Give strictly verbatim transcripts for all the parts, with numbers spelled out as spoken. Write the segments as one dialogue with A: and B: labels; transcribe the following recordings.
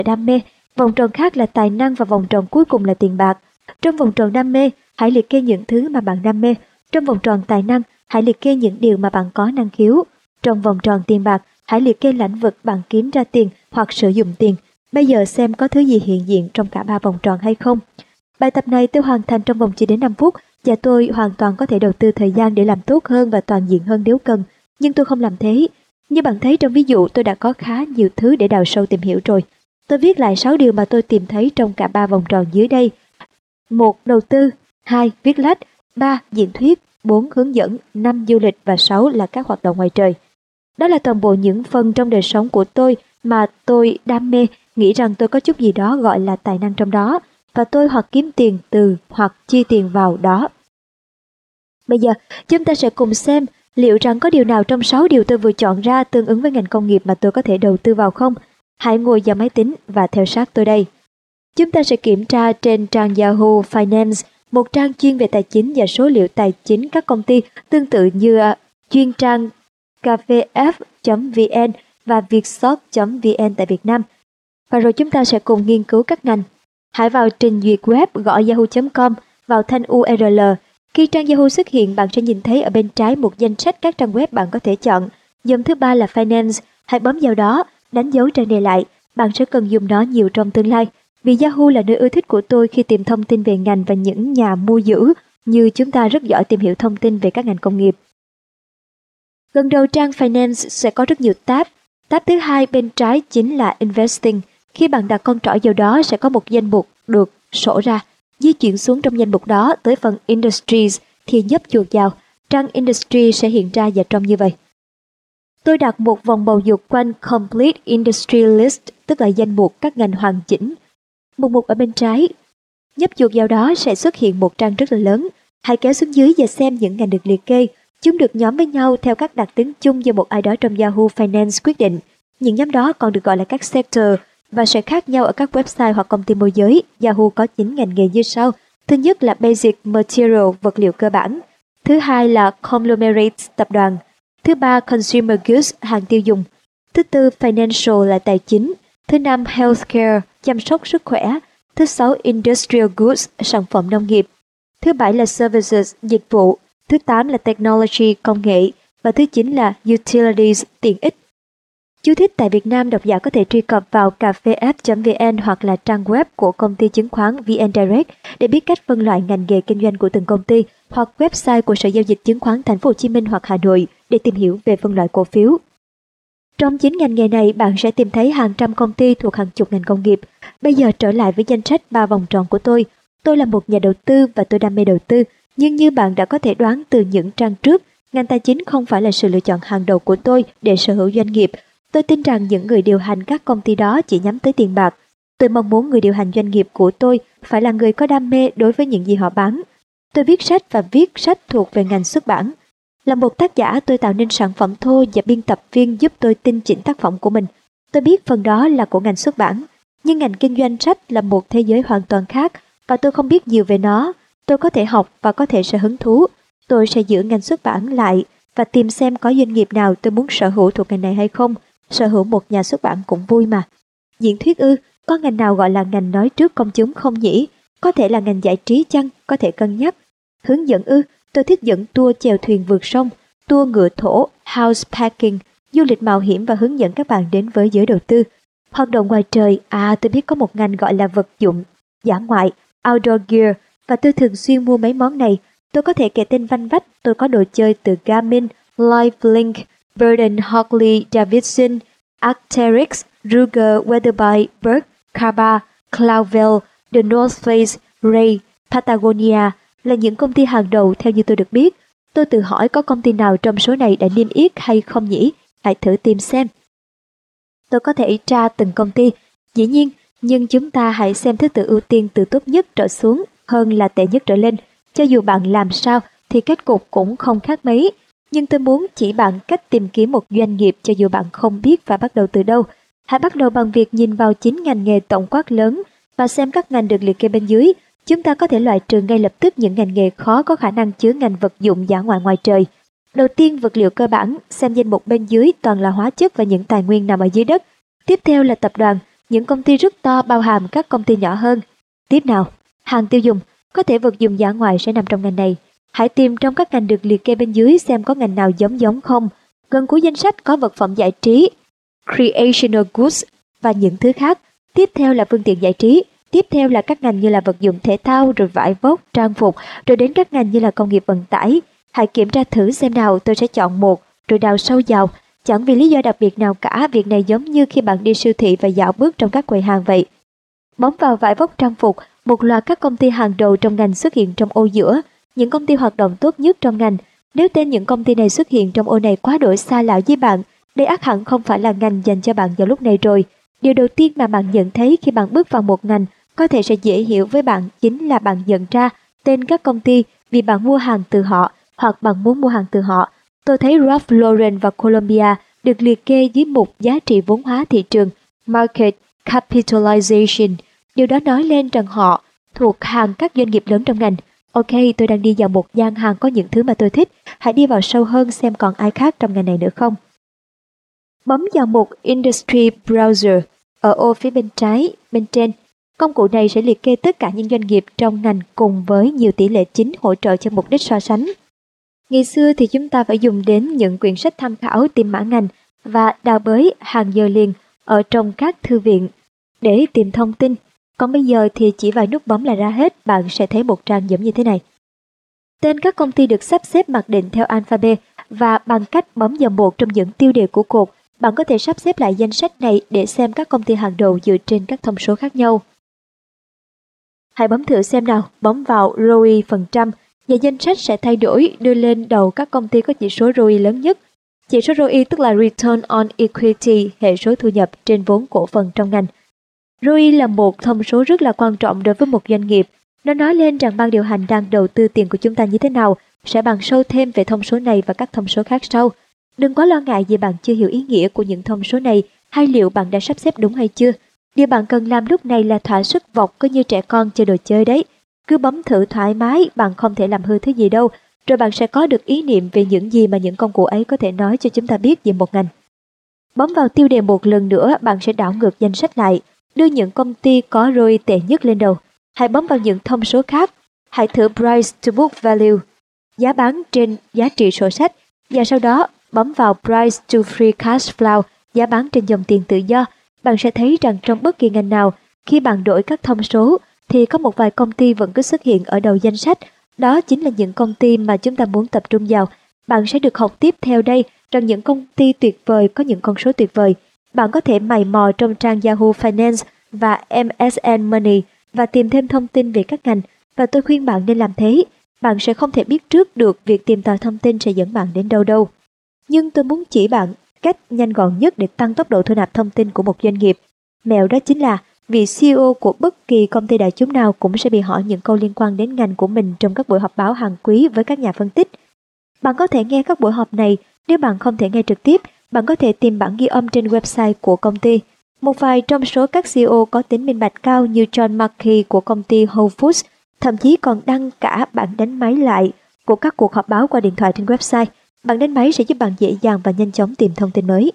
A: đam mê, vòng tròn khác là tài năng và vòng tròn cuối cùng là tiền bạc. Trong vòng tròn đam mê, hãy liệt kê những thứ mà bạn đam mê. Trong vòng tròn tài năng, hãy liệt kê những điều mà bạn có năng khiếu. Trong vòng tròn tiền bạc, hãy liệt kê lĩnh vực bạn kiếm ra tiền hoặc sử dụng tiền. Bây giờ xem có thứ gì hiện diện trong cả ba vòng tròn hay không. Bài tập này tôi hoàn thành trong vòng chỉ đến năm phút và tôi hoàn toàn có thể đầu tư thời gian để làm tốt hơn và toàn diện hơn nếu cần. Nhưng tôi không làm thế. Như bạn thấy trong ví dụ, tôi đã có khá nhiều thứ để đào sâu tìm hiểu rồi. Tôi viết lại sáu điều mà tôi tìm thấy trong cả ba vòng tròn dưới đây. một. Đầu tư. hai. Viết lách. ba. Diễn thuyết. bốn. Hướng dẫn. năm. Du lịch. Và sáu là các hoạt động ngoài trời. Đó là toàn bộ những phần trong đời sống của tôi mà tôi đam mê, nghĩ rằng tôi có chút gì đó gọi là tài năng trong đó, và tôi hoặc kiếm tiền từ hoặc chi tiền vào đó. Bây giờ, chúng ta sẽ cùng xem liệu rằng có điều nào trong sáu điều tôi vừa chọn ra tương ứng với ngành công nghiệp mà tôi có thể đầu tư vào không? Hãy ngồi vào máy tính và theo sát tôi đây. Chúng ta sẽ kiểm tra trên trang Yahoo Finance, một trang chuyên về tài chính và số liệu tài chính các công ty tương tự như chuyên trang kff chấm vn và vietstock chấm vn tại Việt Nam. Và rồi chúng ta sẽ cùng nghiên cứu các ngành. Hãy vào trình duyệt web, gõ yahoo chấm com, vào thanh u rờ lờ. Khi trang Yahoo xuất hiện, bạn sẽ nhìn thấy ở bên trái một danh sách các trang web bạn có thể chọn. Dòng thứ ba là Finance. Hãy bấm vào đó, đánh dấu trang này lại. Bạn sẽ cần dùng nó nhiều trong tương lai. Vì Yahoo là nơi ưa thích của tôi khi tìm thông tin về ngành và những nhà mua giữ, như chúng ta rất giỏi tìm hiểu thông tin về các ngành công nghiệp. Gần đầu trang Finance sẽ có rất nhiều tab. Tab thứ hai bên trái chính là Investing. Khi bạn đặt con trỏ vào đó sẽ có một danh mục được sổ ra. Di chuyển xuống trong danh mục đó tới phần Industries thì nhấp chuột vào. Trang Industry sẽ hiện ra và trông như vậy. Tôi đặt một vòng bầu dục quanh Complete Industry List, tức là danh mục các ngành hoàn chỉnh. Mục mục ở bên trái. Nhấp chuột vào đó sẽ xuất hiện một trang rất là lớn. Hãy kéo xuống dưới và xem những ngành được liệt kê. Chúng được nhóm với nhau theo các đặc tính chung do một ai đó trong Yahoo Finance quyết định. Những nhóm đó còn được gọi là các sector và sẽ khác nhau ở các website hoặc công ty môi giới. Yahoo có chín ngành nghề như sau. Thứ nhất là Basic Material, vật liệu cơ bản. Thứ hai là Conglomerates, tập đoàn. Thứ ba, Consumer Goods, hàng tiêu dùng. Thứ tư, Financial là tài chính. Thứ năm, Healthcare, chăm sóc sức khỏe. Thứ sáu, Industrial Goods, sản phẩm nông nghiệp. Thứ bảy là Services, dịch vụ. Thứ tám là Technology, công nghệ. Và thứ chín là Utilities, tiện ích. Chú thích: tại Việt Nam, độc giả có thể truy cập vào kff chấm vn hoặc là trang web của công ty chứng khoán vê en Direct để biết cách phân loại ngành nghề kinh doanh của từng công ty, hoặc website của Sở Giao dịch Chứng khoán Thành phố Hồ Chí Minh hoặc Hà Nội để tìm hiểu về phân loại cổ phiếu. Trong chín ngành nghề này, bạn sẽ tìm thấy hàng trăm công ty thuộc hàng chục ngành công nghiệp. Bây giờ trở lại với danh sách ba vòng tròn của tôi. Tôi là một nhà đầu tư và tôi đam mê đầu tư, nhưng như bạn đã có thể đoán từ những trang trước, ngành tài chính không phải là sự lựa chọn hàng đầu của tôi để sở hữu doanh nghiệp. Tôi tin rằng những người điều hành các công ty đó chỉ nhắm tới tiền bạc. Tôi mong muốn người điều hành doanh nghiệp của tôi phải là người có đam mê đối với những gì họ bán. Tôi viết sách và viết sách thuộc về ngành xuất bản. Là một tác giả, tôi tạo nên sản phẩm thô và biên tập viên giúp tôi tinh chỉnh tác phẩm của mình. Tôi biết phần đó là của ngành xuất bản, nhưng ngành kinh doanh sách là một thế giới hoàn toàn khác và tôi không biết nhiều về nó. Tôi có thể học và có thể sẽ hứng thú. Tôi sẽ giữ ngành xuất bản lại và tìm xem có doanh nghiệp nào tôi muốn sở hữu thuộc ngành này hay không. Sở hữu một nhà xuất bản cũng vui mà. Diễn thuyết ư, có ngành nào gọi là ngành nói trước công chúng không nhỉ? Có thể là ngành giải trí chăng? Có thể cân nhắc. Hướng dẫn ư, tôi thích dẫn tour chèo thuyền vượt sông, tour ngựa thổ, house packing, du lịch mạo hiểm và hướng dẫn các bạn đến với giới đầu tư. Hoạt động ngoài trời, à tôi biết có một ngành gọi là vật dụng, dã ngoại, outdoor gear, và tôi thường xuyên mua mấy món này. Tôi có thể kể tên vanh vách, tôi có đồ chơi từ Garmin, Lifelink, Burton Harley Davidson, Arc'teryx, Ruger, Weatherby, Berg, Kaba, Clavel, The North Face, Ray, Patagonia là những công ty hàng đầu theo như tôi được biết. Tôi tự hỏi có công ty nào trong số này đã niêm yết hay không nhỉ? Hãy thử tìm xem. Tôi có thể tra từng công ty, dĩ nhiên, nhưng chúng ta hãy xem thứ tự ưu tiên từ tốt nhất trở xuống hơn là tệ nhất trở lên. Cho dù bạn làm sao thì kết cục cũng không khác mấy. Nhưng tôi muốn chỉ bạn cách tìm kiếm một doanh nghiệp cho dù bạn không biết phải bắt đầu từ đâu. Hãy bắt đầu bằng việc nhìn vào chín ngành nghề tổng quát lớn và xem các ngành được liệt kê bên dưới. Chúng ta có thể loại trừ ngay lập tức những ngành nghề khó có khả năng chứa ngành vật dụng dã ngoại ngoài trời. Đầu tiên, vật liệu cơ bản, xem danh mục bên dưới toàn là hóa chất và những tài nguyên nằm ở dưới đất. Tiếp theo là tập đoàn, những công ty rất to bao hàm các công ty nhỏ hơn. Tiếp nào, hàng tiêu dùng, có thể vật dụng dã ngoại sẽ nằm trong ngành này. Hãy tìm trong các ngành được liệt kê bên dưới xem có ngành nào giống giống không. Gần cuối danh sách có vật phẩm giải trí, creational goods và những thứ khác. Tiếp theo là phương tiện giải trí. Tiếp theo là các ngành như là vật dụng thể thao, rồi vải vóc, trang phục, rồi đến các ngành như là công nghiệp vận tải. Hãy kiểm tra thử xem nào, tôi sẽ chọn một, rồi đào sâu vào. Chẳng vì lý do đặc biệt nào cả, việc này giống như khi bạn đi siêu thị và dạo bước trong các quầy hàng vậy. Bấm vào vải vóc trang phục, một loạt các công ty hàng đầu trong ngành xuất hiện trong ô giữa, những công ty hoạt động tốt nhất trong ngành. Nếu tên những công ty này xuất hiện trong ô này quá đổi xa lạ với bạn, đây ắt hẳn không phải là ngành dành cho bạn vào lúc này rồi. Điều đầu tiên mà bạn nhận thấy khi bạn bước vào một ngành có thể sẽ dễ hiểu với bạn chính là bạn nhận ra tên các công ty vì bạn mua hàng từ họ hoặc bạn muốn mua hàng từ họ. Tôi thấy Ralph Lauren và Columbia được liệt kê dưới mục giá trị vốn hóa thị trường, Market Capitalization. Điều đó nói lên rằng họ thuộc hàng các doanh nghiệp lớn trong ngành. Ok, tôi đang đi vào một gian hàng có những thứ mà tôi thích. Hãy đi vào sâu hơn xem còn ai khác trong ngành này nữa không. Bấm vào mục Industry Browser ở ô phía bên trái, bên trên. Công cụ này sẽ liệt kê tất cả những doanh nghiệp trong ngành cùng với nhiều tỷ lệ chính hỗ trợ cho mục đích so sánh. Ngày xưa thì chúng ta phải dùng đến những quyển sách tham khảo tìm mã ngành và đào bới hàng giờ liền ở trong các thư viện để tìm thông tin. Còn bây giờ thì chỉ vài nút bấm là ra hết, bạn sẽ thấy một trang giống như thế này. Tên các công ty được sắp xếp mặc định theo alphabet và bằng cách bấm vào một trong những tiêu đề của cột, bạn có thể sắp xếp lại danh sách này để xem các công ty hàng đầu dựa trên các thông số khác nhau. Hãy bấm thử xem nào, bấm vào rờ o i phần trăm và danh sách sẽ thay đổi đưa lên đầu các công ty có chỉ số rờ o i lớn nhất. Chỉ số rờ o i tức là Return on Equity, hệ số thu nhập trên vốn cổ phần trong ngành. rờ o i là một thông số rất là quan trọng đối với một doanh nghiệp. Nó nói lên rằng ban điều hành đang đầu tư tiền của chúng ta như thế nào. Sẽ bàn sâu thêm về thông số này và các thông số khác sau. Đừng quá lo ngại vì bạn chưa hiểu ý nghĩa của những thông số này hay liệu bạn đã sắp xếp đúng hay chưa. Điều bạn cần làm lúc này là thỏa sức vọc cứ như trẻ con chơi đồ chơi đấy. Cứ bấm thử thoải mái, bạn không thể làm hư thứ gì đâu. Rồi bạn sẽ có được ý niệm về những gì mà những công cụ ấy có thể nói cho chúng ta biết về một ngành. Bấm vào tiêu đề một lần nữa, bạn sẽ đảo ngược danh sách lại, đưa những công ty có rờ o i tệ nhất lên đầu. Hãy bấm vào những thông số khác. Hãy thử Price to Book Value, giá bán trên giá trị sổ sách, và sau đó bấm vào Price to Free Cash Flow, giá bán trên dòng tiền tự do. Bạn sẽ thấy rằng trong bất kỳ ngành nào, khi bạn đổi các thông số, thì có một vài công ty vẫn cứ xuất hiện ở đầu danh sách. Đó chính là những công ty mà chúng ta muốn tập trung vào. Bạn sẽ được học tiếp theo đây rằng những công ty tuyệt vời có những con số tuyệt vời. Bạn có thể mày mò trong trang Yahoo Finance và em ét en Money và tìm thêm thông tin về các ngành, và tôi khuyên bạn nên làm thế. Bạn sẽ không thể biết trước được việc tìm tòi thông tin sẽ dẫn bạn đến đâu đâu. Nhưng tôi muốn chỉ bạn cách nhanh gọn nhất để tăng tốc độ thu nạp thông tin của một doanh nghiệp. Mẹo đó chính là vị xê e ô của bất kỳ công ty đại chúng nào cũng sẽ bị hỏi những câu liên quan đến ngành của mình trong các buổi họp báo hàng quý với các nhà phân tích. Bạn có thể nghe các buổi họp này. Nếu bạn không thể nghe trực tiếp, bạn có thể tìm bản ghi âm trên website của công ty. Một vài trong số các xê e ô có tính minh bạch cao như John Mackey của công ty Whole Foods thậm chí còn đăng cả bản đánh máy lại của các cuộc họp báo qua điện thoại trên website. Bản đánh máy sẽ giúp bạn dễ dàng và nhanh chóng tìm thông tin mới.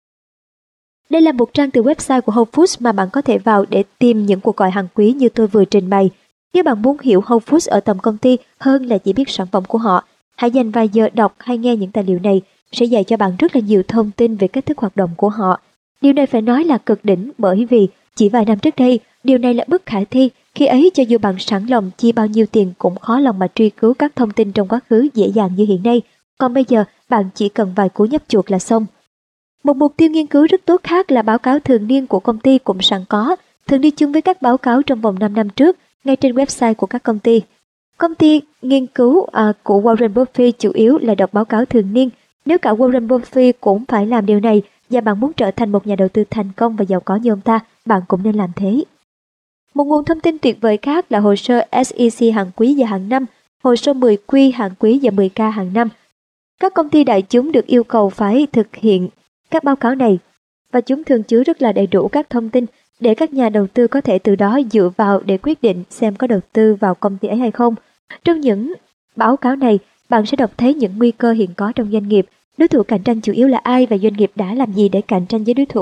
A: Đây là một trang từ website của Whole Foods mà bạn có thể vào để tìm những cuộc gọi hàng quý như tôi vừa trình bày. Nếu bạn muốn hiểu Whole Foods ở tầm công ty hơn là chỉ biết sản phẩm của họ, hãy dành vài giờ đọc hay nghe những tài liệu này, sẽ dạy cho bạn rất là nhiều thông tin về cách thức hoạt động của họ. Điều này phải nói là cực đỉnh, bởi vì chỉ vài năm trước đây, điều này là bất khả thi. Khi ấy, cho dù bạn sẵn lòng chi bao nhiêu tiền cũng khó lòng mà truy cứu các thông tin trong quá khứ dễ dàng như hiện nay. Còn bây giờ, bạn chỉ cần vài cú nhấp chuột là xong. Một mục tiêu nghiên cứu rất tốt khác là báo cáo thường niên của công ty cũng sẵn có, thường đi chung với các báo cáo trong vòng năm năm trước, ngay trên website của các công ty. Công ty nghiên cứu à, của Warren Buffett chủ yếu là đọc báo cáo thường niên. Nếu cả Warren Buffett cũng phải làm điều này và bạn muốn trở thành một nhà đầu tư thành công và giàu có như ông ta, bạn cũng nên làm thế. Một nguồn thông tin tuyệt vời khác là hồ sơ ét e xê hàng quý và hàng năm, hồ sơ mười Q hàng quý và mười K hàng năm. Các công ty đại chúng được yêu cầu phải thực hiện các báo cáo này và chúng thường chứa rất là đầy đủ các thông tin để các nhà đầu tư có thể từ đó dựa vào để quyết định xem có đầu tư vào công ty ấy hay không. Trong những báo cáo này, bạn sẽ đọc thấy những nguy cơ hiện có trong doanh nghiệp, đối thủ cạnh tranh chủ yếu là ai và doanh nghiệp đã làm gì để cạnh tranh với đối thủ.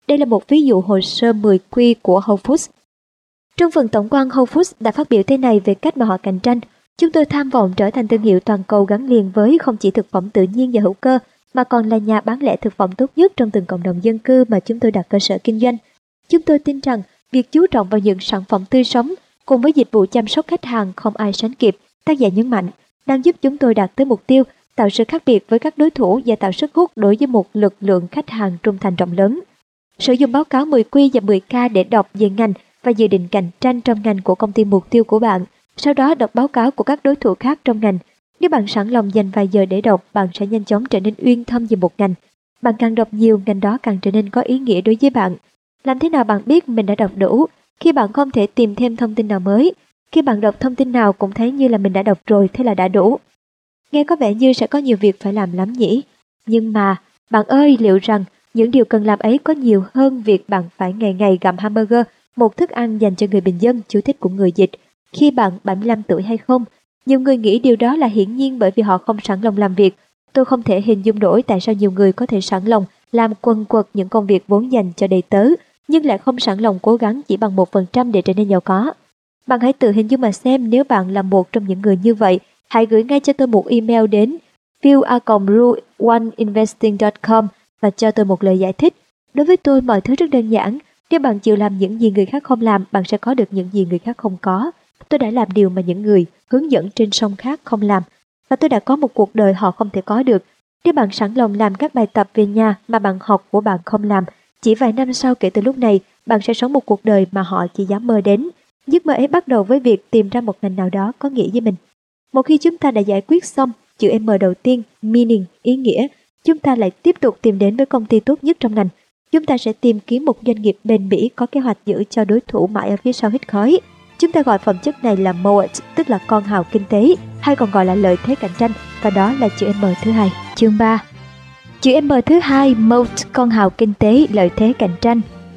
A: Đây là một ví dụ hồ sơ mười quy của Whole Foods. Trong phần tổng quan, Whole Foods đã phát biểu thế này về cách mà họ cạnh tranh. Chúng tôi tham vọng trở thành thương hiệu toàn cầu gắn liền với không chỉ thực phẩm tự nhiên và hữu cơ, mà còn là nhà bán lẻ thực phẩm tốt nhất trong từng cộng đồng dân cư mà chúng tôi đặt cơ sở kinh doanh. Chúng tôi tin rằng việc chú trọng vào những sản phẩm tươi sống cùng với dịch vụ chăm sóc khách hàng không ai sánh kịp, tác giả nhấn mạnh, đang giúp chúng tôi đạt tới mục tiêu tạo sự khác biệt với các đối thủ và tạo sức hút đối với một lực lượng khách hàng trung thành rộng lớn. Sử dụng báo cáo mười quy và mười K để đọc về ngành và dự định cạnh tranh trong ngành của công ty mục tiêu của bạn. Sau đó đọc báo cáo của các đối thủ khác trong ngành. Nếu bạn sẵn lòng dành vài giờ để đọc, bạn sẽ nhanh chóng trở nên uyên thâm về một ngành. Bạn càng đọc nhiều, ngành đó càng trở nên có ý nghĩa đối với bạn. Làm thế nào bạn biết mình đã đọc đủ? Khi bạn không thể tìm thêm thông tin nào mới. Khi bạn đọc thông tin nào cũng thấy như là mình đã đọc rồi, thế là đã đủ. Nghe có vẻ như sẽ có nhiều việc phải làm lắm nhỉ? Nhưng mà, bạn ơi, liệu rằng những điều cần làm ấy có nhiều hơn việc bạn phải ngày ngày gặm hamburger, một thức ăn dành cho người bình dân, chú thích của người dịch, khi bạn bảy mươi lăm tuổi hay không? Nhiều người nghĩ điều đó là hiển nhiên bởi vì họ không sẵn lòng làm việc. Tôi không thể hình dung nổi tại sao nhiều người có thể sẵn lòng làm quần quật những công việc vốn dành cho đầy tớ, nhưng lại không sẵn lòng cố gắng chỉ bằng một phần trăm để trở nên giàu có. Bạn hãy tự hình dung mà xem, nếu bạn là một trong những người như vậy, hãy gửi ngay cho tôi một email đến phil a còng rule one investing chấm com và cho tôi một lời giải thích. Đối với tôi, mọi thứ rất đơn giản. Nếu bạn chịu làm những gì người khác không làm, bạn sẽ có được những gì người khác không có. Tôi đã làm điều mà những người hướng dẫn trên sông khác không làm, và tôi đã có một cuộc đời họ không thể có được. Nếu bạn sẵn lòng làm các bài tập về nhà mà bạn học của bạn không làm, chỉ vài năm sau kể từ lúc này, bạn sẽ sống một cuộc đời mà họ chỉ dám mơ đến. Giấc mơ ấy bắt đầu với việc tìm ra một ngành nào đó có nghĩa với mình. Một khi chúng ta đã giải quyết xong chữ M đầu tiên, meaning, ý nghĩa, chúng ta lại tiếp tục tìm đến với công ty tốt nhất trong ngành. Chúng ta sẽ tìm kiếm một doanh nghiệp bền bỉ có kế hoạch giữ cho đối thủ mãi ở phía sau hít khói. Chúng ta gọi phẩm chất này là moat, tức là con hào kinh tế, hay còn gọi là lợi thế cạnh tranh, và đó là chữ M thứ hai. Chương ba. Chữ M thứ hai, moat, con hào kinh tế, lợi thế cạnh tranh.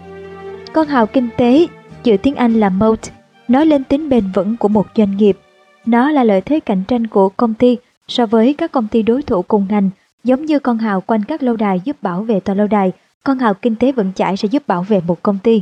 A: Con hào kinh tế, chữ tiếng Anh là moat, nói lên tính bền vững của một doanh nghiệp. Nó là lợi thế cạnh tranh của công ty so với các công ty đối thủ cùng ngành, giống như con hào quanh các lâu đài giúp bảo vệ tòa lâu đài, con hào kinh tế vững chãi sẽ giúp bảo vệ một công ty.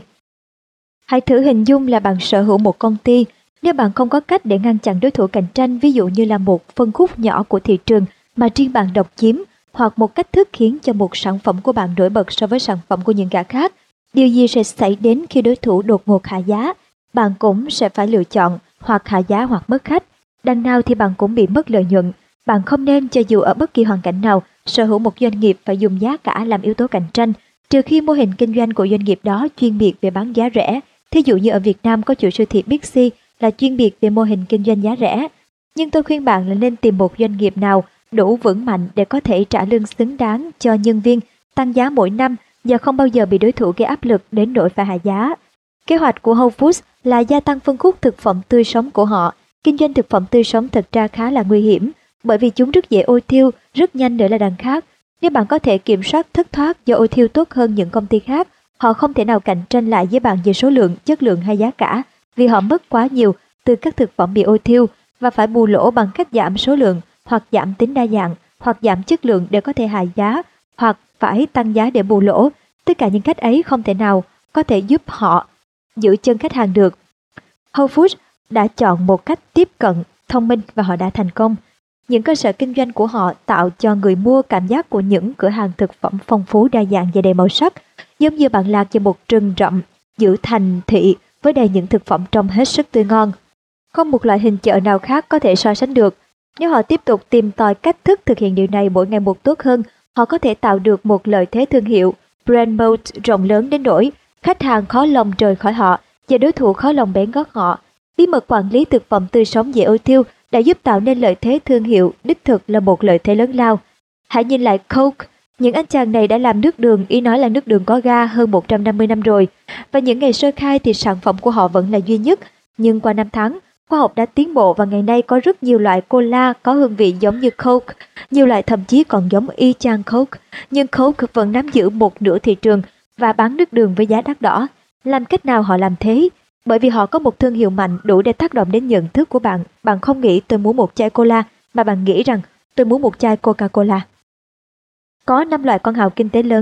A: Hãy thử hình dung là bạn sở hữu một công ty. Nếu bạn không có cách để ngăn chặn đối thủ cạnh tranh, ví dụ như là một phân khúc nhỏ của thị trường mà riêng bạn độc chiếm, hoặc một cách thức khiến cho một sản phẩm của bạn nổi bật so với sản phẩm của những gã khác, điều gì sẽ xảy đến khi đối thủ đột ngột hạ giá? Bạn cũng sẽ phải lựa chọn hoặc hạ giá hoặc mất khách. Đằng nào thì bạn cũng bị mất lợi nhuận. Bạn không nên, cho dù ở bất kỳ hoàn cảnh nào, sở hữu một doanh nghiệp phải dùng giá cả làm yếu tố cạnh tranh, trừ khi mô hình kinh doanh của doanh nghiệp đó chuyên biệt về bán giá rẻ. Thí dụ như ở Việt Nam có chuỗi siêu thị Big C là chuyên biệt về mô hình kinh doanh giá rẻ. Nhưng tôi khuyên bạn là nên tìm một doanh nghiệp nào đủ vững mạnh để có thể trả lương xứng đáng cho nhân viên, tăng giá mỗi năm và không bao giờ bị đối thủ gây áp lực đến nỗi phải hạ giá. Kế hoạch của Whole Foods là gia tăng phân khúc thực phẩm tươi sống của họ. Kinh doanh thực phẩm tươi sống thật ra khá là nguy hiểm, bởi vì chúng rất dễ ôi thiêu, rất nhanh nữa là đằng khác. Nếu bạn có thể kiểm soát thất thoát do ôi thiêu tốt hơn những công ty khác, họ không thể nào cạnh tranh lại với bạn về số lượng, chất lượng hay giá cả, vì họ mất quá nhiều từ các thực phẩm bị ôi thiêu và phải bù lỗ bằng cách giảm số lượng, hoặc giảm tính đa dạng, hoặc giảm chất lượng để có thể hạ giá, hoặc phải tăng giá để bù lỗ. Tất cả những cách ấy không thể nào có thể giúp họ giữ chân khách hàng được. Whole Foods đã chọn một cách tiếp cận thông minh và họ đã thành công. Những cơ sở kinh doanh của họ tạo cho người mua cảm giác của những cửa hàng thực phẩm phong phú, đa dạng và đầy màu sắc, giống như bạn lạc vào một rừng rậm giữa thành thị với đầy những thực phẩm trông hết sức tươi ngon. Không một loại hình chợ nào khác có thể so sánh được. Nếu họ tiếp tục tìm tòi cách thức thực hiện điều này mỗi ngày một tốt hơn, họ có thể tạo được một lợi thế thương hiệu, brand moat rộng lớn đến nỗi khách hàng khó lòng rời khỏi họ và đối thủ khó lòng bén gót họ. Bí mật quản lý thực phẩm tươi sống dễ ôi thiêu đã giúp tạo nên lợi thế thương hiệu, đích thực là một lợi thế lớn lao. Hãy nhìn lại Coke, những anh chàng này đã làm nước đường, ý nói là nước đường có ga, hơn một trăm năm mươi năm rồi. Và những ngày sơ khai thì sản phẩm của họ vẫn là duy nhất. Nhưng qua năm tháng, khoa học đã tiến bộ và ngày nay có rất nhiều loại cola có hương vị giống như Coke, nhiều loại thậm chí còn giống y chang Coke. Nhưng Coke vẫn nắm giữ một nửa thị trường và bán nước đường với giá đắt đỏ. Làm cách nào họ làm thế? Bởi vì họ có một thương hiệu mạnh đủ để tác động đến nhận thức của bạn. Bạn không nghĩ tôi muốn một chai cola, mà bạn nghĩ rằng tôi muốn một chai Coca-Cola. Có năm loại con hào kinh tế lớn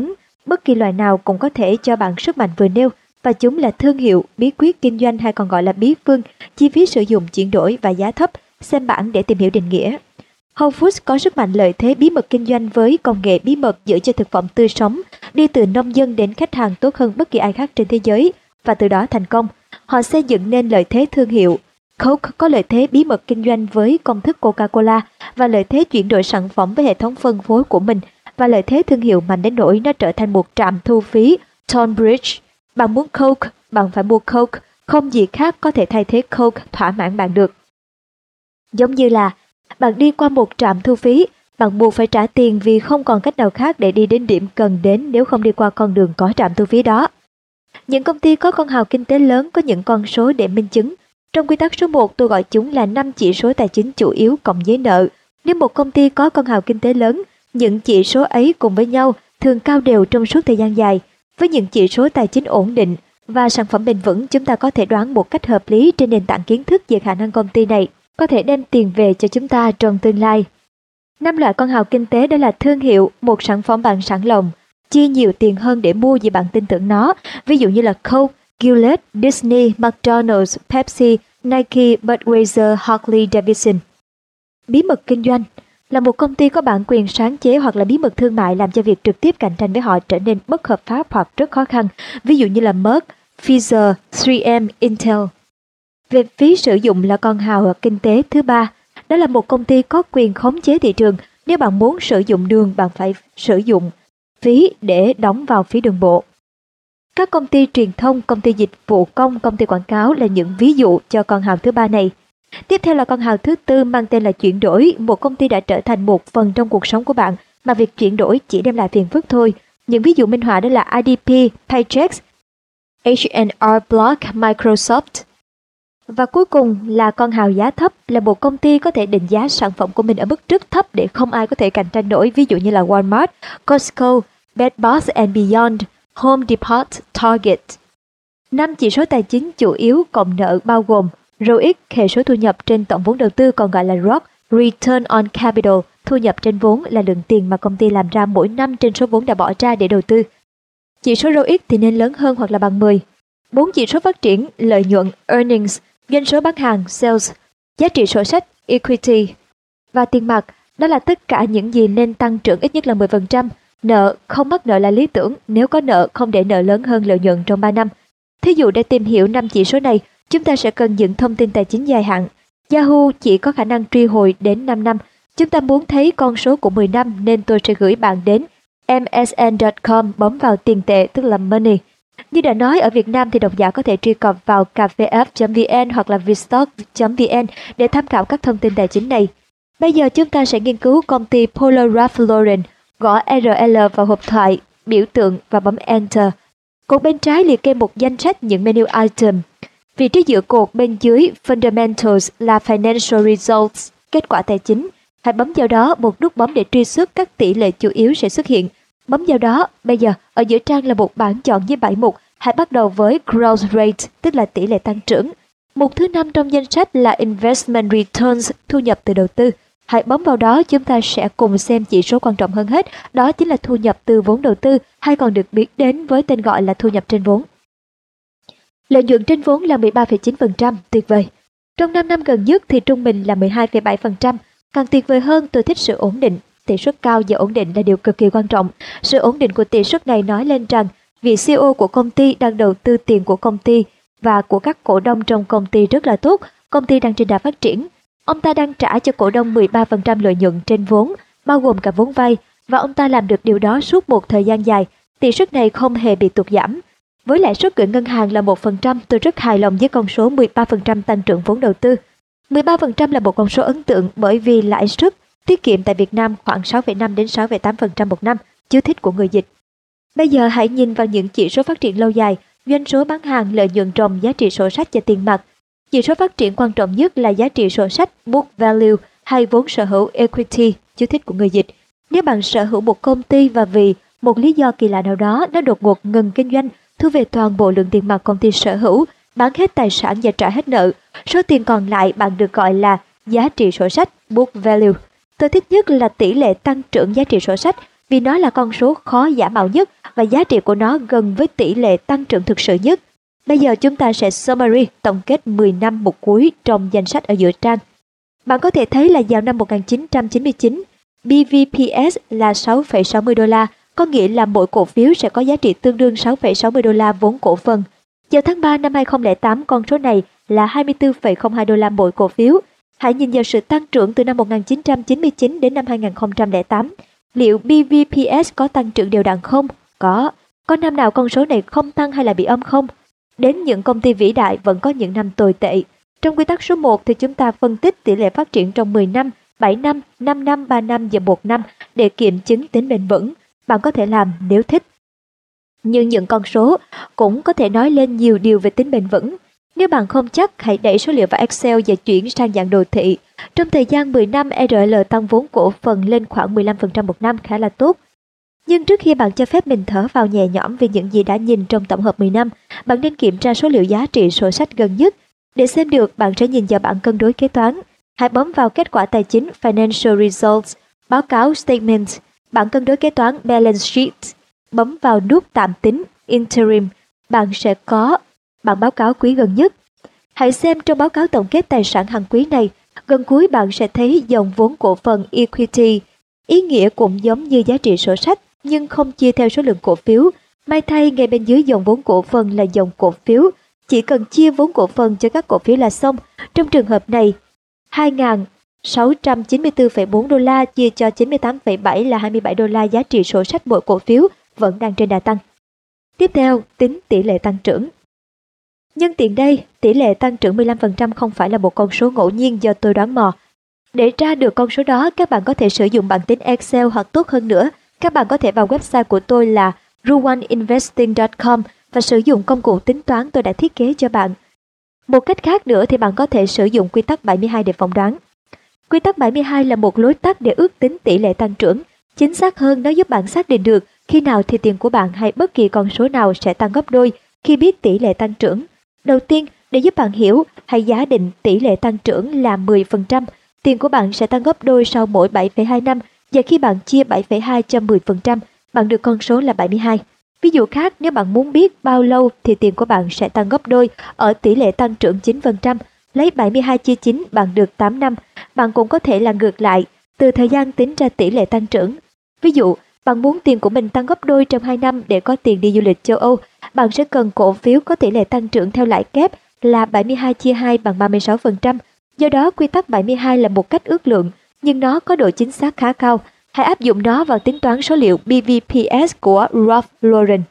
A: Bất kỳ loại nào cũng có thể cho bạn sức mạnh vừa nêu, và chúng là thương hiệu, bí quyết kinh doanh hay còn gọi là bí phương, chi phí sử dụng chuyển đổi và giá thấp. Xem bảng để tìm hiểu định nghĩa. Whole Foods có sức mạnh lợi thế bí mật kinh doanh với công nghệ bí mật giữ cho thực phẩm tươi sống, đi từ nông dân đến khách hàng tốt hơn bất kỳ ai khác trên thế giới, và từ đó thành công. Họ xây dựng nên lợi thế thương hiệu. Coke có lợi thế bí mật kinh doanh với công thức Coca-Cola và lợi thế chuyển đổi sản phẩm với hệ thống phân phối của mình, và lợi thế thương hiệu mạnh đến nỗi nó trở thành một trạm thu phí Tonbridge. Bạn muốn Coke, bạn phải mua Coke, không gì khác có thể thay thế Coke thỏa mãn bạn được. Giống như là bạn đi qua một trạm thu phí, bạn buộc phải trả tiền vì không còn cách nào khác để đi đến điểm cần đến nếu không đi qua con đường có trạm thu phí đó. Những công ty có con hào kinh tế lớn có những con số để minh chứng. Trong quy tắc số một, tôi gọi chúng là năm chỉ số tài chính chủ yếu cộng giấy nợ. Nếu một công ty có con hào kinh tế lớn, những chỉ số ấy cùng với nhau thường cao đều trong suốt thời gian dài. Với những chỉ số tài chính ổn định và sản phẩm bền vững, chúng ta có thể đoán một cách hợp lý trên nền tảng kiến thức về khả năng công ty này có thể đem tiền về cho chúng ta trong tương lai. Năm loại con hào kinh tế đó là thương hiệu, một sản phẩm bạn sẵn lòng chi nhiều tiền hơn để mua vì bạn tin tưởng nó, ví dụ như là Coke, Gillette, Disney, McDonald's, Pepsi, Nike, Budweiser, Harley Davidson. Bí mật kinh doanh là một công ty có bản quyền sáng chế hoặc là bí mật thương mại làm cho việc trực tiếp cạnh tranh với họ trở nên bất hợp pháp hoặc rất khó khăn, ví dụ như là Merck, Pfizer, ba M, Intel. Về phí sử dụng là con hào kinh tế thứ ba. Đó là một công ty có quyền khống chế thị trường. Nếu bạn muốn sử dụng đường, bạn phải sử dụng phí để đóng vào phí đường bộ. Các công ty truyền thông, công ty dịch vụ công, công ty quảng cáo là những ví dụ cho con hào thứ ba này. Tiếp theo là con hào thứ tư mang tên là chuyển đổi. Một công ty đã trở thành một phần trong cuộc sống của bạn mà việc chuyển đổi chỉ đem lại phiền phức thôi. Những ví dụ minh họa đó là I D P, Paychex, H and R Block, Microsoft. Và cuối cùng là con hào giá thấp, là một công ty có thể định giá sản phẩm của mình ở mức rất thấp để không ai có thể cạnh tranh nổi, ví dụ như là Walmart, Costco, Bed Bath and Beyond, Home Depot, Target. Năm chỉ số tài chính chủ yếu cộng nợ bao gồm R O I C, hệ số thu nhập trên tổng vốn đầu tư còn gọi là R O C, Return on Capital, thu nhập trên vốn là lượng tiền mà công ty làm ra mỗi năm trên số vốn đã bỏ ra để đầu tư. Chỉ số R O I C thì nên lớn hơn hoặc là bằng mười. Bốn chỉ số phát triển, lợi nhuận, Earnings, doanh số bán hàng, Sales, giá trị sổ sách, Equity và tiền mặt, đó là tất cả những gì nên tăng trưởng ít nhất là mười phần trăm. Nợ, không mắc nợ là lý tưởng, nếu có nợ không để nợ lớn hơn lợi nhuận trong ba năm. Thí dụ để tìm hiểu năm chỉ số này, chúng ta sẽ cần những thông tin tài chính dài hạn. Yahoo chỉ có khả năng truy hồi đến năm năm. Chúng ta muốn thấy con số của mười năm nên tôi sẽ gửi bạn đến M S N chấm com, bấm vào tiền tệ tức là money. Như đã nói, ở Việt Nam thì độc giả có thể truy cập vào cafef chấm vn hoặc là vietstock chấm vn để tham khảo các thông tin tài chính này. Bây giờ chúng ta sẽ nghiên cứu công ty Polo Ralph Lauren, gõ R L vào hộp thoại, biểu tượng và bấm Enter. Cột bên trái liệt kê một danh sách những menu item. Vị trí giữa cột bên dưới Fundamentals là Financial Results, kết quả tài chính. Hãy bấm vào đó, một nút bấm để truy xuất các tỷ lệ chủ yếu sẽ xuất hiện. Bấm vào đó, bây giờ ở giữa trang là một bảng chọn với bảy mục. Hãy bắt đầu với Growth Rate, tức là tỷ lệ tăng trưởng. Mục thứ năm trong danh sách là Investment Returns, thu nhập từ đầu tư. Hãy bấm vào đó, chúng ta sẽ cùng xem chỉ số quan trọng hơn hết, đó chính là thu nhập từ vốn đầu tư, hay còn được biết đến với tên gọi là thu nhập trên vốn. Lợi nhuận trên vốn là mười ba phẩy chín phần trăm, tuyệt vời. Trong năm năm gần nhất thì trung bình là mười hai phẩy bảy phần trăm. Càng tuyệt vời hơn, tôi thích sự ổn định. Tỷ suất cao và ổn định là điều cực kỳ quan trọng. Sự ổn định của tỷ suất này nói lên rằng vị C E O của công ty đang đầu tư tiền của công ty và của các cổ đông trong công ty rất là tốt. Công ty đang trên đà phát triển. Ông ta đang trả cho cổ đông mười ba phần trăm lợi nhuận trên vốn, bao gồm cả vốn vay, và ông ta làm được điều đó suốt một thời gian dài. Tỷ suất này không hề bị tụt giảm. Với lãi suất gửi ngân hàng là một phần trăm, tôi rất hài lòng với con số mười ba phần trăm tăng trưởng vốn đầu tư. mười ba phần trăm là một con số ấn tượng bởi vì lãi suất tiết kiệm tại Việt Nam khoảng sáu phẩy năm đến sáu phẩy tám phần trăm một năm, chú thích của người dịch. Bây giờ hãy nhìn vào những chỉ số phát triển lâu dài, doanh số bán hàng, lợi nhuận ròng, giá trị sổ sách và tiền mặt. Chỉ số phát triển quan trọng nhất là giá trị sổ sách, book value, hay vốn sở hữu equity, chú thích của người dịch. Nếu bạn sở hữu một công ty và vì một lý do kỳ lạ nào đó nó đột ngột ngừng kinh doanh, thu về toàn bộ lượng tiền mặt công ty sở hữu, bán hết tài sản và trả hết nợ, số tiền còn lại bạn được gọi là giá trị sổ sách, book value. Tôi thích nhất là tỷ lệ tăng trưởng giá trị sổ sách. vì nó là con số khó giả mạo nhất và giá trị của nó gần với tỷ lệ tăng trưởng thực sự nhất. Bây giờ chúng ta sẽ summary, tổng kết mười năm mục cuối trong danh sách ở giữa trang. Bạn có thể thấy là vào năm một nghìn chín trăm chín mươi chín, bê vê pê ét là sáu phẩy sáu mươi đô la, có nghĩa là mỗi cổ phiếu sẽ có giá trị tương đương sáu phẩy sáu mươi đô la vốn cổ phần. Vào tháng ba năm hai nghìn không trăm lẻ tám, con số này là hai mươi tư phẩy không hai đô la mỗi cổ phiếu. Hãy nhìn vào sự tăng trưởng từ năm một nghìn chín trăm chín mươi chín đến năm hai nghìn không trăm lẻ tám. Liệu bê vê pê ét có tăng trưởng đều đặn không? Có. Có năm nào con số này không tăng hay là bị âm không? Đến những công ty vĩ đại vẫn có những năm tồi tệ. Trong quy tắc số một thì chúng ta phân tích tỷ lệ phát triển trong mười năm, bảy năm, năm năm, ba năm và một năm để kiểm chứng tính bền vững. Bạn có thể làm nếu thích. Nhưng những con số cũng có thể nói lên nhiều điều về tính bền vững. Nếu bạn không chắc, hãy đẩy số liệu vào Excel và chuyển sang dạng đồ thị. Trong thời gian mười năm, e rờ lờ tăng vốn cổ phần lên khoảng mười lăm phần trăm một năm, khá là tốt. Nhưng trước khi bạn cho phép mình thở vào nhẹ nhõm về những gì đã nhìn trong tổng hợp mười năm, bạn nên kiểm tra số liệu giá trị sổ sách gần nhất. Để xem được, bạn sẽ nhìn vào bảng cân đối kế toán. Hãy bấm vào kết quả tài chính Financial Results, báo cáo Statement, bảng cân đối kế toán Balance Sheet. Bấm vào nút tạm tính Interim, bạn sẽ có bản báo cáo quý gần nhất. Hãy xem trong báo cáo tổng kết tài sản hàng quý này, gần cuối bạn sẽ thấy dòng vốn cổ phần Equity. Ý nghĩa cũng giống như giá trị sổ sách, nhưng không chia theo số lượng cổ phiếu. May thay, ngay bên dưới dòng vốn cổ phần là dòng cổ phiếu. Chỉ cần chia vốn cổ phần cho các cổ phiếu là xong. Trong trường hợp này, hai nghìn sáu trăm chín mươi tư phẩy bốn đô la chia cho chín mươi tám phẩy bảy là hai mươi bảy đô la giá trị sổ sách mỗi cổ phiếu vẫn đang trên đà tăng. Tiếp theo, tính tỷ lệ tăng trưởng. Nhân tiện đây, tỷ lệ tăng trưởng mười lăm phần trăm không phải là một con số ngẫu nhiên do tôi đoán mò. Để ra được con số đó, các bạn có thể sử dụng bảng tính Excel hoặc tốt hơn nữa, các bạn có thể vào website của tôi là ruan investing chấm com và sử dụng công cụ tính toán tôi đã thiết kế cho bạn. Một cách khác nữa thì bạn có thể sử dụng quy tắc bảy mươi hai để phỏng đoán. Quy tắc bảy mươi hai là một lối tắt để ước tính tỷ lệ tăng trưởng. Chính xác hơn, nó giúp bạn xác định được khi nào thì tiền của bạn hay bất kỳ con số nào sẽ tăng gấp đôi khi biết tỷ lệ tăng trưởng. Đầu tiên, để giúp bạn hiểu, hãy giả định tỷ lệ tăng trưởng là mười phần trăm. Tiền của bạn sẽ tăng gấp đôi sau mỗi bảy phẩy hai năm, và khi bạn chia bảy phẩy hai cho mười phần trăm, bạn được con số là bảy mươi hai. Ví dụ khác, nếu bạn muốn biết bao lâu thì tiền của bạn sẽ tăng gấp đôi ở tỷ lệ tăng trưởng chín phần trăm, lấy bảy mươi hai chia chín bạn được tám năm. Bạn cũng có thể là ngược lại, từ thời gian tính ra tỷ lệ tăng trưởng. Ví dụ, bạn muốn tiền của mình tăng gấp đôi trong hai năm để có tiền đi du lịch châu Âu, bạn sẽ cần cổ phiếu có tỷ lệ tăng trưởng theo lãi kép là bảy mươi hai chia hai bằng ba mươi sáu phần trăm. Do đó, quy tắc bảy mươi hai là một cách ước lượng, nhưng nó có độ chính xác khá cao. Hãy áp dụng nó vào tính toán số liệu bê vê pê ét của Ralph Lauren.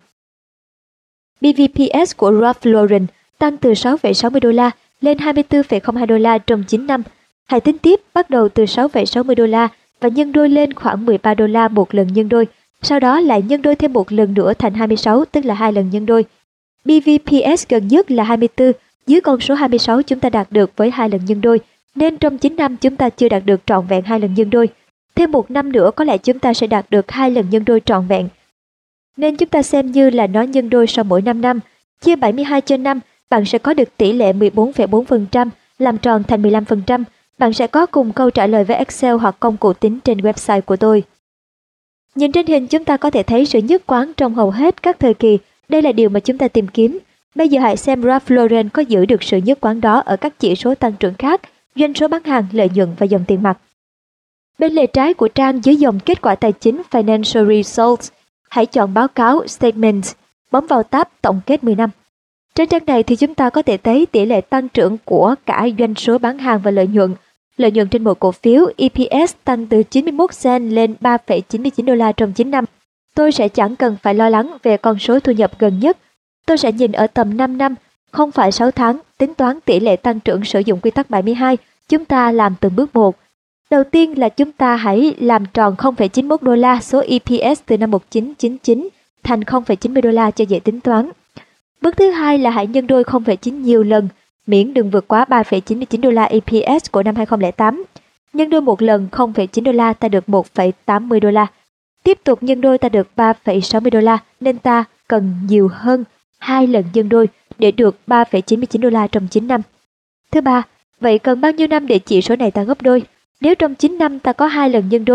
A: bê vê pê ét của Ralph Lauren tăng từ sáu phẩy sáu mươi đô la lên hai mươi tư phẩy không hai đô la trong chín năm. Hãy tính tiếp, bắt đầu từ sáu phẩy sáu mươi đô la và nhân đôi lên khoảng mười ba đô la một lần nhân đôi. Sau đó lại nhân đôi thêm một lần nữa thành hai mươi sáu, tức là hai lần nhân đôi. bê vê pê ét gần nhất là hai mươi tư, dưới con số hai mươi sáu chúng ta đạt được với hai lần nhân đôi, nên trong chín năm chúng ta chưa đạt được trọn vẹn hai lần nhân đôi. Thêm một năm nữa có lẽ chúng ta sẽ đạt được hai lần nhân đôi trọn vẹn. Nên chúng ta xem như là nó nhân đôi sau mỗi năm năm. Chia bảy mươi hai trên năm, bạn sẽ có được tỷ lệ mười bốn phẩy bốn phần trăm, làm tròn thành mười lăm phần trăm. Bạn sẽ có cùng câu trả lời với Excel hoặc công cụ tính trên website của tôi. Nhìn trên hình, chúng ta có thể thấy sự nhất quán trong hầu hết các thời kỳ. Đây là điều mà chúng ta tìm kiếm. Bây giờ hãy xem Ralph Lauren có giữ được sự nhất quán đó ở các chỉ số tăng trưởng khác, doanh số bán hàng, lợi nhuận và dòng tiền mặt. Bên lề trái của trang dưới dòng kết quả tài chính Financial Results, hãy chọn báo cáo Statement, bấm vào tab tổng kết mười năm. Trên trang này thì chúng ta có thể thấy tỷ lệ tăng trưởng của cả doanh số bán hàng và lợi nhuận. Lợi nhuận trên một cổ phiếu E P S tăng từ chín mươi mốt cent lên ba phẩy chín mươi chín đô la trong chín năm. Tôi sẽ chẳng cần phải lo lắng về con số thu nhập gần nhất. Tôi sẽ nhìn ở tầm năm năm, không phải sáu tháng, tính toán tỷ lệ tăng trưởng sử dụng quy tắc bảy mươi hai. Chúng ta làm từng bước một. Đầu tiên là chúng ta hãy làm tròn không phẩy chín mươi mốt đô la số E P S từ năm một nghìn chín trăm chín mươi chín thành không phẩy chín mươi đô la cho dễ tính toán. Bước thứ hai là hãy nhân đôi không phẩy chín nhiều lần, miễn đừng vượt quá ba phẩy chín mươi chín đô la E P S của năm hai nghìn không trăm lẻ tám. Nhân đôi một lần không phẩy chín đô la ta được một phẩy tám mươi đô la. Tiếp tục nhân đôi ta được ba phẩy sáu mươi đô la, nên ta cần nhiều hơn hai lần nhân đôi để được ba phẩy chín mươi chín đô la trong chín năm. Thứ ba, vậy cần bao nhiêu năm để chỉ số này tăng gấp đôi? Nếu trong chín năm ta có hai lần nhân đôi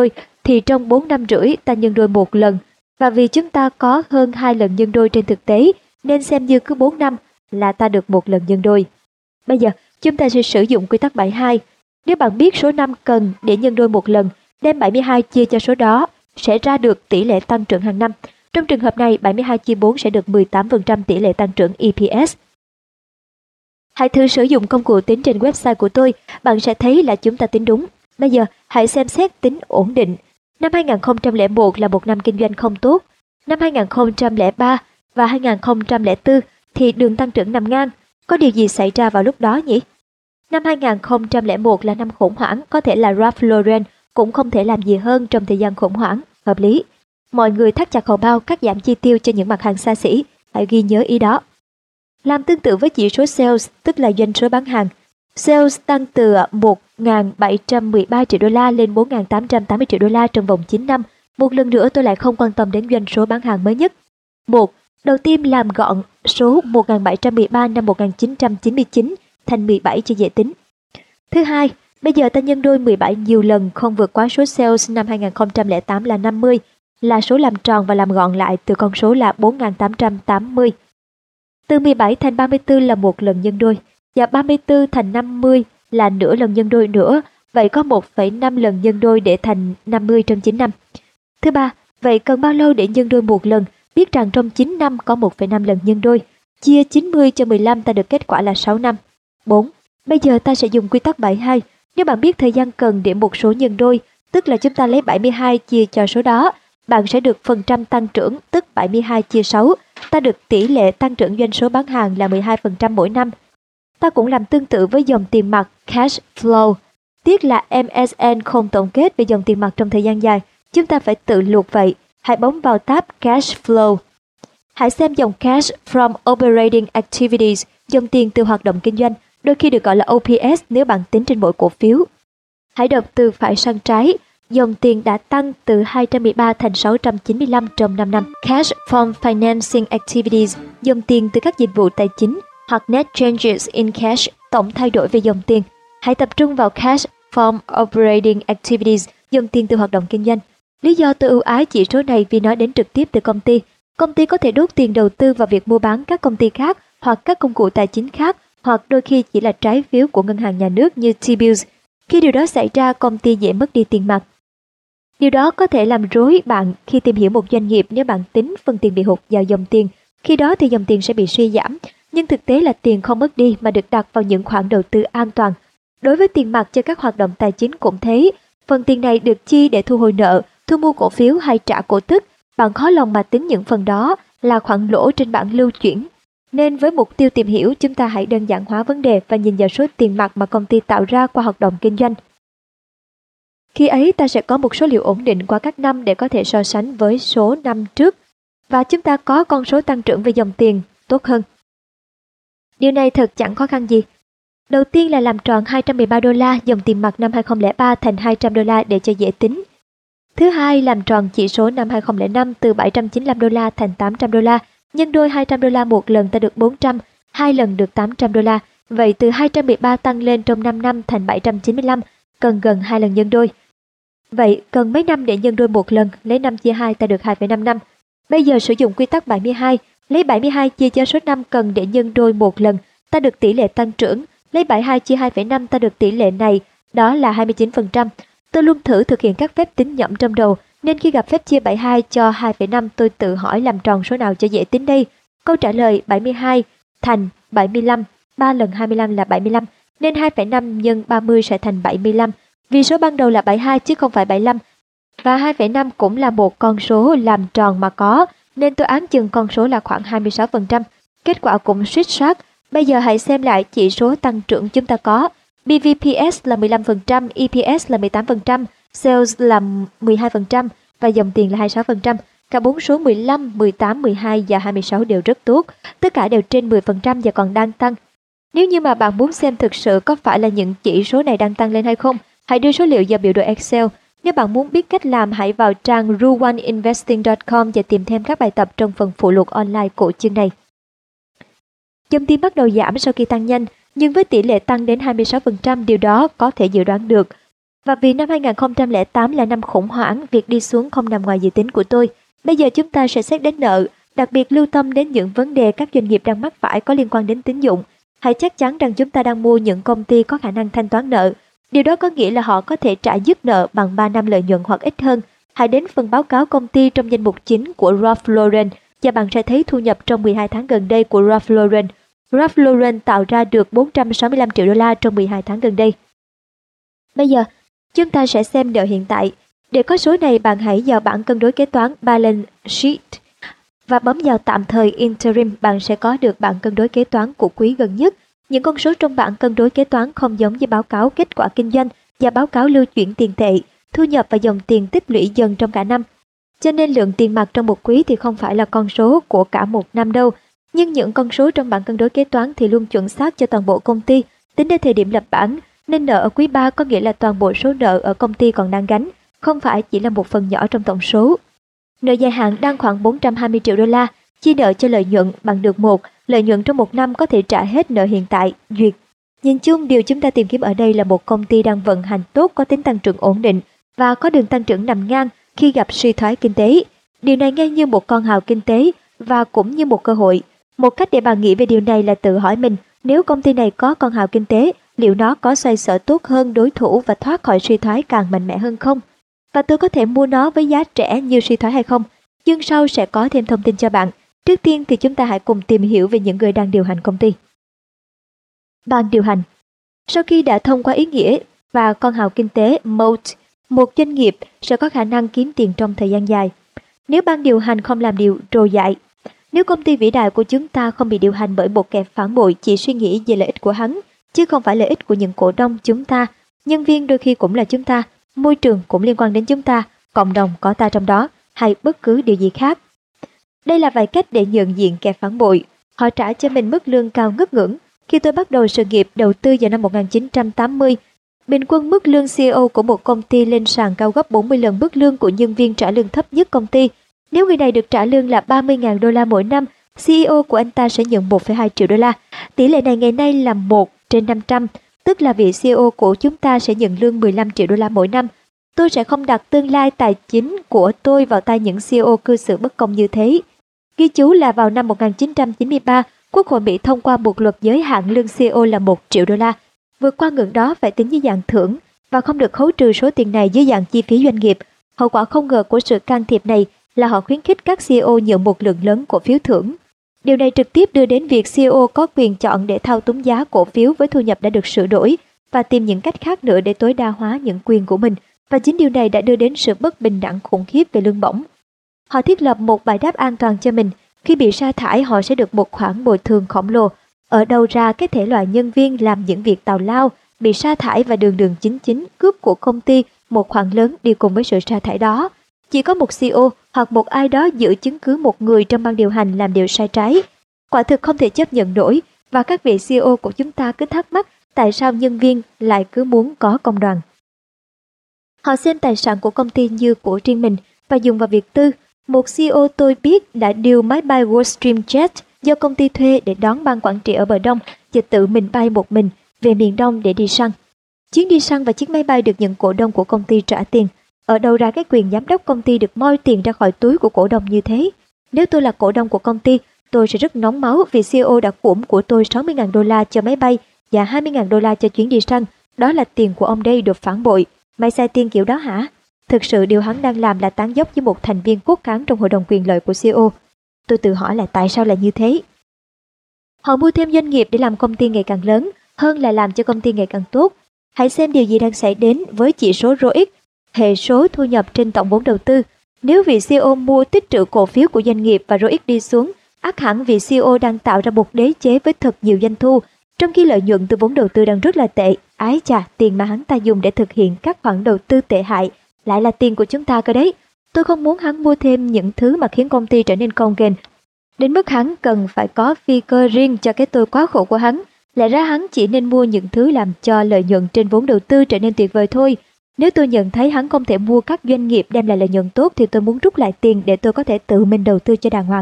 A: thì trong bốn năm rưỡi ta nhân đôi một lần, và vì chúng ta có hơn hai lần nhân đôi trên thực tế nên xem như cứ bốn năm là ta được một lần nhân đôi. Bây giờ chúng ta sẽ sử dụng quy tắc bảy mươi hai. Nếu bạn biết số năm cần để nhân đôi một lần, đem bảy mươi hai chia cho số đó sẽ ra được tỷ lệ tăng trưởng hàng năm. Trong trường hợp này, bảy mươi hai chia bốn sẽ được mười tám phần trăm tỷ lệ tăng trưởng E P S. Hãy thử sử dụng công cụ tính trên website của tôi, bạn sẽ thấy là chúng ta tính đúng. Bây giờ, hãy xem xét tính ổn định. Năm hai nghìn không trăm lẻ một là một năm kinh doanh không tốt. Năm hai nghìn không trăm lẻ ba và hai nghìn không trăm lẻ bốn thì đường tăng trưởng nằm ngang. Có điều gì xảy ra vào lúc đó nhỉ? Năm hai nghìn không trăm lẻ một là năm khủng hoảng, có thể là Ralph Lauren cũng không thể làm gì hơn trong thời gian khủng hoảng, hợp lý. Mọi người thắt chặt hầu bao, cắt giảm chi tiêu cho những mặt hàng xa xỉ, hãy ghi nhớ ý đó. Làm tương tự với chỉ số sales, tức là doanh số bán hàng. Sales tăng từ một nghìn bảy trăm mười ba triệu đô la lên bốn nghìn tám trăm tám mươi triệu đô la trong vòng chín năm. Một lần nữa tôi lại không quan tâm đến doanh số bán hàng mới nhất. một. Đầu tiên làm gọn số một nghìn bảy trăm mười ba năm một nghìn chín trăm chín mươi chín thành mười bảy cho dễ tính. Thứ hai, bây giờ ta nhân đôi mười bảy nhiều lần không vượt quá số sales năm hai nghìn không trăm lẻ tám là năm mươi, là số làm tròn và làm gọn lại từ con số là bốn nghìn tám trăm tám mươi. Từ mười bảy thành ba mươi tư là một lần nhân đôi, và ba mươi tư thành năm mươi là nửa lần nhân đôi nữa, vậy có một phẩy năm lần nhân đôi để thành năm mươi trong chín năm. Thứ ba, vậy cần bao lâu để nhân đôi một lần? Biết rằng trong chín năm có một phẩy năm lần nhân đôi, chia chín mươi cho mười lăm ta được kết quả là sáu năm. bốn. Bây giờ ta sẽ dùng quy tắc bảy mươi hai. Nếu bạn biết thời gian cần để một số nhân đôi, tức là chúng ta lấy bảy mươi hai chia cho số đó, bạn sẽ được phần trăm tăng trưởng, tức bảy mươi hai chia sáu, ta được tỷ lệ tăng trưởng doanh số bán hàng là mười hai phần trăm mỗi năm. Ta cũng làm tương tự với dòng tiền mặt cash flow. Tiếc là em ét en không tổng kết về dòng tiền mặt trong thời gian dài, chúng ta phải tự luộc vậy. Hãy bấm vào tab cash flow. Hãy xem dòng cash from operating activities, dòng tiền từ hoạt động kinh doanh, đôi khi được gọi là O P S nếu bạn tính trên mỗi cổ phiếu. Hãy đọc từ phải sang trái. Dòng tiền đã tăng từ hai trăm mười ba thành sáu trăm chín mươi lăm trong năm năm. Cash from financing activities, dòng tiền từ các dịch vụ tài chính, hoặc net changes in cash, tổng thay đổi về dòng tiền. Hãy tập trung vào cash from operating activities, dòng tiền từ hoạt động kinh doanh. Lý do tôi ưu ái chỉ số này vì nó đến trực tiếp từ công ty. Công ty có thể đốt tiền đầu tư vào việc mua bán các công ty khác hoặc các công cụ tài chính khác, hoặc đôi khi chỉ là trái phiếu của ngân hàng nhà nước như T-bills. Khi điều đó xảy ra, công ty dễ mất đi tiền mặt. Điều đó có thể làm rối bạn khi tìm hiểu một doanh nghiệp nếu bạn tính phần tiền bị hụt vào dòng tiền. Khi đó thì dòng tiền sẽ bị suy giảm, nhưng thực tế là tiền không mất đi mà được đặt vào những khoản đầu tư an toàn. Đối với tiền mặt cho các hoạt động tài chính cũng thế, phần tiền này được chi để thu hồi nợ, thu mua cổ phiếu hay trả cổ tức. Bạn khó lòng mà tính những phần đó là khoản lỗ trên bảng lưu chuyển. Nên với mục tiêu tìm hiểu, chúng ta hãy đơn giản hóa vấn đề và nhìn vào số tiền mặt mà công ty tạo ra qua hoạt động kinh doanh. Khi ấy ta sẽ có một số liệu ổn định qua các năm để có thể so sánh với số năm trước, và chúng ta có con số tăng trưởng về dòng tiền tốt hơn. Điều này thật chẳng khó khăn gì. Đầu tiên là làm tròn hai trăm mười ba đô la dòng tiền mặt năm hai nghìn không trăm lẻ ba thành hai trăm đô la để cho dễ tính. Thứ hai, làm tròn chỉ số năm hai nghìn không trăm lẻ năm từ bảy trăm chín mươi lăm đô la thành tám trăm đô la, nhân đôi hai trăm đô la một lần ta được bốn trăm, hai lần được tám trăm đô la. Vậy từ hai trăm mười ba tăng lên trong năm năm thành bảy trăm chín mươi lăm, cần gần hai lần nhân đôi. Vậy cần mấy năm để nhân đôi một lần? Lấy năm chia hai ta được hai phẩy năm năm. Bây giờ sử dụng quy tắc bảy mươi hai, lấy bảy mươi hai chia cho số năm cần để nhân đôi một lần, ta được tỷ lệ tăng trưởng. Lấy bảy mươi hai chia hai phẩy năm ta được tỷ lệ này, đó là hai mươi chín phần trăm. Tôi luôn thử thực hiện các phép tính nhẩm trong đầu, nên khi gặp phép chia bảy mươi hai cho hai phẩy năm tôi tự hỏi làm tròn số nào cho dễ tính đây. Câu trả lời bảy mươi hai thành bảy mươi lăm, ba lần hai mươi lăm là bảy mươi lăm, nên hai phẩy năm nhân ba mươi sẽ thành bảy mươi lăm. Vì số ban đầu là bảy mươi hai chứ không phải bảy mươi lăm, và hai phẩy năm cũng là một con số làm tròn mà có, nên tôi áng chừng con số là khoảng hai mươi sáu phần trăm. Kết quả cũng suýt soát. Bây giờ hãy xem lại chỉ số tăng trưởng chúng ta có. B V P S là mười lăm phần trăm, E P S là mười tám phần trăm, Sales là mười hai phần trăm và dòng tiền là hai mươi sáu phần trăm. Cả bốn số mười lăm, mười tám, mười hai và hai mươi sáu đều rất tốt. Tất cả đều trên mười phần trăm và còn đang tăng. Nếu như mà bạn muốn xem thực sự có phải là những chỉ số này đang tăng lên hay không, hãy đưa số liệu vào biểu đồ Excel. Nếu bạn muốn biết cách làm, hãy vào trang rule one investing dot com và tìm thêm các bài tập trong phần phụ lục online của chương này. Dòng tiền bắt đầu giảm sau khi tăng nhanh, nhưng với tỷ lệ tăng đến hai mươi sáu phần trăm, điều đó có thể dự đoán được. Và vì năm hai không không tám là năm khủng hoảng, việc đi xuống không nằm ngoài dự tính của tôi. Bây giờ chúng ta sẽ xét đến nợ, đặc biệt lưu tâm đến những vấn đề các doanh nghiệp đang mắc phải có liên quan đến tín dụng. Hãy chắc chắn rằng chúng ta đang mua những công ty có khả năng thanh toán nợ. Điều đó có nghĩa là họ có thể trả dứt nợ bằng ba năm lợi nhuận hoặc ít hơn. Hãy đến phần báo cáo công ty trong danh mục chính của Ralph Lauren và bạn sẽ thấy thu nhập trong mười hai tháng gần đây của Ralph Lauren. Ralph Lauren tạo ra được bốn trăm sáu mươi lăm triệu đô la trong mười hai tháng gần đây. Bây giờ, chúng ta sẽ xem nợ hiện tại. Để có số này, bạn hãy vào bảng cân đối kế toán Balance Sheet và bấm vào tạm thời Interim. Bạn sẽ có được bảng cân đối kế toán của quý gần nhất. Những con số trong bảng cân đối kế toán không giống với báo cáo kết quả kinh doanh và báo cáo lưu chuyển tiền tệ, thu nhập và dòng tiền tích lũy dần trong cả năm. Cho nên lượng tiền mặt trong một quý thì không phải là con số của cả một năm đâu. Nhưng những con số trong bảng cân đối kế toán thì luôn chuẩn xác cho toàn bộ công ty, tính đến thời điểm lập bảng, nên nợ ở quý ba có nghĩa là toàn bộ số nợ ở công ty còn đang gánh, không phải chỉ là một phần nhỏ trong tổng số. Nợ dài hạn đang khoảng bốn trăm hai mươi triệu đô la, chia nợ cho lợi nhuận bằng được một, lợi nhuận trong một năm có thể trả hết nợ hiện tại, duyệt. Nhìn chung, điều chúng ta tìm kiếm ở đây là một công ty đang vận hành tốt, có tính tăng trưởng ổn định và có đường tăng trưởng nằm ngang khi gặp suy thoái kinh tế. Điều này nghe như một con hào kinh tế và cũng như một cơ hội. Một cách để bạn nghĩ về điều này là tự hỏi mình, nếu công ty này có con hào kinh tế, liệu nó có xoay sở tốt hơn đối thủ và thoát khỏi suy thoái càng mạnh mẽ hơn không? Và tôi có thể mua nó với giá rẻ như suy thoái hay không? Nhưng sau sẽ có thêm thông tin cho bạn. Trước tiên thì chúng ta hãy cùng tìm hiểu về những người đang điều hành công ty. Ban điều hành. Sau khi đã thông qua ý nghĩa và con hào kinh tế moat, một doanh nghiệp sẽ có khả năng kiếm tiền trong thời gian dài. Nếu ban điều hành không làm điều trồ dại, nếu công ty vĩ đại của chúng ta không bị điều hành bởi một kẻ phản bội chỉ suy nghĩ về lợi ích của hắn, chứ không phải lợi ích của những cổ đông chúng ta, nhân viên đôi khi cũng là chúng ta, môi trường cũng liên quan đến chúng ta, cộng đồng có ta trong đó, hay bất cứ điều gì khác. Đây là vài cách để nhận diện kẻ phản bội. Họ trả cho mình mức lương cao ngất ngưỡng. Khi tôi bắt đầu sự nghiệp đầu tư vào năm một nghìn chín trăm tám mươi, bình quân mức lương xê e ô của một công ty lên sàn cao gấp bốn mươi lần mức lương của nhân viên trả lương thấp nhất công ty. Nếu người này được trả lương là ba mươi nghìn đô la mỗi năm, xê e ô của anh ta sẽ nhận một phẩy hai triệu đô la. Tỷ lệ này ngày nay là một trên năm trăm, tức là vị xê e ô của chúng ta sẽ nhận lương mười lăm triệu đô la mỗi năm. Tôi sẽ không đặt tương lai tài chính của tôi vào tay những xê e ô cư xử bất công như thế. Ghi chú là vào năm một nghìn chín trăm chín mươi ba, Quốc hội Mỹ thông qua một luật giới hạn lương xê e ô là một triệu đô la. Vượt qua ngưỡng đó phải tính dưới dạng thưởng và không được khấu trừ số tiền này dưới dạng chi phí doanh nghiệp. Hậu quả không ngờ của sự can thiệp này là họ khuyến khích các xê e ô nhận một lượng lớn cổ phiếu thưởng. Điều này trực tiếp đưa đến việc xê e ô có quyền chọn để thao túng giá cổ phiếu với thu nhập đã được sửa đổi và tìm những cách khác nữa để tối đa hóa những quyền của mình. Và chính điều này đã đưa đến sự bất bình đẳng khủng khiếp về lương bổng. Họ thiết lập một bài đáp an toàn cho mình. Khi bị sa thải, họ sẽ được một khoản bồi thường khổng lồ. Ở đâu ra cái thể loại nhân viên làm những việc tào lao, bị sa thải và đường đường chính chính cướp của công ty một khoản lớn đi cùng với sự sa thải đó. Chỉ có một xê e ô hoặc một ai đó giữ chứng cứ một người trong ban điều hành làm điều sai trái. Quả thực không thể chấp nhận nổi, và các vị xê e ô của chúng ta cứ thắc mắc tại sao nhân viên lại cứ muốn có công đoàn. Họ xem tài sản của công ty như của riêng mình và dùng vào việc tư. Một xê e ô tôi biết đã điều máy bay Gulfstream Jet do công ty thuê để đón ban quản trị ở bờ Đông và tự mình bay một mình về miền Đông để đi săn. Chuyến đi săn và chiếc máy bay được những cổ đông của công ty trả tiền. Ở đâu ra cái quyền giám đốc công ty được moi tiền ra khỏi túi của cổ đông như thế? Nếu tôi là cổ đông của công ty, tôi sẽ rất nóng máu vì xê e ô đã cuỗm của tôi sáu mươi nghìn đô la cho máy bay và hai mươi nghìn đô la cho chuyến đi săn. Đó là tiền của ông đây được phản bội. Mày xài tiền kiểu đó hả? Thực sự điều hắn đang làm là tán dóc với một thành viên cốt cán trong hội đồng quyền lợi của xê e ô. Tôi tự hỏi là tại sao lại như thế? Họ mua thêm doanh nghiệp để làm công ty ngày càng lớn hơn là làm cho công ty ngày càng tốt. Hãy xem điều gì đang xảy đến với chỉ số rờ o i xê, hệ số thu nhập trên tổng vốn đầu tư. Nếu vị xê e ô mua tích trữ cổ phiếu của doanh nghiệp và rờ o i xê đi xuống, ắt hẳn vị xê e ô đang tạo ra một đế chế với thật nhiều doanh thu, trong khi lợi nhuận từ vốn đầu tư đang rất là tệ. Ái chà, tiền mà hắn ta dùng để thực hiện các khoản đầu tư tệ hại lại là tiền của chúng ta cơ đấy. Tôi không muốn hắn mua thêm những thứ mà khiến công ty trở nên cồng kềnh đến mức hắn cần phải có phi cơ riêng cho cái tôi quá khổ của hắn. Lẽ ra hắn chỉ nên mua những thứ làm cho lợi nhuận trên vốn đầu tư trở nên tuyệt vời thôi. Nếu tôi nhận thấy hắn không thể mua các doanh nghiệp đem lại lợi nhuận tốt thì tôi muốn rút lại tiền để tôi có thể tự mình đầu tư cho đàng hoàng.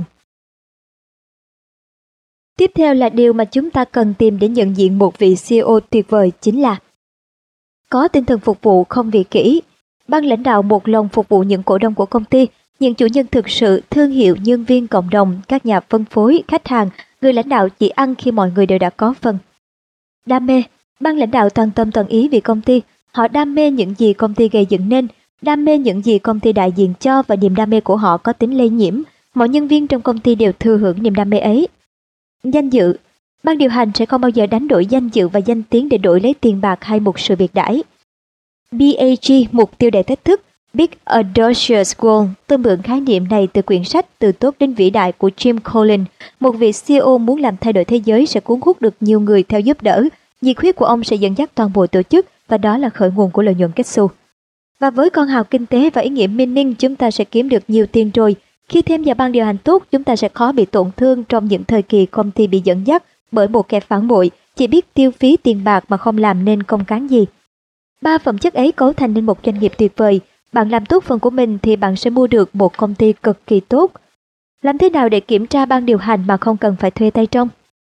A: Tiếp theo là điều mà chúng ta cần tìm để nhận diện một vị xê e ô tuyệt vời chính là có tinh thần phục vụ không vị kỷ. Ban lãnh đạo một lòng phục vụ những cổ đông của công ty, những chủ nhân thực sự, thương hiệu, nhân viên, cộng đồng, các nhà phân phối, khách hàng. Người lãnh đạo chỉ ăn khi mọi người đều đã có phần. Đam mê. Ban lãnh đạo toàn tâm toàn ý vì công ty. Họ đam mê những gì công ty gây dựng nên, đam mê những gì công ty đại diện cho, và niềm đam mê của họ có tính lây nhiễm. Mọi nhân viên trong công ty đều thừa hưởng niềm đam mê ấy. Danh dự. Ban điều hành sẽ không bao giờ đánh đổi danh dự và danh tiếng để đổi lấy tiền bạc hay một sự biệt đãi. bê a giê, mục tiêu đầy thách thức. Big Audacious Goal. Tôi mượn khái niệm này từ quyển sách Từ tốt đến vĩ đại của Jim Collins. Một vị xê e ô muốn làm thay đổi thế giới sẽ cuốn hút được nhiều người theo giúp đỡ. Nhiệt huyết của ông sẽ dẫn dắt toàn bộ tổ chức, và đó là khởi nguồn của lợi nhuận kết xu. Và với con hào kinh tế và ý nghĩa meaning, chúng ta sẽ kiếm được nhiều tiền rồi. Khi thêm vào ban điều hành tốt, chúng ta sẽ khó bị tổn thương trong những thời kỳ công ty bị dẫn dắt bởi một kẻ phản bội, chỉ biết tiêu phí tiền bạc mà không làm nên công cán gì. Ba phẩm chất ấy cấu thành nên một doanh nghiệp tuyệt vời. Bạn làm tốt phần của mình thì bạn sẽ mua được một công ty cực kỳ tốt. Làm thế nào để kiểm tra ban điều hành mà không cần phải thuê tay trông?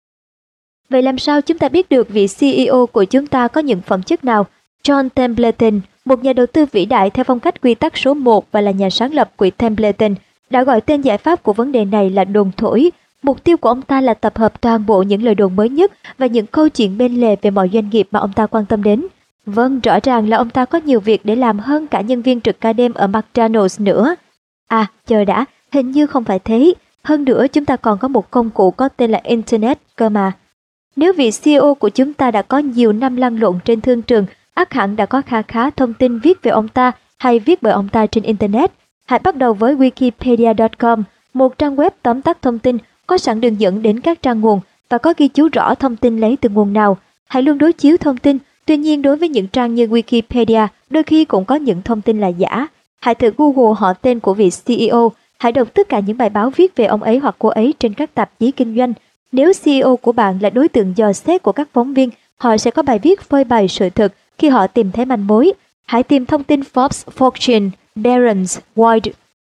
A: Vậy làm sao chúng ta biết được vị xê e ô của chúng ta có những phẩm chất nào? John Templeton, một nhà đầu tư vĩ đại theo phong cách quy tắc số một và là nhà sáng lập quỹ Templeton, đã gọi tên giải pháp của vấn đề này là đồn thổi. Mục tiêu của ông ta là tập hợp toàn bộ những lời đồn mới nhất và những câu chuyện bên lề về mọi doanh nghiệp mà ông ta quan tâm đến. Vâng, rõ ràng là ông ta có nhiều việc để làm hơn cả nhân viên trực ca đêm ở McDonald's nữa. À, chờ đã, hình như không phải thế. Hơn nữa chúng ta còn có một công cụ có tên là Internet cơ mà. Nếu vị xê e ô của chúng ta đã có nhiều năm lăn lộn trên thương trường, ắt hẳn đã có kha khá thông tin viết về ông ta hay viết bởi ông ta trên Internet. Hãy bắt đầu với wikipedia chấm com, một trang web tóm tắt thông tin, có sẵn đường dẫn đến các trang nguồn và có ghi chú rõ thông tin lấy từ nguồn nào. Hãy luôn đối chiếu thông tin. Tuy nhiên, đối với những trang như Wikipedia, đôi khi cũng có những thông tin là giả. Hãy thử Google họ tên của vị xê e ô. Hãy đọc tất cả những bài báo viết về ông ấy hoặc cô ấy trên các tạp chí kinh doanh. Nếu xê e ô của bạn là đối tượng dò xét của các phóng viên, họ sẽ có bài viết phơi bày sự thật khi họ tìm thấy manh mối. Hãy tìm thông tin Forbes, Fortune, Barron's, Wired,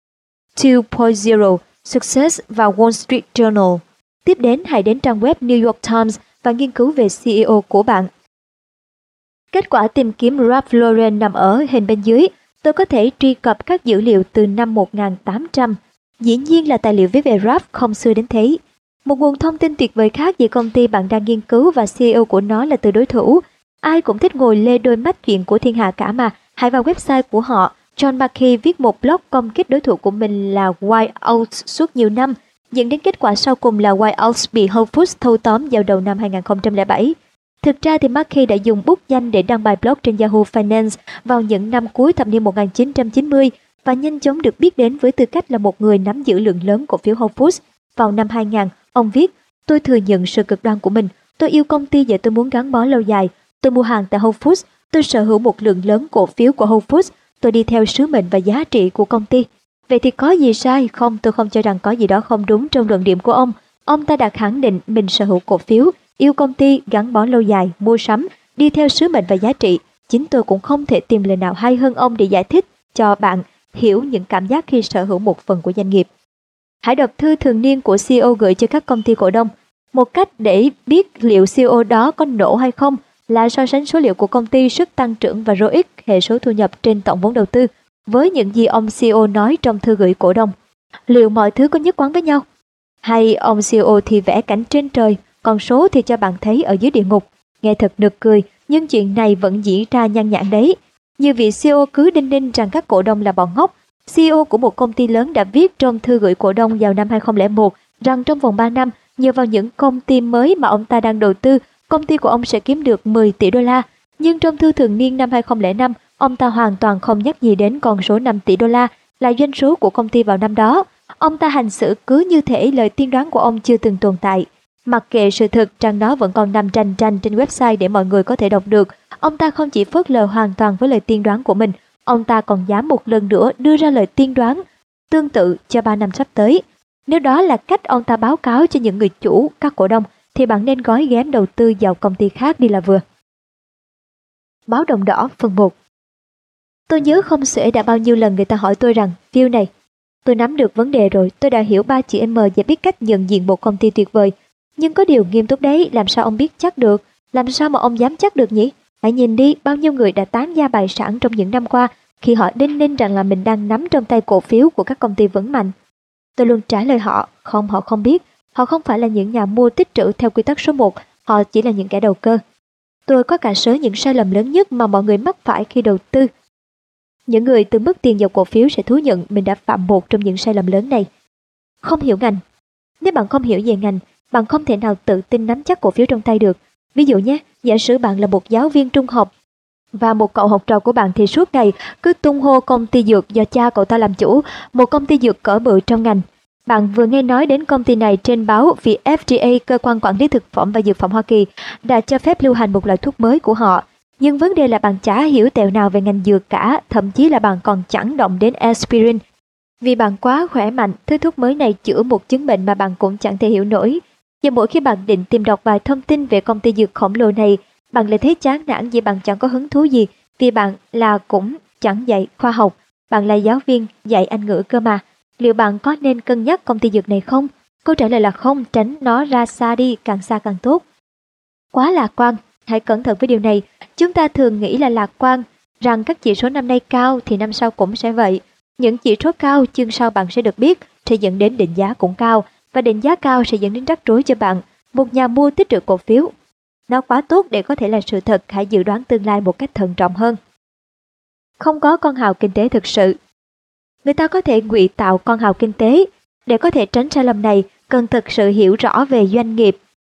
A: hai chấm không, Success và Wall Street Journal. Tiếp đến, hãy đến trang web New York Times và nghiên cứu về xê e ô của bạn. Kết quả tìm kiếm Ralph Lauren nằm ở hình bên dưới. Tôi có thể truy cập các dữ liệu từ năm một nghìn tám trăm. Dĩ nhiên là tài liệu viết về Ralph không xưa đến thế. Một nguồn thông tin tuyệt vời khác về công ty bạn đang nghiên cứu và xê e ô của nó là từ đối thủ. Ai cũng thích ngồi lê đôi mắt chuyện của thiên hạ cả mà. Hãy vào website của họ. John Mackey viết một blog công kích đối thủ của mình là Whiteout suốt nhiều năm, dẫn đến kết quả sau cùng là Whiteout bị Whole Foods thâu tóm vào đầu năm hai nghìn không trăm lẻ bảy. Thực ra thì Mackey đã dùng bút danh để đăng bài blog trên Yahoo Finance vào những năm cuối thập niên một nghìn chín trăm chín mươi và nhanh chóng được biết đến với tư cách là một người nắm giữ lượng lớn cổ phiếu Whole Foods. Vào năm hai nghìn, ông viết: "Tôi thừa nhận sự cực đoan của mình. Tôi yêu công ty và tôi muốn gắn bó lâu dài. Tôi mua hàng tại Whole Foods. Tôi sở hữu một lượng lớn cổ phiếu của Whole Foods. Tôi đi theo sứ mệnh và giá trị của công ty." Vậy thì có gì sai? Không, tôi không cho rằng có gì đó không đúng trong luận điểm của ông. Ông ta đã khẳng định mình sở hữu cổ phiếu, yêu công ty, gắn bó lâu dài, mua sắm, đi theo sứ mệnh và giá trị. Chính tôi cũng không thể tìm lời nào hay hơn ông để giải thích cho bạn hiểu những cảm giác khi sở hữu một phần của doanh nghiệp. Hãy đọc thư thường niên của xê e ô gửi cho các công ty cổ đông. Một cách để biết liệu xê e ô đó có nổ hay không là so sánh số liệu của công ty, sức tăng trưởng và rờ o i xê, hệ số thu nhập trên tổng vốn đầu tư, với những gì ông xê e ô nói trong thư gửi cổ đông. Liệu mọi thứ có nhất quán với nhau? Hay ông xê e ô thì vẽ cảnh trên trời, còn số thì cho bạn thấy ở dưới địa ngục? Nghe thật nực cười, nhưng chuyện này vẫn diễn ra nhan nhản đấy. Như vị xê e ô cứ đinh ninh rằng các cổ đông là bọn ngốc. xê e ô của một công ty lớn đã viết trong thư gửi cổ đông vào năm hai nghìn không trăm lẻ một rằng trong vòng ba năm, nhờ vào những công ty mới mà ông ta đang đầu tư, công ty của ông sẽ kiếm được mười tỷ đô la. Nhưng trong thư thường niên năm hai nghìn không trăm lẻ năm, ông ta hoàn toàn không nhắc gì đến con số năm tỷ đô la là doanh số của công ty vào năm đó. Ông ta hành xử cứ như thể lời tiên đoán của ông chưa từng tồn tại. Mặc kệ sự thực rằng nó vẫn còn nằm rành rành trên website để mọi người có thể đọc được, ông ta không chỉ phớt lờ hoàn toàn với lời tiên đoán của mình, ông ta còn dám một lần nữa đưa ra lời tiên đoán tương tự cho ba năm sắp tới. Nếu đó là cách ông ta báo cáo cho những người chủ, các cổ đông, thì bạn nên gói ghém đầu tư vào công ty khác đi là vừa. Báo động đỏ phần một. Tôi nhớ không xuể đã bao nhiêu lần người ta hỏi tôi rằng, Phil này, tôi nắm được vấn đề rồi, tôi đã hiểu ba chữ M và biết cách nhận diện một công ty tuyệt vời. Nhưng có điều nghiêm túc đấy, làm sao ông biết chắc được? Làm sao mà ông dám chắc được nhỉ? Hãy nhìn đi, bao nhiêu người đã tán gia bại sản trong những năm qua khi họ đinh ninh rằng là mình đang nắm trong tay cổ phiếu của các công ty vững mạnh. Tôi luôn trả lời họ, không, họ không biết. Họ không phải là những nhà mua tích trữ theo quy tắc số một, họ chỉ là những kẻ đầu cơ. Tôi có cả số những sai lầm lớn nhất mà mọi người mắc phải khi đầu tư. Những người từng mất tiền vào cổ phiếu sẽ thú nhận mình đã phạm một trong những sai lầm lớn này. Không hiểu ngành. Nếu bạn không hiểu về ngành, bạn không thể nào tự tin nắm chắc cổ phiếu trong tay được. Ví dụ nhé, giả sử bạn là một giáo viên trung học và một cậu học trò của bạn thì suốt ngày cứ tung hô công ty dược do cha cậu ta làm chủ, một công ty dược cỡ bự trong ngành. Bạn vừa nghe nói đến công ty này trên báo vì F D A, Cơ quan Quản lý Thực phẩm và Dược phẩm Hoa Kỳ, đã cho phép lưu hành một loại thuốc mới của họ. Nhưng vấn đề là bạn chả hiểu tẹo nào về ngành dược cả, thậm chí là bạn còn chẳng động đến aspirin. Vì bạn quá khỏe mạnh, thứ thuốc mới này chữa một chứng bệnh mà bạn cũng chẳng thể hiểu nổi. Và mỗi khi bạn định tìm đọc vài thông tin về công ty dược khổng lồ này, bạn lại thấy chán nản vì bạn chẳng có hứng thú gì, vì bạn là cũng chẳng dạy khoa học, bạn là giáo viên dạy Anh ngữ cơ mà. Liệu bạn có nên cân nhắc công ty dược này không? Câu trả lời là không, tránh nó ra xa đi, càng xa càng tốt. Quá lạc quan, hãy cẩn thận với điều này. Chúng ta thường nghĩ là lạc quan, rằng các chỉ số năm nay cao thì năm sau cũng sẽ vậy. Những chỉ số cao chương sau bạn sẽ được biết sẽ dẫn đến định giá cũng cao, và định giá cao sẽ dẫn đến rắc rối cho bạn, một nhà mua tích trữ cổ phiếu. Nó quá tốt để có thể là sự thật, hãy dự đoán tương lai một cách thận trọng hơn. Không có con hào kinh tế thực sự. Người ta có thể ngụy tạo con hào kinh tế. Để có thể tránh sai lầm này, cần thực sự hiểu rõ về doanh nghiệp.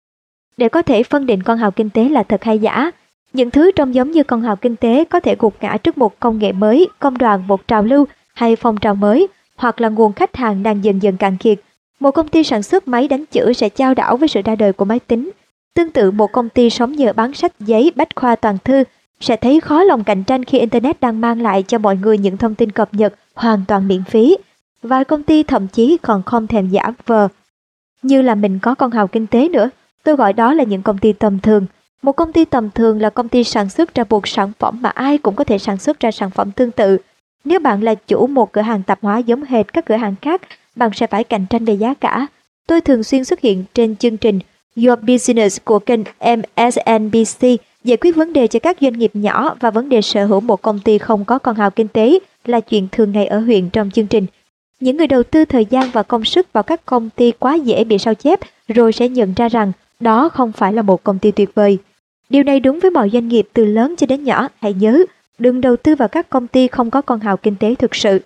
A: Để có thể phân định con hào kinh tế là thật hay giả, những thứ trông giống như con hào kinh tế có thể gục ngã trước một công nghệ mới, công đoàn, một trào lưu hay phong trào mới, hoặc là nguồn khách hàng đang dần dần cạn kiệt. Một công ty sản xuất máy đánh chữ sẽ chao đảo với sự ra đời của máy tính. Tương tự, một công ty sống nhờ bán sách giấy bách khoa toàn thư sẽ thấy khó lòng cạnh tranh khi Internet đang mang lại cho mọi người những thông tin cập nhật hoàn toàn miễn phí. Vài công ty thậm chí còn không thèm giả vờ như là mình có con hào kinh tế nữa. Tôi gọi đó là những công ty tầm thường. Một công ty tầm thường là công ty sản xuất ra một sản phẩm mà ai cũng có thể sản xuất ra sản phẩm tương tự. Nếu bạn là chủ một cửa hàng tạp hóa giống hệt các cửa hàng khác, bạn sẽ phải cạnh tranh về giá cả. Tôi thường xuyên xuất hiện trên chương trình Your Business của kênh M S N B C giải quyết vấn đề cho các doanh nghiệp nhỏ, và vấn đề sở hữu một công ty không có con hào kinh tế là chuyện thường ngày ở huyện trong chương trình. Những người đầu tư thời gian và công sức vào các công ty quá dễ bị sao chép, rồi sẽ nhận ra rằng đó không phải là một công ty tuyệt vời. Điều này đúng với mọi doanh nghiệp từ lớn cho đến nhỏ. Hãy nhớ, đừng đầu tư vào các công ty không có con hào kinh tế thực sự.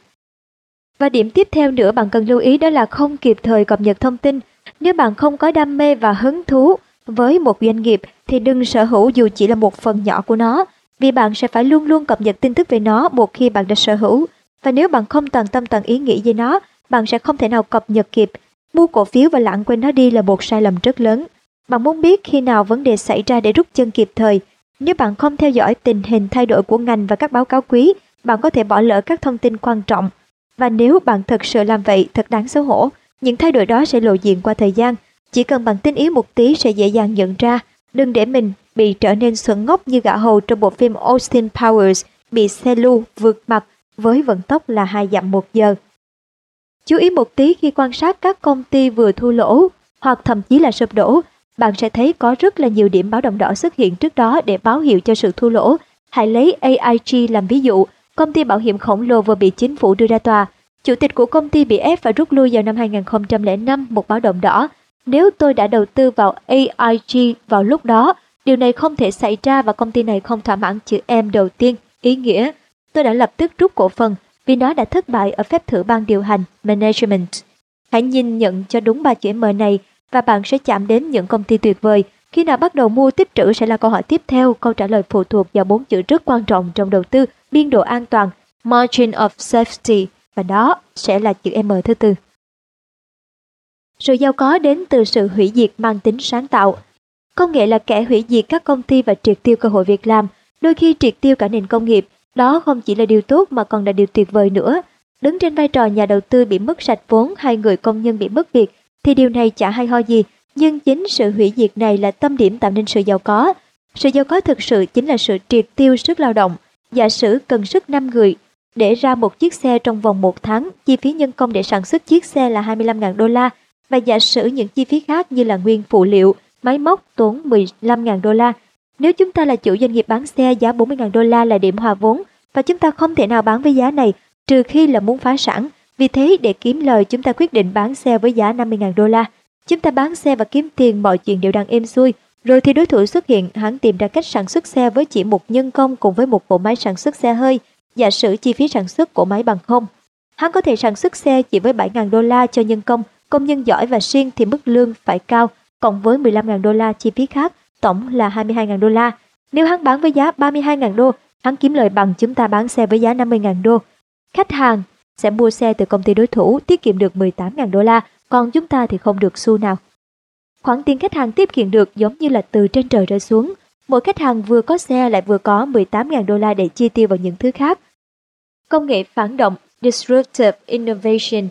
A: Và điểm tiếp theo nữa bạn cần lưu ý đó là không kịp thời cập nhật thông tin. Nếu bạn không có đam mê và hứng thú với một doanh nghiệp thì đừng sở hữu dù chỉ là một phần nhỏ của nó, vì bạn sẽ phải luôn luôn cập nhật tin tức về nó một khi bạn đã sở hữu. Và nếu bạn không toàn tâm toàn ý nghĩ về nó, bạn sẽ không thể nào cập nhật kịp. Mua cổ phiếu và lãng quên nó đi là một sai lầm rất lớn. Bạn muốn biết khi nào vấn đề xảy ra để rút chân kịp thời. Nếu bạn không theo dõi tình hình thay đổi của ngành và các báo cáo quý, bạn có thể bỏ lỡ các thông tin quan trọng. Và nếu bạn thật sự làm vậy, thật đáng xấu hổ. Những thay đổi đó sẽ lộ diện qua thời gian. Chỉ cần bạn tinh ý một tí sẽ dễ dàng nhận ra. Đừng để mình bị trở nên xuẩn ngốc như gã hầu trong bộ phim Austin Powers bị xe lưu vượt mặt với vận tốc là hai dặm một giờ. Chú ý một tí khi quan sát các công ty vừa thua lỗ hoặc thậm chí là sụp đổ. Bạn sẽ thấy có rất là nhiều điểm báo động đỏ xuất hiện trước đó để báo hiệu cho sự thua lỗ. Hãy lấy A I G làm ví dụ. Công ty bảo hiểm khổng lồ vừa bị chính phủ đưa ra tòa. Chủ tịch của công ty bị ép phải rút lui vào năm hai nghìn không trăm lẻ năm, một báo động đỏ. Nếu tôi đã đầu tư vào A I G vào lúc đó, điều này không thể xảy ra và công ty này không thỏa mãn chữ M đầu tiên, ý nghĩa tôi đã lập tức rút cổ phần vì nó đã thất bại ở phép thử ban điều hành, management. Hãy nhìn nhận cho đúng ba chữ M này và bạn sẽ chạm đến những công ty tuyệt vời. Khi nào bắt đầu mua tích trữ sẽ là câu hỏi tiếp theo. Câu trả lời phụ thuộc vào bốn chữ rất quan trọng trong đầu tư: biên độ an toàn, margin of safety, và đó sẽ là chữ M thứ tư. Sự giàu có đến từ sự hủy diệt mang tính sáng tạo. Công nghệ là kẻ hủy diệt các công ty và triệt tiêu cơ hội việc làm, đôi khi triệt tiêu cả nền công nghiệp. Đó không chỉ là điều tốt mà còn là điều tuyệt vời nữa. Đứng trên vai trò nhà đầu tư bị mất sạch vốn hay người công nhân bị mất việc thì điều này chả hay ho gì, nhưng chính sự hủy diệt này là tâm điểm tạo nên sự giàu có. Sự giàu có thực sự chính là sự triệt tiêu sức lao động. Giả sử cần sức năm người để ra một chiếc xe trong vòng một tháng, chi phí nhân công để sản xuất chiếc xe là hai mươi lăm nghìn đô la, và giả sử những chi phí khác như là nguyên phụ liệu, máy móc tốn mười lăm nghìn đô la. Nếu chúng ta là chủ doanh nghiệp bán xe, giá bốn mươi nghìn đô la là điểm hòa vốn và chúng ta không thể nào bán với giá này trừ khi là muốn phá sản. Vì thế để kiếm lời chúng ta quyết định bán xe với giá năm mươi nghìn đô la. Chúng ta bán xe và kiếm tiền, mọi chuyện đều đang êm xuôi. Rồi thì đối thủ xuất hiện, hắn tìm ra cách sản xuất xe với chỉ một nhân công cùng với một bộ máy sản xuất xe hơi. Giả sử chi phí sản xuất của máy bằng không. Hắn có thể sản xuất xe chỉ với bảy nghìn đô la cho nhân công, công nhân giỏi và siêng thì mức lương phải cao, cộng với mười lăm nghìn đô la chi phí khác, tổng là hai mươi hai nghìn đô la. Nếu hắn bán với giá ba mươi hai nghìn đô, hắn kiếm lời bằng chúng ta bán xe với giá năm mươi nghìn đô. Khách hàng sẽ mua xe từ công ty đối thủ, tiết kiệm được mười tám nghìn đô la, còn chúng ta thì không được xu nào. Khoản tiền khách hàng tiết kiệm được giống như là từ trên trời rơi xuống. Mỗi khách hàng vừa có xe lại vừa có mười tám nghìn đô la để chi tiêu vào những thứ khác. Công nghệ phản động Disruptive Innovation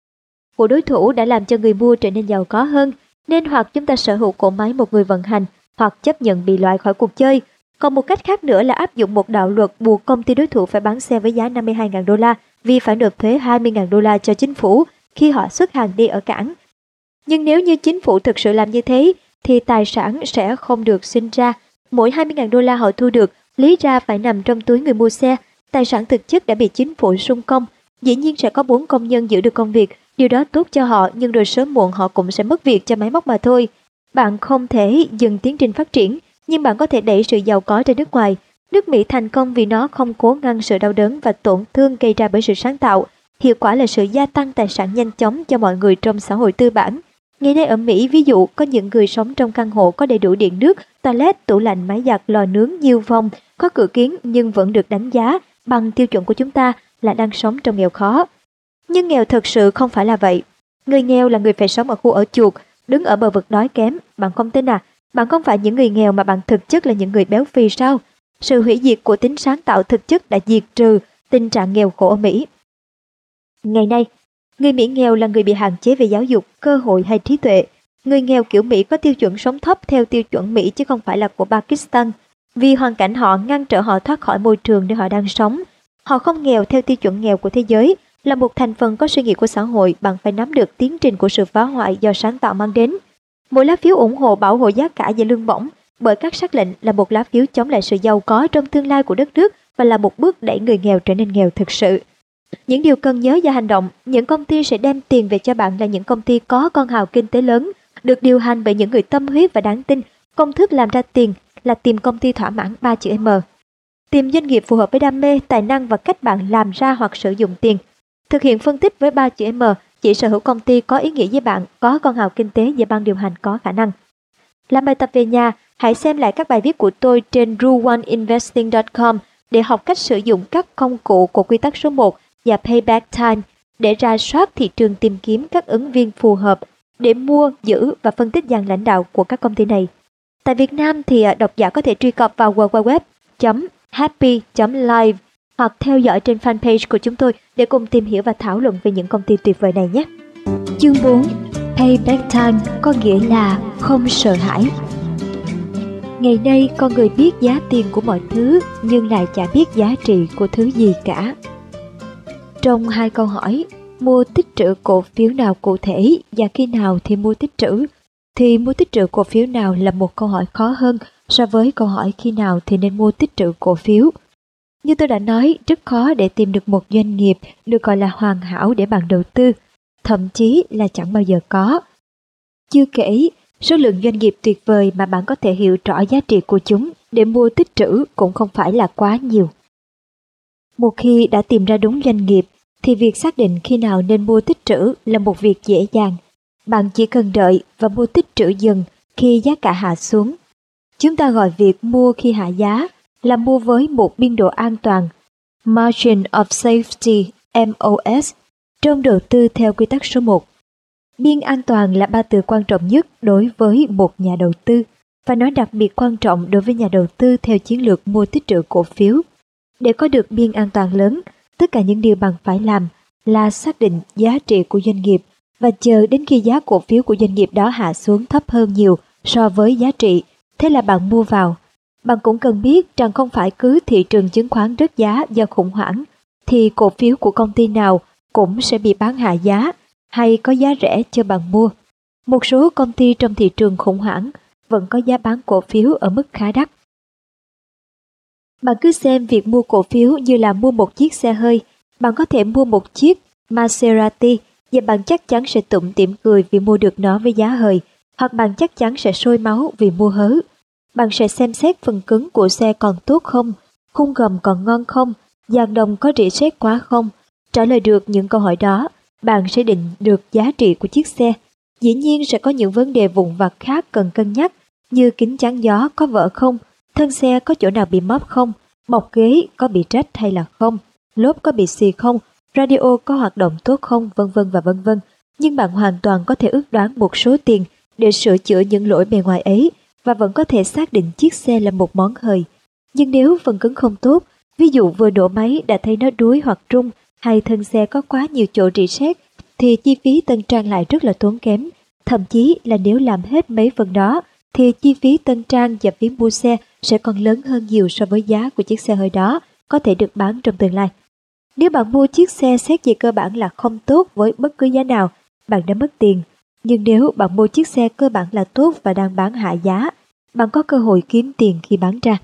A: của đối thủ đã làm cho người mua trở nên giàu có hơn, nên hoặc chúng ta sở hữu cỗ máy một người vận hành, hoặc chấp nhận bị loại khỏi cuộc chơi. Còn một cách khác nữa là áp dụng một đạo luật buộc công ty đối thủ phải bán xe với giá năm mươi hai nghìn đô la vì phải nộp thuế hai mươi nghìn đô la cho chính phủ khi họ xuất hàng đi ở cảng. Nhưng nếu như chính phủ thực sự làm như thế, thì tài sản sẽ không được sinh ra. Mỗi hai mươi nghìn đô la họ thu được, lý ra phải nằm trong túi người mua xe. Tài sản thực chất đã bị chính phủ sung công. Dĩ nhiên sẽ có bốn công nhân giữ được công việc, điều đó tốt cho họ, nhưng rồi sớm muộn họ cũng sẽ mất việc cho máy móc mà thôi. Bạn không thể dừng tiến trình phát triển, nhưng bạn có thể đẩy sự giàu có ra nước ngoài. Nước Mỹ thành công vì nó không cố ngăn sự đau đớn và tổn thương gây ra bởi sự sáng tạo. Hiệu quả là sự gia tăng tài sản nhanh chóng cho mọi người trong xã hội tư bản. Ngày nay ở Mỹ, ví dụ, có những người sống trong căn hộ có đầy đủ điện nước, toilet, tủ lạnh, máy giặt, lò nướng nhiều phòng, có cửa kiến nhưng vẫn được đánh giá bằng tiêu chuẩn của chúng ta là đang sống trong nghèo khó. Nhưng nghèo thực sự không phải là vậy. Người nghèo là người phải sống ở khu ở chuột, đứng ở bờ vực đói kém. Bạn không tin à? Bạn không phải những người nghèo mà bạn thực chất là những người béo phì sao? Sự hủy diệt của tính sáng tạo thực chất đã diệt trừ tình trạng nghèo khổ ở Mỹ. Ngày nay, người Mỹ nghèo là người bị hạn chế về giáo dục, cơ hội hay trí tuệ. Người nghèo kiểu Mỹ có tiêu chuẩn sống thấp theo tiêu chuẩn Mỹ chứ không phải là của Pakistan. Vì hoàn cảnh họ ngăn trở họ thoát khỏi môi trường nơi họ đang sống. Họ không nghèo theo tiêu chuẩn nghèo của thế giới. Là một thành phần có suy nghĩ của xã hội, bạn phải nắm được tiến trình của sự phá hoại do sáng tạo mang đến. Mỗi lá phiếu ủng hộ bảo hộ giá cả và lương bổng bởi các sắc lệnh là một lá phiếu chống lại sự giàu có trong tương lai của đất nước và là một bước đẩy người nghèo trở nên nghèo thực sự. Những điều cần nhớ và hành động, những công ty sẽ đem tiền về cho bạn là những công ty có con hào kinh tế lớn, được điều hành bởi những người tâm huyết và đáng tin. Công thức làm ra tiền là tìm công ty thỏa mãn ba chữ M. Tìm doanh nghiệp phù hợp với đam mê, tài năng và cách bạn làm ra hoặc sử dụng tiền. Thực hiện phân tích với ba chữ M, chỉ sở hữu công ty có ý nghĩa với bạn, có con hào kinh tế và ban điều hành có khả năng. Làm bài tập về nhà, hãy xem lại các bài viết của tôi trên rule one investing dot com để học cách sử dụng các công cụ của quy tắc số một và Payback Time để rà soát thị trường, tìm kiếm các ứng viên phù hợp để mua, giữ và phân tích dàn lãnh đạo của các công ty này. Tại Việt Nam thì độc giả có thể truy cập vào w w w chấm happy chấm live hoặc theo dõi trên fanpage của chúng tôi để cùng tìm hiểu và thảo luận về những công ty tuyệt vời này nhé. Chương bốn. Payback Time có nghĩa là không sợ hãi. Ngày nay con người biết giá tiền của mọi thứ nhưng lại chả biết giá trị của thứ gì cả. Trong hai câu hỏi, mua tích trữ cổ phiếu nào cụ thể và khi nào thì mua tích trữ, thì mua tích trữ cổ phiếu nào là một câu hỏi khó hơn so với câu hỏi khi nào thì nên mua tích trữ cổ phiếu. Như tôi đã nói, rất khó để tìm được một doanh nghiệp được gọi là hoàn hảo để bạn đầu tư, thậm chí là chẳng bao giờ có. Chưa kể, số lượng doanh nghiệp tuyệt vời mà bạn có thể hiểu rõ giá trị của chúng để mua tích trữ cũng không phải là quá nhiều. Một khi đã tìm ra đúng doanh nghiệp, thì việc xác định khi nào nên mua tích trữ là một việc dễ dàng. Bạn chỉ cần đợi và mua tích trữ dần khi giá cả hạ xuống. Chúng ta gọi việc mua khi hạ giá là mua với một biên độ an toàn, Margin of Safety M O S, trong đầu tư theo quy tắc số một. Biên an toàn là ba từ quan trọng nhất đối với một nhà đầu tư, và nó đặc biệt quan trọng đối với nhà đầu tư theo chiến lược mua tích trữ cổ phiếu. Để có được biên an toàn lớn, tất cả những điều bạn phải làm là xác định giá trị của doanh nghiệp và chờ đến khi giá cổ phiếu của doanh nghiệp đó hạ xuống thấp hơn nhiều so với giá trị, thế là bạn mua vào. Bạn cũng cần biết rằng không phải cứ thị trường chứng khoán rớt giá do khủng hoảng thì cổ phiếu của công ty nào cũng sẽ bị bán hạ giá hay có giá rẻ cho bạn mua. Một số công ty trong thị trường khủng hoảng vẫn có giá bán cổ phiếu ở mức khá đắt. Bạn cứ xem việc mua cổ phiếu như là mua một chiếc xe hơi. Bạn có thể mua một chiếc Maserati và bạn chắc chắn sẽ tủm tỉm cười vì mua được nó với giá hời, hoặc bạn chắc chắn sẽ sôi máu vì mua hớ. Bạn sẽ xem xét phần cứng của xe còn tốt không, khung gầm còn ngon không, dàn đồng có rỉ sét quá không. Trả lời được những câu hỏi đó, bạn sẽ định được giá trị của chiếc xe. Dĩ nhiên sẽ có những vấn đề vụn vặt khác cần cân nhắc, như kính chắn gió có vỡ không, thân xe có chỗ nào bị móp không, bọc ghế có bị rách hay là không, lốp có bị xì không, radio có hoạt động tốt không, vân vân và vân vân. Nhưng bạn hoàn toàn có thể ước đoán một số tiền để sửa chữa những lỗi bề ngoài ấy và vẫn có thể xác định chiếc xe là một món hời. Nhưng nếu phần cứng không tốt, ví dụ vừa nổ máy đã thấy nó đuối hoặc rung, hay thân xe có quá nhiều chỗ rỉ sét, thì chi phí tân trang lại rất là tốn kém. Thậm chí là nếu làm hết mấy phần đó, thì chi phí tân trang và phí mua xe sẽ còn lớn hơn nhiều so với giá của chiếc xe hơi đó có thể được bán trong tương lai. Nếu bạn mua chiếc xe xét về cơ bản là không tốt với bất cứ giá nào, bạn đã mất tiền. Nhưng nếu bạn mua chiếc xe cơ bản là tốt và đang bán hạ giá, bạn có cơ hội kiếm tiền khi bán ra.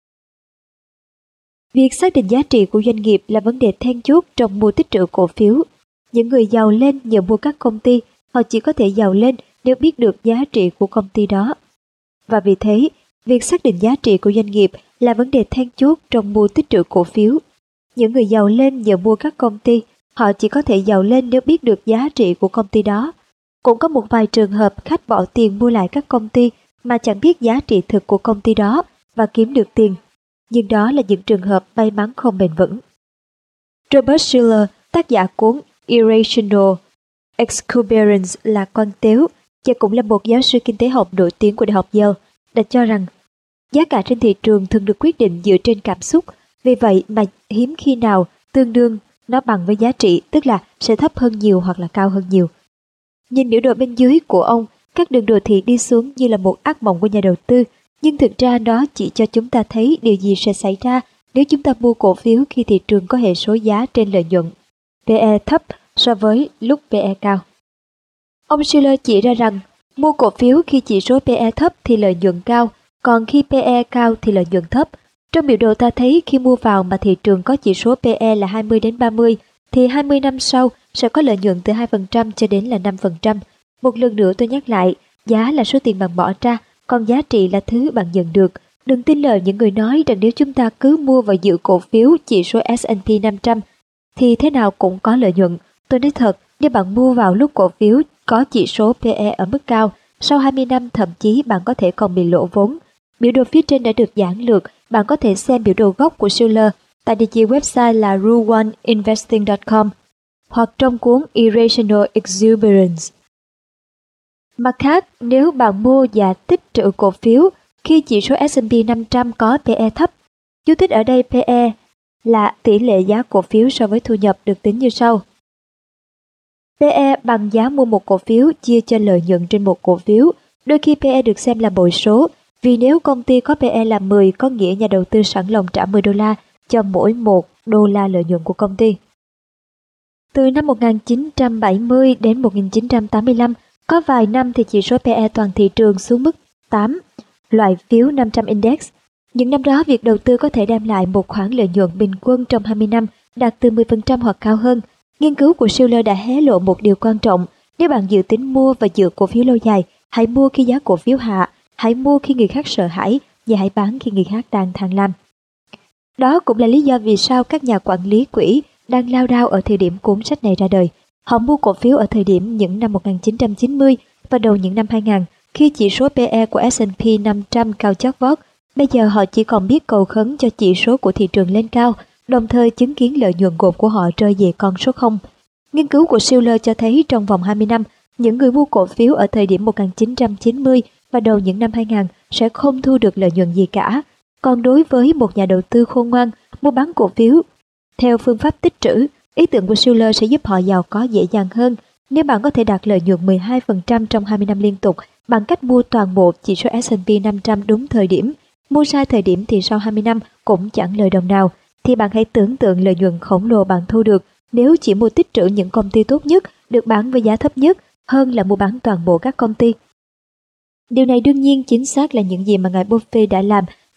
A: Việc xác định giá trị của doanh nghiệp là vấn đề then chốt trong mua tích trữ cổ phiếu. Những người giàu lên nhờ mua các công ty, họ chỉ có thể giàu lên nếu biết được giá trị của công ty đó. Và vì thế, việc xác định giá trị của doanh nghiệp là vấn đề then chốt trong mua tích trữ cổ phiếu. Những người giàu lên nhờ mua các công ty, họ chỉ có thể giàu lên nếu biết được giá trị của công ty đó. Cũng có một vài trường hợp khách bỏ tiền mua lại các công ty mà chẳng biết giá trị thực của công ty đó và kiếm được tiền. Nhưng đó là những trường hợp may mắn không bền vững. Robert Shiller, tác giả cuốn Irrational Exuberance là con tếu, và cũng là một giáo sư kinh tế học nổi tiếng của Đại học Yale, đã cho rằng giá cả trên thị trường thường được quyết định dựa trên cảm xúc, vì vậy mà hiếm khi nào tương đương nó bằng với giá trị, tức là sẽ thấp hơn nhiều hoặc là cao hơn nhiều. Nhìn biểu đồ bên dưới của ông, các đường đồ thị đi xuống như là một ác mộng của nhà đầu tư, nhưng thực ra nó chỉ cho chúng ta thấy điều gì sẽ xảy ra nếu chúng ta mua cổ phiếu khi thị trường có hệ số giá trên lợi nhuận pê e thấp so với lúc pê e cao. Ông Shiller chỉ ra rằng mua cổ phiếu khi chỉ số pê e thấp thì lợi nhuận cao, còn khi pê e cao thì lợi nhuận thấp. Trong biểu đồ ta thấy khi mua vào mà thị trường có chỉ số pê e là hai mươi đến ba mươi, thì hai mươi năm sau sẽ có lợi nhuận từ hai phần trăm cho đến là năm phần trăm. Một lần nữa tôi nhắc lại, giá là số tiền bạn bỏ ra, còn giá trị là thứ bạn nhận được. Đừng tin lời những người nói rằng nếu chúng ta cứ mua và giữ cổ phiếu chỉ số ét and pê năm trăm thì thế nào cũng có lợi nhuận. Tôi nói thật, nếu bạn mua vào lúc cổ phiếu có chỉ số pê e ở mức cao, sau hai mươi năm thậm chí bạn có thể còn bị lỗ vốn. Biểu đồ phía trên đã được giản lược, bạn có thể xem biểu đồ gốc của Shiller tại địa chỉ website là rule one investing dot com hoặc trong cuốn Irrational Exuberance. Mặt khác, nếu bạn mua và tích trữ cổ phiếu khi chỉ số ét and pê năm trăm có pê e thấp, chú thích ở đây pê e là tỷ lệ giá cổ phiếu so với thu nhập được tính như sau. pê e bằng giá mua một cổ phiếu chia cho lợi nhuận trên một cổ phiếu. Đôi khi pê e được xem là bội số, vì nếu công ty có pê e là mười, có nghĩa nhà đầu tư sẵn lòng trả mười đô la cho mỗi một đô la lợi nhuận của công ty. Từ năm một nghìn chín trăm bảy mươi đến một nghìn chín trăm tám mươi lăm, có vài năm thì chỉ số pê e toàn thị trường xuống mức tám, loại phiếu năm trăm index. Những năm đó, việc đầu tư có thể đem lại một khoản lợi nhuận bình quân trong hai mươi năm đạt từ mười phần trăm hoặc cao hơn. Nghiên cứu của Shiller đã hé lộ một điều quan trọng. Nếu bạn dự tính mua và giữ cổ phiếu lâu dài, hãy mua khi giá cổ phiếu hạ, hãy mua khi người khác sợ hãi và hãy bán khi người khác đang tham lam. Đó cũng là lý do vì sao các nhà quản lý quỹ đang lao đao ở thời điểm cuốn sách này ra đời. Họ mua cổ phiếu ở thời điểm những năm một nghìn chín trăm chín mươi và đầu những năm hai nghìn, khi chỉ số pê e của ét and pê năm trăm cao chót vót. Bây giờ họ chỉ còn biết cầu khấn cho chỉ số của thị trường lên cao, đồng thời chứng kiến lợi nhuận gộp của họ rơi về con số không. Nghiên cứu của Shiller cho thấy trong vòng hai mươi năm, những người mua cổ phiếu ở thời điểm một nghìn chín trăm chín mươi và đầu những năm hai nghìn sẽ không thu được lợi nhuận gì cả. Còn đối với một nhà đầu tư khôn ngoan, mua bán cổ phiếu theo phương pháp tích trữ, ý tưởng của Shiller sẽ giúp họ giàu có dễ dàng hơn. Nếu bạn có thể đạt lợi nhuận mười hai phần trăm trong hai mươi năm liên tục bằng cách mua toàn bộ chỉ số ét and pê năm trăm đúng thời điểm, mua sai thời điểm thì sau hai mươi năm cũng chẳng lời đồng nào, thì bạn hãy tưởng tượng lợi nhuận khổng lồ bạn thu được nếu chỉ mua tích trữ những công ty tốt nhất được bán với giá thấp nhất hơn là mua bán toàn bộ các công ty. Điều này đương nhiên chính xác là những gì mà ngài Buffett đã làm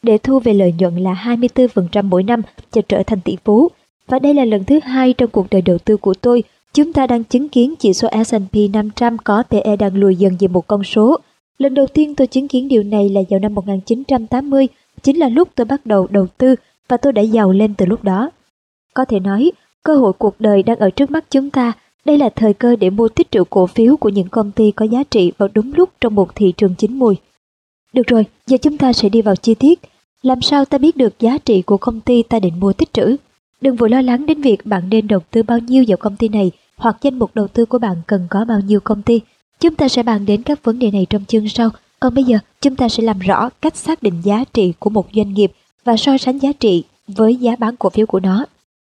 A: để thu về lợi nhuận là hai mươi tư phần trăm mỗi năm cho trở thành tỷ phú. Và đây là lần thứ hai trong cuộc đời đầu tư của tôi, chúng ta đang chứng kiến chỉ số S and P năm trăm có P E đang lùi dần về một con số. Lần đầu tiên tôi chứng kiến điều này là vào năm một nghìn chín trăm tám mươi, chính là lúc tôi bắt đầu đầu tư và tôi đã giàu lên từ lúc đó. Có thể nói, cơ hội cuộc đời đang ở trước mắt chúng ta. Đây là thời cơ để mua tích trữ cổ phiếu của những công ty có giá trị vào đúng lúc trong một thị trường chín mùi. Được rồi, giờ chúng ta sẽ đi vào chi tiết. Làm sao ta biết được giá trị của công ty ta định mua tích trữ? Đừng vội lo lắng đến việc bạn nên đầu tư bao nhiêu vào công ty này hoặc danh mục đầu tư của bạn cần có bao nhiêu công ty. Chúng ta sẽ bàn đến các vấn đề này trong chương sau. Còn bây giờ, chúng ta sẽ làm rõ cách xác định giá trị của một doanh nghiệp và so sánh giá trị với giá bán cổ phiếu của nó.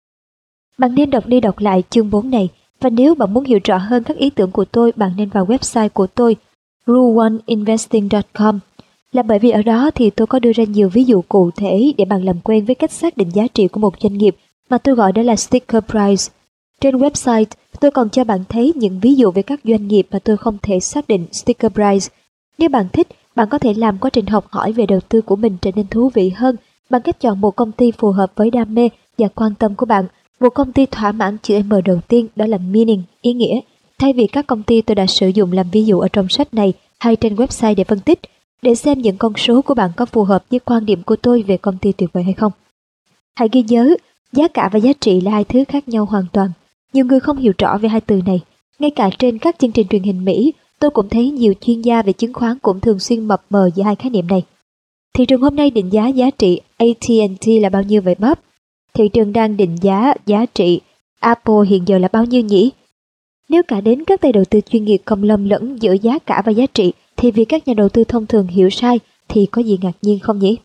A: Bạn nên đọc đi đọc lại chương bốn này, và nếu bạn muốn hiểu rõ hơn các ý tưởng của tôi, bạn nên vào website của tôi rule one investing chấm com. Là bởi vì ở đó thì tôi có đưa ra nhiều ví dụ cụ thể để bạn làm quen với cách xác định giá trị của một doanh nghiệp mà tôi gọi đó là sticker price. Trên website, tôi còn cho bạn thấy những ví dụ về các doanh nghiệp mà tôi không thể xác định sticker price. Nếu bạn thích, bạn có thể làm quá trình học hỏi về đầu tư của mình trở nên thú vị hơn bằng cách chọn một công ty phù hợp với đam mê và quan tâm của bạn. Một công ty thỏa mãn chữ M đầu tiên, đó là meaning, ý nghĩa, thay vì các công ty tôi đã sử dụng làm ví dụ ở trong sách này hay trên website để phân tích, để xem những con số của bạn có phù hợp với quan điểm của tôi về công ty tuyệt vời hay không. Hãy ghi nhớ, giá cả và giá trị là hai thứ khác nhau hoàn toàn. Nhiều người không hiểu rõ về hai từ này. Ngay cả trên các chương trình truyền hình Mỹ, tôi cũng thấy nhiều chuyên gia về chứng khoán cũng thường xuyên mập mờ giữa hai khái niệm này. Thị trường hôm nay định giá giá trị A T and T là bao nhiêu vậy Bob? Thị trường đang định giá giá trị Apple hiện giờ là bao nhiêu nhỉ? Nếu cả đến các tay đầu tư chuyên nghiệp còn lầm lẫn giữa giá cả và giá trị, thì việc các nhà đầu tư thông thường hiểu sai thì có gì ngạc nhiên không nhỉ?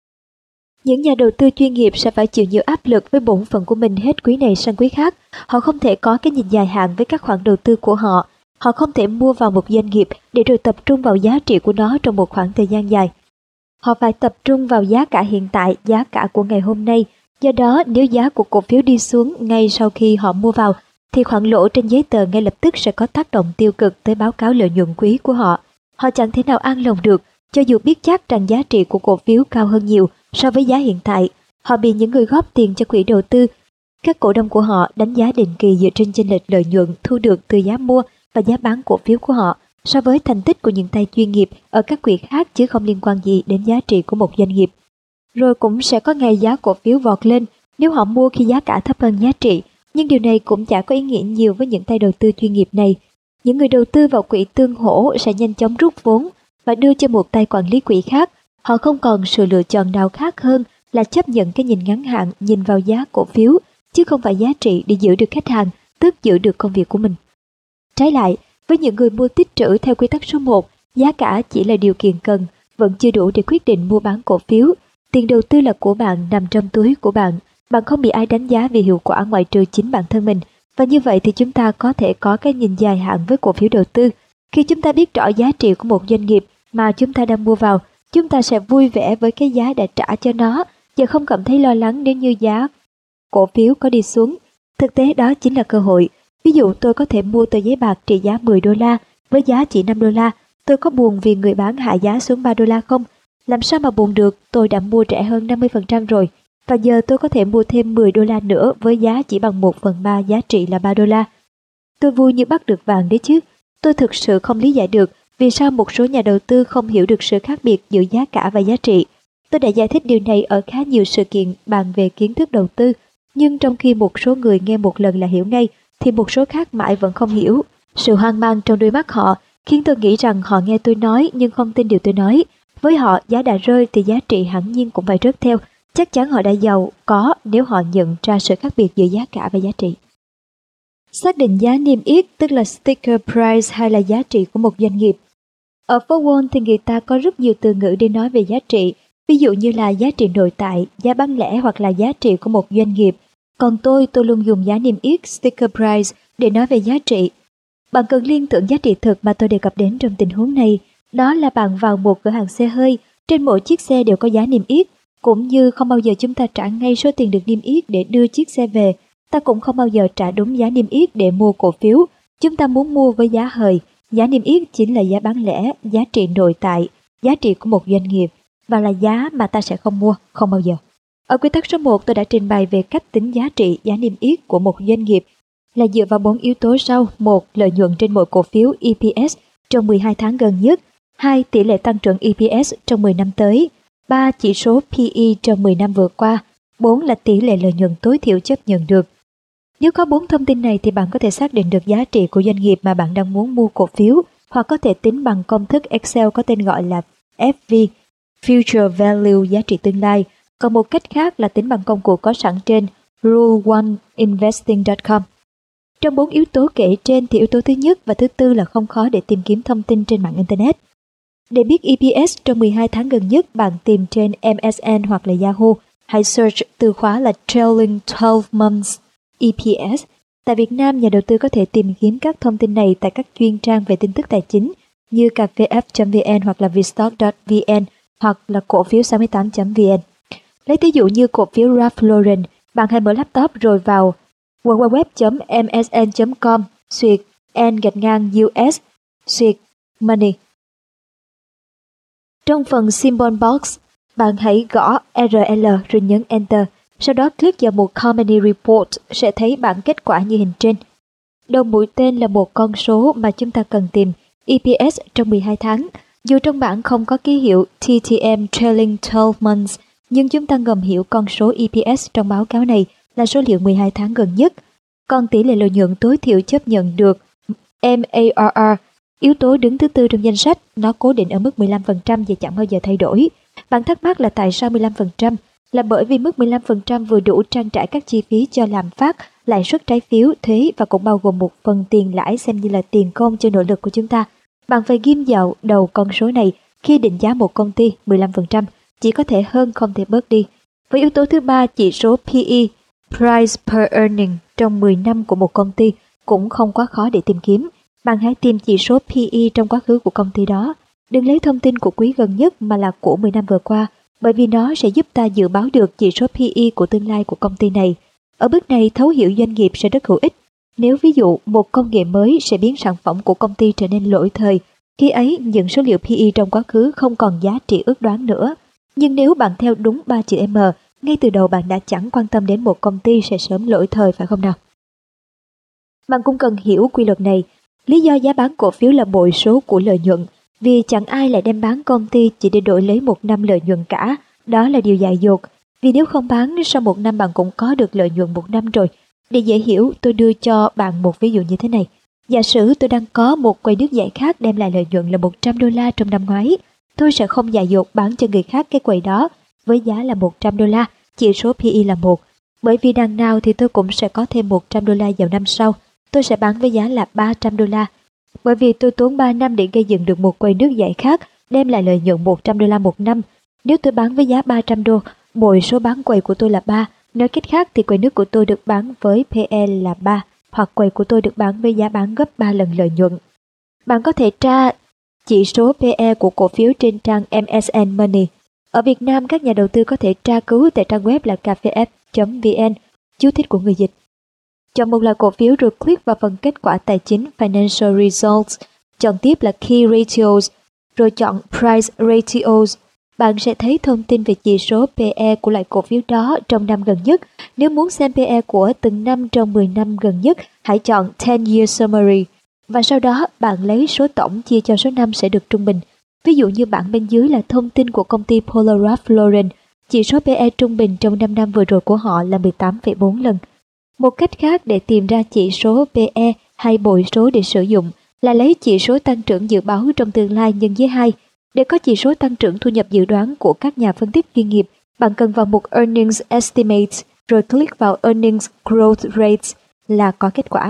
A: Những nhà đầu tư chuyên nghiệp sẽ phải chịu nhiều áp lực với bổn phận của mình hết quý này sang quý khác. Họ không thể có cái nhìn dài hạn với các khoản đầu tư của họ. Họ không thể mua vào một doanh nghiệp để rồi tập trung vào giá trị của nó trong một khoảng thời gian dài. Họ phải tập trung vào giá cả hiện tại, giá cả của ngày hôm nay. Do đó, nếu giá của cổ phiếu đi xuống ngay sau khi họ mua vào, thì khoản lỗ trên giấy tờ ngay lập tức sẽ có tác động tiêu cực tới báo cáo lợi nhuận quý của họ. Họ chẳng thể nào an lòng được, cho dù biết chắc rằng giá trị của cổ phiếu cao hơn nhiều so với giá hiện tại. Họ bị những người góp tiền cho quỹ đầu tư, các cổ đông của họ đánh giá định kỳ dựa trên chênh lệch lợi nhuận thu được từ giá mua và giá bán cổ phiếu của họ so với thành tích của những tay chuyên nghiệp ở các quỹ khác, chứ không liên quan gì đến giá trị của một doanh nghiệp. Rồi cũng sẽ có ngày giá cổ phiếu vọt lên nếu họ mua khi giá cả thấp hơn giá trị, nhưng điều này cũng chả có ý nghĩa nhiều với những tay đầu tư chuyên nghiệp này. Những người đầu tư vào quỹ tương hỗ sẽ nhanh chóng rút vốn và đưa cho một tay quản lý quỹ khác. Họ không còn sự lựa chọn nào khác hơn là chấp nhận cái nhìn ngắn hạn, nhìn vào giá cổ phiếu, chứ không phải giá trị để giữ được khách hàng, tức giữ được công việc của mình. Trái lại, với những người mua tích trữ theo quy tắc số một, giá cả chỉ là điều kiện cần, vẫn chưa đủ để quyết định mua bán cổ phiếu. Tiền đầu tư là của bạn, nằm trong túi của bạn. Bạn không bị ai đánh giá vì hiệu quả ngoại trừ chính bản thân mình. Và như vậy thì chúng ta có thể có cái nhìn dài hạn với cổ phiếu đầu tư. Khi chúng ta biết rõ giá trị của một doanh nghiệp mà chúng ta đang mua vào, chúng ta sẽ vui vẻ với cái giá đã trả cho nó và không cảm thấy lo lắng nếu như giá cổ phiếu có đi xuống. Thực tế đó chính là cơ hội. Ví dụ tôi có thể mua tờ giấy bạc trị giá mười đô la với giá chỉ năm đô la. Tôi có buồn vì người bán hạ giá xuống ba đô la không? Làm sao mà buồn được, tôi đã mua rẻ hơn năm mươi phần trăm rồi. Và giờ tôi có thể mua thêm mười đô la nữa với giá chỉ bằng một phần ba giá trị là ba đô la. Tôi vui như bắt được vàng đấy chứ. Tôi thực sự không lý giải được vì sao một số nhà đầu tư không hiểu được sự khác biệt giữa giá cả và giá trị. Tôi đã giải thích điều này ở khá nhiều sự kiện bàn về kiến thức đầu tư, nhưng trong khi một số người nghe một lần là hiểu ngay, thì một số khác mãi vẫn không hiểu. Sự hoang mang trong đôi mắt họ khiến tôi nghĩ rằng họ nghe tôi nói nhưng không tin điều tôi nói. Với họ, giá đã rơi thì giá trị hẳn nhiên cũng phải rớt theo. Chắc chắn họ đã giàu có nếu họ nhận ra sự khác biệt giữa giá cả và giá trị. Xác định giá niêm yết tức là sticker price hay là giá trị của một doanh nghiệp. Ở phố Wall thì người ta có rất nhiều từ ngữ để nói về giá trị, ví dụ như là giá trị nội tại, giá bán lẻ hoặc là giá trị của một doanh nghiệp. Còn tôi, tôi luôn dùng giá niêm yết sticker price để nói về giá trị. Bạn cần liên tưởng giá trị thực mà tôi đề cập đến trong tình huống này. Đó là bạn vào một cửa hàng xe hơi, trên mỗi chiếc xe đều có giá niêm yết. Cũng như không bao giờ chúng ta trả ngay số tiền được niêm yết để đưa chiếc xe về, ta cũng không bao giờ trả đúng giá niêm yết để mua cổ phiếu. Chúng ta muốn mua với giá hời. Giá niêm yết chính là giá bán lẻ, giá trị nội tại, giá trị của một doanh nghiệp. và là giá mà ta sẽ không mua, không bao giờ. Ở quy tắc số một, tôi đã trình bày về cách tính giá trị, giá niêm yết của một doanh nghiệp là dựa vào bốn yếu tố sau: một, lợi nhuận trên mỗi cổ phiếu E P S trong mười hai tháng gần nhất; hai, tỷ lệ tăng trưởng E P S trong mười năm tới; ba, chỉ số P E trong mười năm vừa qua; bốn là tỷ lệ lợi nhuận tối thiểu chấp nhận được. Nếu có bốn thông tin này thì bạn có thể xác định được giá trị của doanh nghiệp mà bạn đang muốn mua cổ phiếu, hoặc có thể tính bằng công thức Excel có tên gọi là F V, Future Value, giá trị tương lai. Còn một cách khác là tính bằng công cụ có sẵn trên rule one investing dot com. Trong bốn yếu tố kể trên thì yếu tố thứ nhất và thứ tư là không khó để tìm kiếm thông tin trên mạng Internet. Để biết E P S trong mười hai tháng gần nhất, bạn tìm trên M S N hoặc là Yahoo, hãy search từ khóa là Trailing twelve months E P S. Tại Việt Nam, nhà đầu tư có thể tìm kiếm các thông tin này tại các chuyên trang về tin tức tài chính như cà phê f chấm vn hoặc là vietstock chấm vn hoặc là cổ phiếu sáu mươi tám chấm vn. Lấy ví dụ như cổ phiếu Ralph Lauren, bạn hãy mở laptop rồi vào w w w chấm m s n chấm com xuyệt n gạch ngang u s xuyệt money. Trong phần symbol box, bạn hãy gõ R L rồi nhấn Enter. Sau đó click vào một Company Report sẽ thấy bảng kết quả như hình trên. Đầu mũi tên là một con số mà chúng ta cần tìm, E P S trong mười hai tháng. Dù trong bảng không có ký hiệu T T M Trailing twelve months, nhưng chúng ta ngầm hiểu con số E P S trong báo cáo này là số liệu mười hai tháng gần nhất. Còn tỷ lệ lợi nhuận tối thiểu chấp nhận được M A R R, yếu tố đứng thứ tư trong danh sách, nó cố định ở mức mười lăm phần trăm và chẳng bao giờ thay đổi. Bạn thắc mắc là tại sao mười lăm phần trăm? Là bởi vì mức mười lăm phần trăm vừa đủ trang trải các chi phí cho lạm phát, lãi suất trái phiếu, thuế và cũng bao gồm một phần tiền lãi xem như là tiền công cho nỗ lực của chúng ta. Bạn phải ghim vào đầu con số này khi định giá một công ty. Mười lăm phần trăm chỉ có thể hơn không thể bớt đi. Với yếu tố thứ ba, chỉ số P E, Price per Earning trong mười năm của một công ty cũng không quá khó để tìm kiếm. Bạn hãy tìm chỉ số P E trong quá khứ của công ty đó. Đừng lấy thông tin của quý gần nhất mà là của mười năm vừa qua, bởi vì nó sẽ giúp ta dự báo được chỉ số P E của tương lai của công ty này. Ở bước này, thấu hiểu doanh nghiệp sẽ rất hữu ích. Nếu ví dụ một công nghệ mới sẽ biến sản phẩm của công ty trở nên lỗi thời, khi ấy những số liệu P E trong quá khứ không còn giá trị ước đoán nữa. Nhưng nếu bạn theo đúng ba chữ M, ngay từ đầu bạn đã chẳng quan tâm đến một công ty sẽ sớm lỗi thời, phải không nào? Bạn cũng cần hiểu quy luật này. Lý do giá bán cổ phiếu là bội số của lợi nhuận, vì chẳng ai lại đem bán công ty chỉ để đổi lấy một năm lợi nhuận cả. Đó là điều dại dột, vì nếu không bán, sau một năm bạn cũng có được lợi nhuận một năm rồi. Để dễ hiểu, tôi đưa cho bạn một ví dụ như thế này. Giả sử tôi đang có một quầy nước giải khát đem lại lợi nhuận là một trăm đô la trong năm ngoái. Tôi sẽ không dại dột bán cho người khác cái quầy đó với giá là một trăm đô la, chỉ số P E là một. Bởi vì đằng nào thì tôi cũng sẽ có thêm một trăm đô la vào năm sau. Tôi sẽ bán với giá là ba trăm đô la. Bởi vì tôi tốn ba năm để gây dựng được một quầy nước giải khát đem lại lợi nhuận một trăm đô la một năm. Nếu tôi bán với giá ba trăm đô, bội số bán quầy của tôi là ba. Nói cách khác thì quầy nước của tôi được bán với P E là ba, hoặc quầy của tôi được bán với giá bán gấp ba lần lợi nhuận. Bạn có thể tra chỉ số P E của cổ phiếu trên trang M S N Money. Ở Việt Nam, các nhà đầu tư có thể tra cứu tại trang web là cà phê f chấm vn, chú thích của người dịch. Chọn một loại cổ phiếu rồi click vào phần kết quả tài chính Financial Results, chọn tiếp là Key Ratios, rồi chọn Price Ratios. Bạn sẽ thấy thông tin về chỉ số P E của loại cổ phiếu đó trong năm gần nhất. Nếu muốn xem P E của từng năm trong mười năm gần nhất, hãy chọn ten year Summary. Và sau đó, bạn lấy số tổng chia cho số năm sẽ được trung bình. Ví dụ như bảng bên dưới là thông tin của công ty Polo Ralph Lauren. Chỉ số P E trung bình trong năm năm vừa rồi của họ là mười tám phẩy bốn lần. Một cách khác để tìm ra chỉ số P E hay bội số để sử dụng là lấy chỉ số tăng trưởng dự báo trong tương lai nhân với hai. Để có chỉ số tăng trưởng thu nhập dự đoán của các nhà phân tích chuyên nghiệp, bạn cần vào mục Earnings Estimates rồi click vào Earnings Growth Rates là có kết quả.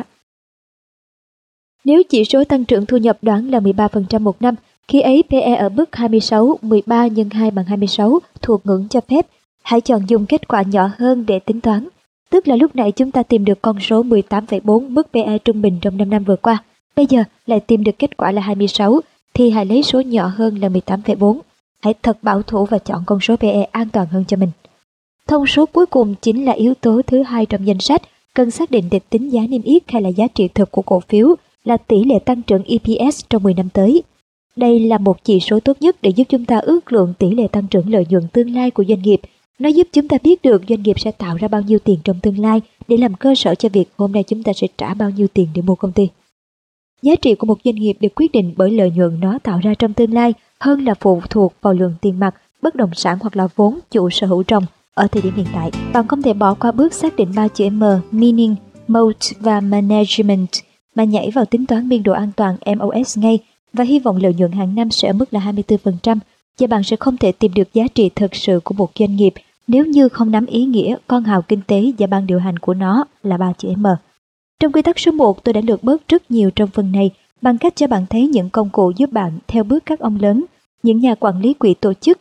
A: Nếu chỉ số tăng trưởng thu nhập đoán là mười ba phần trăm một năm, khi ấy P E ở mức hai mươi sáu, mười ba nhân hai bằng hai mươi sáu thuộc ngưỡng cho phép. Hãy chọn dùng kết quả nhỏ hơn để tính toán. Tức là lúc nãy chúng ta tìm được con số mười tám phẩy bốn mức P E trung bình trong năm năm vừa qua. Bây giờ lại tìm được kết quả là hai mươi sáu, thì hãy lấy số nhỏ hơn là mười tám phẩy bốn. Hãy thật bảo thủ và chọn con số P E an toàn hơn cho mình. Thông số cuối cùng chính là yếu tố thứ hai trong danh sách, cần xác định để tính giá niêm yết hay là giá trị thực của cổ phiếu là tỷ lệ tăng trưởng E P S trong mười năm tới. Đây là một chỉ số tốt nhất để giúp chúng ta ước lượng tỷ lệ tăng trưởng lợi nhuận tương lai của doanh nghiệp. Nó giúp chúng ta biết được doanh nghiệp sẽ tạo ra bao nhiêu tiền trong tương lai để làm cơ sở cho việc hôm nay chúng ta sẽ trả bao nhiêu tiền để mua công ty. Giá trị của một doanh nghiệp được quyết định bởi lợi nhuận nó tạo ra trong tương lai hơn là phụ thuộc vào lượng tiền mặt, bất động sản hoặc là vốn chủ sở hữu trồng ở thời điểm hiện tại. Bạn không thể bỏ qua bước xác định ba chữ M, meaning, mode và management, mà nhảy vào tính toán biên độ an toàn M O S ngay và hy vọng lợi nhuận hàng năm sẽ ở mức là hai mươi tư phần trăm, và bạn sẽ không thể tìm được giá trị thực sự của một doanh nghiệp nếu như không nắm ý nghĩa con hào kinh tế và ban điều hành của nó là ba chữ M. Trong quy tắc số một, tôi đã lược bớt rất nhiều trong phần này bằng cách cho bạn thấy những công cụ giúp bạn theo bước các ông lớn, những nhà quản lý quỹ tổ chức,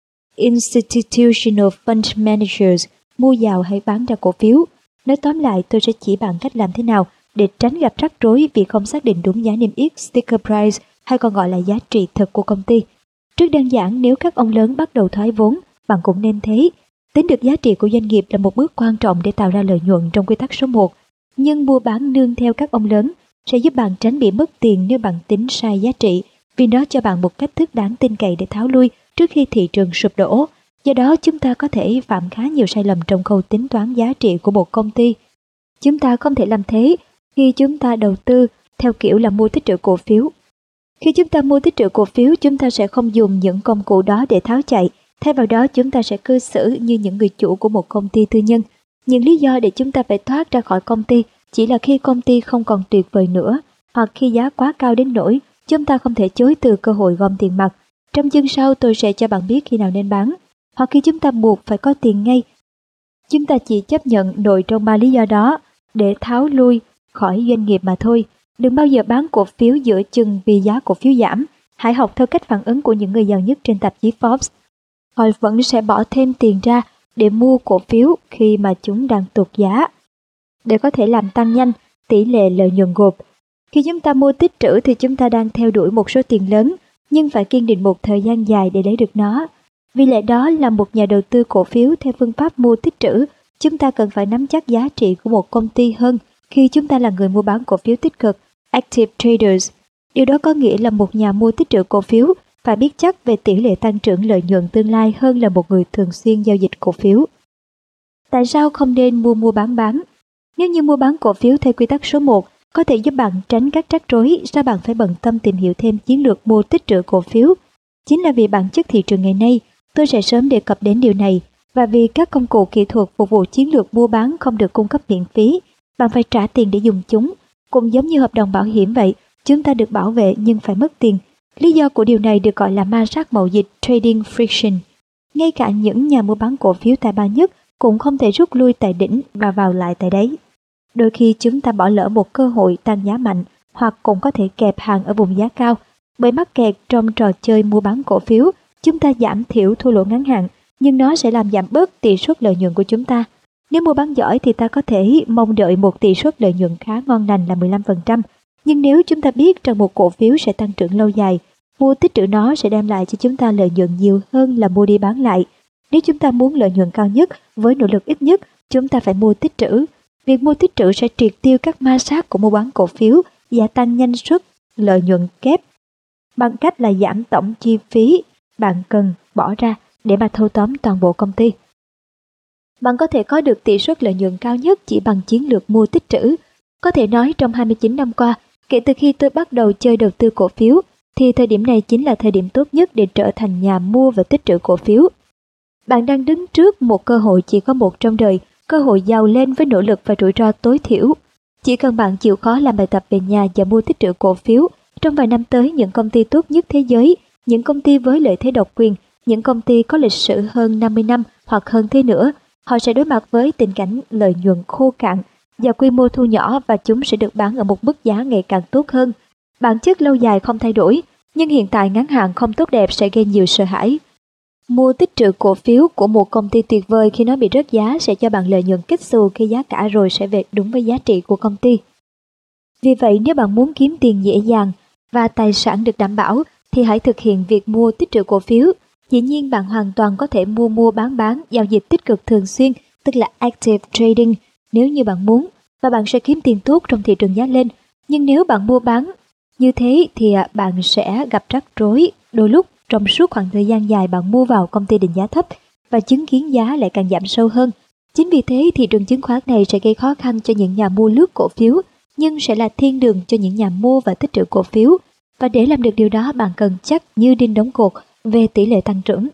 A: Institutional Fund Managers, mua vào hay bán ra cổ phiếu. Nói tóm lại, tôi sẽ chỉ bạn cách làm thế nào để tránh gặp rắc rối vì không xác định đúng giá niêm yết sticker price hay còn gọi là giá trị thực của công ty. Trước đơn giản, nếu các ông lớn bắt đầu thoái vốn, bạn cũng nên thế. Tính được giá trị của doanh nghiệp là một bước quan trọng để tạo ra lợi nhuận trong quy tắc số một. Nhưng mua bán nương theo các ông lớn sẽ giúp bạn tránh bị mất tiền nếu bạn tính sai giá trị, vì nó cho bạn một cách thức đáng tin cậy để tháo lui trước khi thị trường sụp đổ. Do đó, chúng ta có thể phạm khá nhiều sai lầm trong khâu tính toán giá trị của một công ty. Chúng ta không thể làm thế khi chúng ta đầu tư theo kiểu là mua tích trữ cổ phiếu. Khi chúng ta mua tích trữ cổ phiếu, chúng ta sẽ không dùng những công cụ đó để tháo chạy. Thay vào đó, chúng ta sẽ cư xử như những người chủ của một công ty tư nhân. Những lý do để chúng ta phải thoát ra khỏi công ty chỉ là khi công ty không còn tuyệt vời nữa, hoặc khi giá quá cao đến nỗi chúng ta không thể chối từ cơ hội gom tiền mặt. Trong chương sau tôi sẽ cho bạn biết khi nào nên bán, hoặc khi chúng ta buộc phải có tiền ngay. Chúng ta chỉ chấp nhận nội trong ba lý do đó để tháo lui khỏi doanh nghiệp mà thôi. Đừng bao giờ bán cổ phiếu giữa chừng vì giá cổ phiếu giảm. Hãy học theo cách phản ứng của những người giàu nhất trên tạp chí Forbes. Họ vẫn sẽ bỏ thêm tiền ra để mua cổ phiếu khi mà chúng đang tụt giá, để có thể làm tăng nhanh tỷ lệ lợi nhuận gộp. Khi chúng ta mua tích trữ thì chúng ta đang theo đuổi một số tiền lớn, nhưng phải kiên định một thời gian dài để lấy được nó. Vì lẽ đó, là một nhà đầu tư cổ phiếu theo phương pháp mua tích trữ, chúng ta cần phải nắm chắc giá trị của một công ty hơn khi chúng ta là người mua bán cổ phiếu tích cực, active traders. Điều đó có nghĩa là một nhà mua tích trữ cổ phiếu phải biết chắc về tỷ lệ tăng trưởng lợi nhuận tương lai hơn là một người thường xuyên giao dịch cổ phiếu. Tại sao không nên mua mua bán bán? Nếu như mua bán cổ phiếu theo quy tắc số một có thể giúp bạn tránh các rắc rối, sao bạn phải bận tâm tìm hiểu thêm chiến lược mua tích trữ cổ phiếu? Chính là vì bản chất thị trường ngày nay, tôi sẽ sớm đề cập đến điều này, và vì các công cụ kỹ thuật phục vụ chiến lược mua bán không được cung cấp miễn phí, bạn phải trả tiền để dùng chúng. Cũng giống như hợp đồng bảo hiểm vậy, chúng ta được bảo vệ nhưng phải mất tiền. Lý do của điều này được gọi là ma sát mậu dịch, trading friction. Ngay cả những nhà mua bán cổ phiếu tài ba nhất cũng không thể rút lui tại đỉnh và vào lại tại đáy. Đôi khi chúng ta bỏ lỡ một cơ hội tăng giá mạnh, hoặc cũng có thể kẹp hàng ở vùng giá cao. Bởi mắc kẹt trong trò chơi mua bán cổ phiếu, chúng ta giảm thiểu thua lỗ ngắn hạn, nhưng nó sẽ làm giảm bớt tỷ suất lợi nhuận của chúng ta. Nếu mua bán giỏi thì ta có thể mong đợi một tỷ suất lợi nhuận khá ngon lành là mười lăm phần trăm. Nhưng nếu chúng ta biết rằng một cổ phiếu sẽ tăng trưởng lâu dài, mua tích trữ nó sẽ đem lại cho chúng ta lợi nhuận nhiều hơn là mua đi bán lại. Nếu chúng ta muốn lợi nhuận cao nhất với nỗ lực ít nhất, chúng ta phải mua tích trữ. Việc mua tích trữ sẽ triệt tiêu các ma sát của mua bán cổ phiếu và tăng nhanh suất lợi nhuận kép bằng cách là giảm tổng chi phí bạn cần bỏ ra để mà thâu tóm toàn bộ công ty. Bạn có thể có được tỷ suất lợi nhuận cao nhất chỉ bằng chiến lược mua tích trữ. Có thể nói trong hai mươi chín năm qua, kể từ khi tôi bắt đầu chơi đầu tư cổ phiếu, thì thời điểm này chính là thời điểm tốt nhất để trở thành nhà mua và tích trữ cổ phiếu. Bạn đang đứng trước một cơ hội chỉ có một trong đời, cơ hội giàu lên với nỗ lực và rủi ro tối thiểu. Chỉ cần bạn chịu khó làm bài tập về nhà và mua tích trữ cổ phiếu, trong vài năm tới những công ty tốt nhất thế giới, những công ty với lợi thế độc quyền, những công ty có lịch sử hơn năm mươi năm hoặc hơn thế nữa, họ sẽ đối mặt với tình cảnh lợi nhuận khô cạn và quy mô thu nhỏ, và chúng sẽ được bán ở một mức giá ngày càng tốt hơn. Bản chất lâu dài không thay đổi, nhưng hiện tại ngắn hạn không tốt đẹp sẽ gây nhiều sợ hãi. Mua tích trữ cổ phiếu của một công ty tuyệt vời khi nó bị rớt giá sẽ cho bạn lợi nhuận kích xù khi giá cả rồi sẽ về đúng với giá trị của công ty. Vì vậy, nếu bạn muốn kiếm tiền dễ dàng và tài sản được đảm bảo, thì hãy thực hiện việc mua tích trữ cổ phiếu. Dĩ nhiên, bạn hoàn toàn có thể mua mua bán bán, giao dịch tích cực thường xuyên, tức là active trading, nếu như bạn muốn, và bạn sẽ kiếm tiền tốt trong thị trường giá lên. Nhưng nếu bạn mua bán Như thế thì bạn sẽ gặp rắc rối đôi lúc trong suốt khoảng thời gian dài bạn mua vào công ty định giá thấp và chứng kiến giá lại càng giảm sâu hơn. Chính vì thế thị trường chứng khoán này sẽ gây khó khăn cho những nhà mua lướt cổ phiếu, nhưng sẽ là thiên đường cho những nhà mua và tích trữ cổ phiếu. Và để làm được điều đó, bạn cần chắc như đinh đóng cột về tỷ lệ tăng trưởng.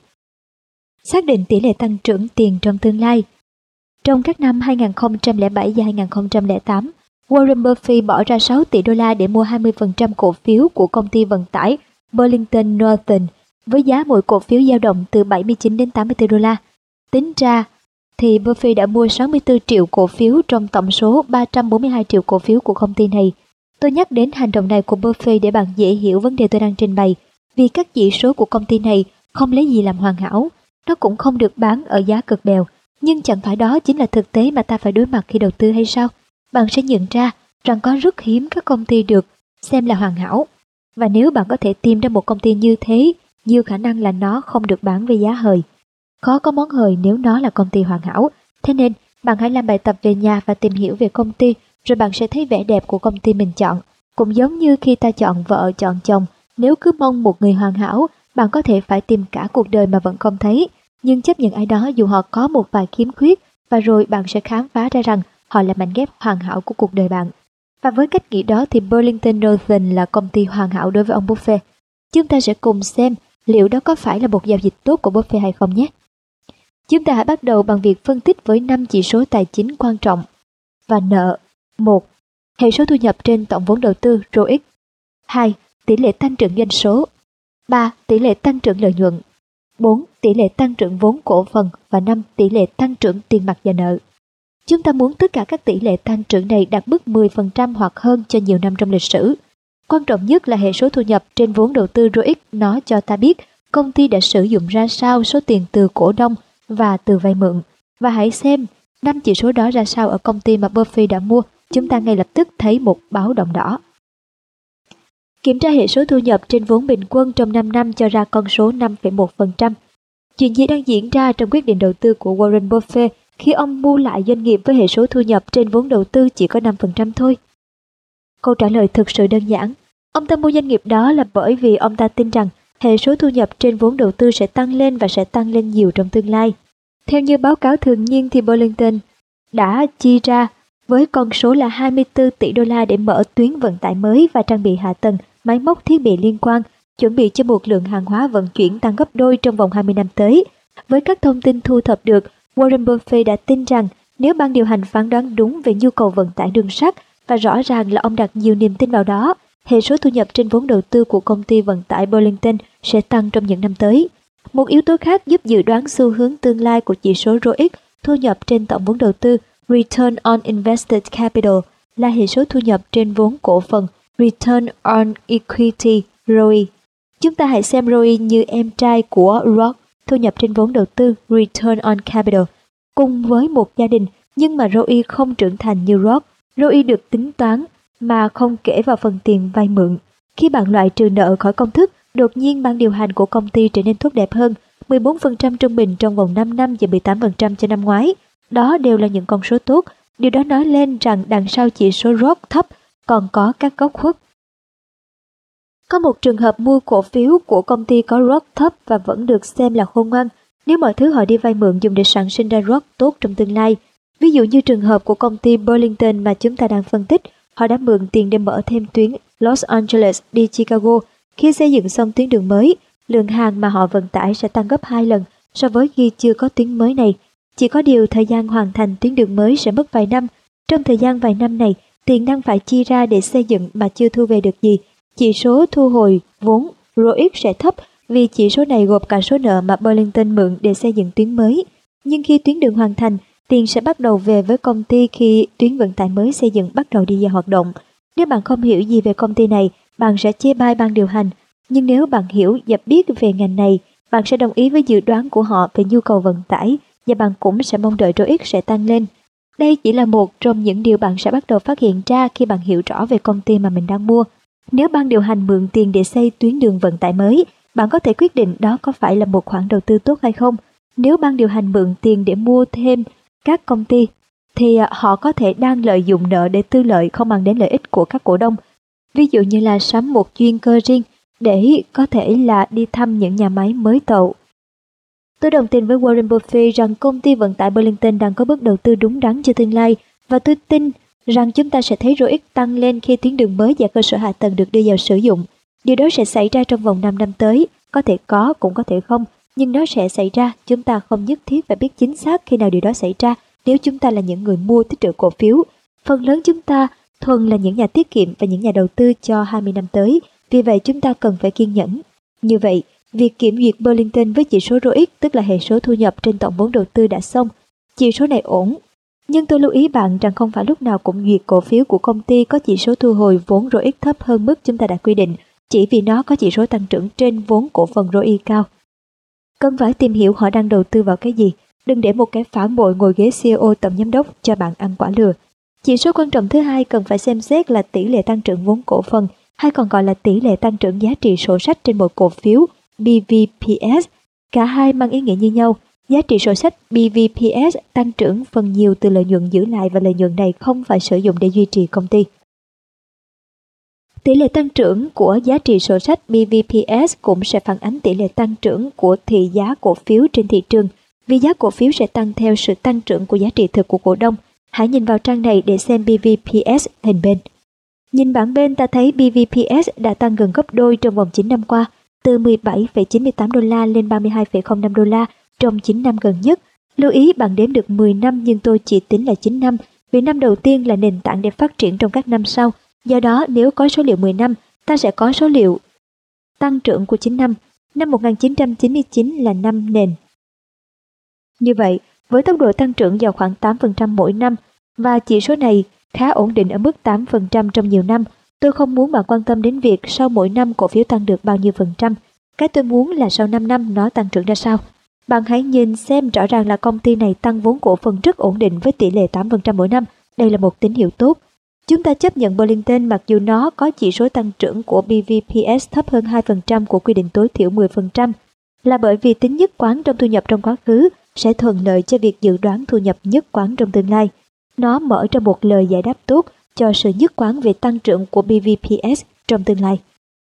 A: Xác định tỷ lệ tăng trưởng tiền trong tương lai. Trong các năm hai nghìn không trăm lẻ bảy và hai nghìn không trăm lẻ tám, Warren Buffett bỏ ra sáu tỷ đô la để mua hai mươi phần trăm cổ phiếu của công ty vận tải Burlington Northern với giá mỗi cổ phiếu dao động từ bảy mươi chín đến tám mươi tư đô la. Tính ra thì Buffett đã mua sáu mươi tư triệu cổ phiếu trong tổng số ba trăm bốn mươi hai triệu cổ phiếu của công ty này. Tôi nhắc đến hành động này của Buffett để bạn dễ hiểu vấn đề tôi đang trình bày, vì các chỉ số của công ty này không lấy gì làm hoàn hảo, nó cũng không được bán ở giá cực bèo, nhưng chẳng phải đó chính là thực tế mà ta phải đối mặt khi đầu tư hay sao? Bạn sẽ nhận ra rằng có rất hiếm các công ty được xem là hoàn hảo, và nếu bạn có thể tìm ra một công ty như thế, nhiều khả năng là nó không được bán với giá hời. Khó có món hời nếu nó là công ty hoàn hảo, thế nên bạn hãy làm bài tập về nhà và tìm hiểu về công ty, rồi bạn sẽ thấy vẻ đẹp của công ty mình chọn. Cũng giống như khi ta chọn vợ, chọn chồng, nếu cứ mong một người hoàn hảo, bạn có thể phải tìm cả cuộc đời mà vẫn không thấy. Nhưng chấp nhận ai đó dù họ có một vài khiếm khuyết, và rồi bạn sẽ khám phá ra rằng họ là mảnh ghép hoàn hảo của cuộc đời bạn. Và với cách nghĩ đó thì Burlington Northern là công ty hoàn hảo đối với ông Buffett. Chúng ta sẽ cùng xem liệu đó có phải là một giao dịch tốt của Buffett hay không nhé. Chúng ta hãy bắt đầu bằng việc phân tích với năm chỉ số tài chính quan trọng và nợ. một. Hệ số thu nhập trên tổng vốn đầu tư rờ o i xê. hai. Tỷ lệ tăng trưởng doanh số. ba. Tỷ lệ tăng trưởng lợi nhuận. bốn. Tỷ lệ tăng trưởng vốn cổ phần. Và năm. Tỷ lệ tăng trưởng tiền mặt và nợ. Chúng ta muốn tất cả các tỷ lệ tăng trưởng này đạt mức mười phần trăm hoặc hơn cho nhiều năm trong lịch sử. Quan trọng nhất là hệ số thu nhập trên vốn đầu tư rờ o i xê, nó cho ta biết công ty đã sử dụng ra sao số tiền từ cổ đông và từ vay mượn. Và hãy xem năm chỉ số đó ra sao ở công ty mà Buffett đã mua, chúng ta ngay lập tức thấy một báo động đỏ. Kiểm tra hệ số thu nhập trên vốn bình quân trong năm năm cho ra con số năm phẩy một phần trăm. Chuyện gì đang diễn ra trong quyết định đầu tư của Warren Buffett khi ông mua lại doanh nghiệp với hệ số thu nhập trên vốn đầu tư chỉ có năm phần trăm thôi? Câu trả lời thực sự đơn giản. Ông ta mua doanh nghiệp đó là bởi vì ông ta tin rằng hệ số thu nhập trên vốn đầu tư sẽ tăng lên và sẽ tăng lên nhiều trong tương lai. Theo như báo cáo thường niên thì Burlington đã chi ra với con số là hai mươi tư tỷ đô la để mở tuyến vận tải mới và trang bị hạ tầng, máy móc thiết bị liên quan, chuẩn bị cho một lượng hàng hóa vận chuyển tăng gấp đôi trong vòng hai mươi năm tới. Với các thông tin thu thập được, Warren Buffett đã tin rằng nếu ban điều hành phán đoán đúng về nhu cầu vận tải đường sắt, và rõ ràng là ông đặt nhiều niềm tin vào đó, hệ số thu nhập trên vốn đầu tư của công ty vận tải Burlington sẽ tăng trong những năm tới. Một yếu tố khác giúp dự đoán xu hướng tương lai của chỉ số rờ o i xê, thu nhập trên tổng vốn đầu tư, Return on Invested Capital, là hệ số thu nhập trên vốn cổ phần, Return on Equity, rờ o i. Chúng ta hãy xem rờ o i như em trai của rờ o xê, thu nhập trên vốn đầu tư, Return on Capital, cùng với một gia đình, nhưng mà rờ o i không trưởng thành như rờ o xê. rờ o i được tính toán mà không kể vào phần tiền vay mượn. Khi bạn loại trừ nợ khỏi công thức, đột nhiên ban điều hành của công ty trở nên tốt đẹp hơn, mười bốn phần trăm trung bình trong vòng năm năm và mười tám phần trăm cho năm ngoái. Đó đều là những con số tốt. Điều đó nói lên rằng đằng sau chỉ số rờ o xê thấp còn có các góc khuất. Có một trường hợp mua cổ phiếu của công ty có rờ o xê thấp và vẫn được xem là khôn ngoan nếu mọi thứ họ đi vay mượn dùng để sản sinh ra rờ o xê tốt trong tương lai. Ví dụ như trường hợp của công ty Burlington mà chúng ta đang phân tích, họ đã mượn tiền để mở thêm tuyến Los Angeles đi Chicago. Khi xây dựng xong tuyến đường mới, lượng hàng mà họ vận tải sẽ tăng gấp hai lần so với khi chưa có tuyến mới này. Chỉ có điều thời gian hoàn thành tuyến đường mới sẽ mất vài năm. Trong thời gian vài năm này, tiền đang phải chi ra để xây dựng mà chưa thu về được gì. Chỉ số thu hồi vốn rờ o i xê sẽ thấp vì chỉ số này gộp cả số nợ mà Burlington mượn để xây dựng tuyến mới. Nhưng khi tuyến đường hoàn thành, tiền sẽ bắt đầu về với công ty khi tuyến vận tải mới xây dựng bắt đầu đi vào hoạt động. Nếu bạn không hiểu gì về công ty này, bạn sẽ chê bai ban điều hành. Nhưng nếu bạn hiểu và biết về ngành này, bạn sẽ đồng ý với dự đoán của họ về nhu cầu vận tải và bạn cũng sẽ mong đợi rờ o i xê sẽ tăng lên. Đây chỉ là một trong những điều bạn sẽ bắt đầu phát hiện ra khi bạn hiểu rõ về công ty mà mình đang mua. Nếu ban điều hành mượn tiền để xây tuyến đường vận tải mới, bạn có thể quyết định đó có phải là một khoản đầu tư tốt hay không. Nếu ban điều hành mượn tiền để mua thêm các công ty, thì họ có thể đang lợi dụng nợ để tư lợi không mang đến lợi ích của các cổ đông. ví dụ như là sắm một chuyên cơ riêng để có thể là đi thăm những nhà máy mới tậu. Tôi đồng tình với Warren Buffett rằng công ty vận tải Burlington đang có bước đầu tư đúng đắn cho tương lai, và tôi tin rằng chúng ta sẽ thấy rô ích tăng lên khi tuyến đường mới và cơ sở hạ tầng được đưa vào sử dụng. Điều đó sẽ xảy ra trong vòng năm năm tới, có thể có cũng có thể không, nhưng nó sẽ xảy ra. Chúng ta không nhất thiết phải biết chính xác khi nào điều đó xảy ra nếu chúng ta là những người mua tích trữ cổ phiếu. Phần lớn chúng ta thuần là những nhà tiết kiệm và những nhà đầu tư cho hai mươi năm tới, vì vậy chúng ta cần phải kiên nhẫn. Như vậy, việc kiểm duyệt Burlington với chỉ số rô ích, tức là hệ số thu nhập trên tổng vốn đầu tư đã xong. Chỉ số này ổn, nhưng tôi lưu ý bạn rằng không phải lúc nào cũng duyệt cổ phiếu của công ty có chỉ số thu hồi vốn rô ích thấp hơn mức chúng ta đã quy định, chỉ vì nó có chỉ số tăng trưởng trên vốn cổ phần rô i cao. Cần phải tìm hiểu họ đang đầu tư vào cái gì. Đừng để một cái phản bội ngồi ghế xê e ô tổng giám đốc cho bạn ăn quả lừa. Chỉ số quan trọng thứ hai cần phải xem xét là tỷ lệ tăng trưởng vốn cổ phần, hay còn gọi là tỷ lệ tăng trưởng giá trị sổ sách trên mỗi cổ phiếu, bê vê pê ét. Cả hai mang ý nghĩa như nhau. Giá trị sổ sách bê vê pê ét tăng trưởng phần nhiều từ lợi nhuận giữ lại, và lợi nhuận này không phải sử dụng để duy trì công ty. Tỷ lệ tăng trưởng của giá trị sổ sách bê vê pê ét cũng sẽ phản ánh tỷ lệ tăng trưởng của thị giá cổ phiếu trên thị trường, vì giá cổ phiếu sẽ tăng theo sự tăng trưởng của giá trị thực của cổ đông. Hãy nhìn vào trang này để xem bê vê pê ét hình bên. Nhìn bảng bên, ta thấy bê vê pê ét đã tăng gần gấp đôi trong vòng chín năm qua, từ mười bảy phẩy chín mươi tám đô la lên ba mươi hai phẩy không năm đô la trong chín năm gần nhất. Lưu ý bạn đếm được mười năm, nhưng tôi chỉ tính là chín năm, vì năm đầu tiên là nền tảng để phát triển trong các năm sau. Do đó, nếu có số liệu mười năm, ta sẽ có số liệu tăng trưởng của chín năm. Năm một nghìn chín trăm chín mươi chín là năm nền. Như vậy, với tốc độ tăng trưởng vào khoảng tám phần trăm mỗi năm, và chỉ số này khá ổn định ở mức tám phần trăm trong nhiều năm, tôi không muốn bạn quan tâm đến việc sau mỗi năm cổ phiếu tăng được bao nhiêu phần trăm. Cái tôi muốn là sau năm năm nó tăng trưởng ra sao. Bạn hãy nhìn xem, rõ ràng là công ty này tăng vốn cổ phần rất ổn định với tỷ lệ tám phần trăm mỗi năm. Đây là một tín hiệu tốt. Chúng ta chấp nhận Burlington mặc dù nó có chỉ số tăng trưởng của bê vê pê ét thấp hơn hai phần trăm của quy định tối thiểu mười phần trăm, là bởi vì tính nhất quán trong thu nhập trong quá khứ sẽ thuận lợi cho việc dự đoán thu nhập nhất quán trong tương lai. Nó mở ra một lời giải đáp tốt cho sự nhất quán về tăng trưởng của bê vê pê ét trong tương lai.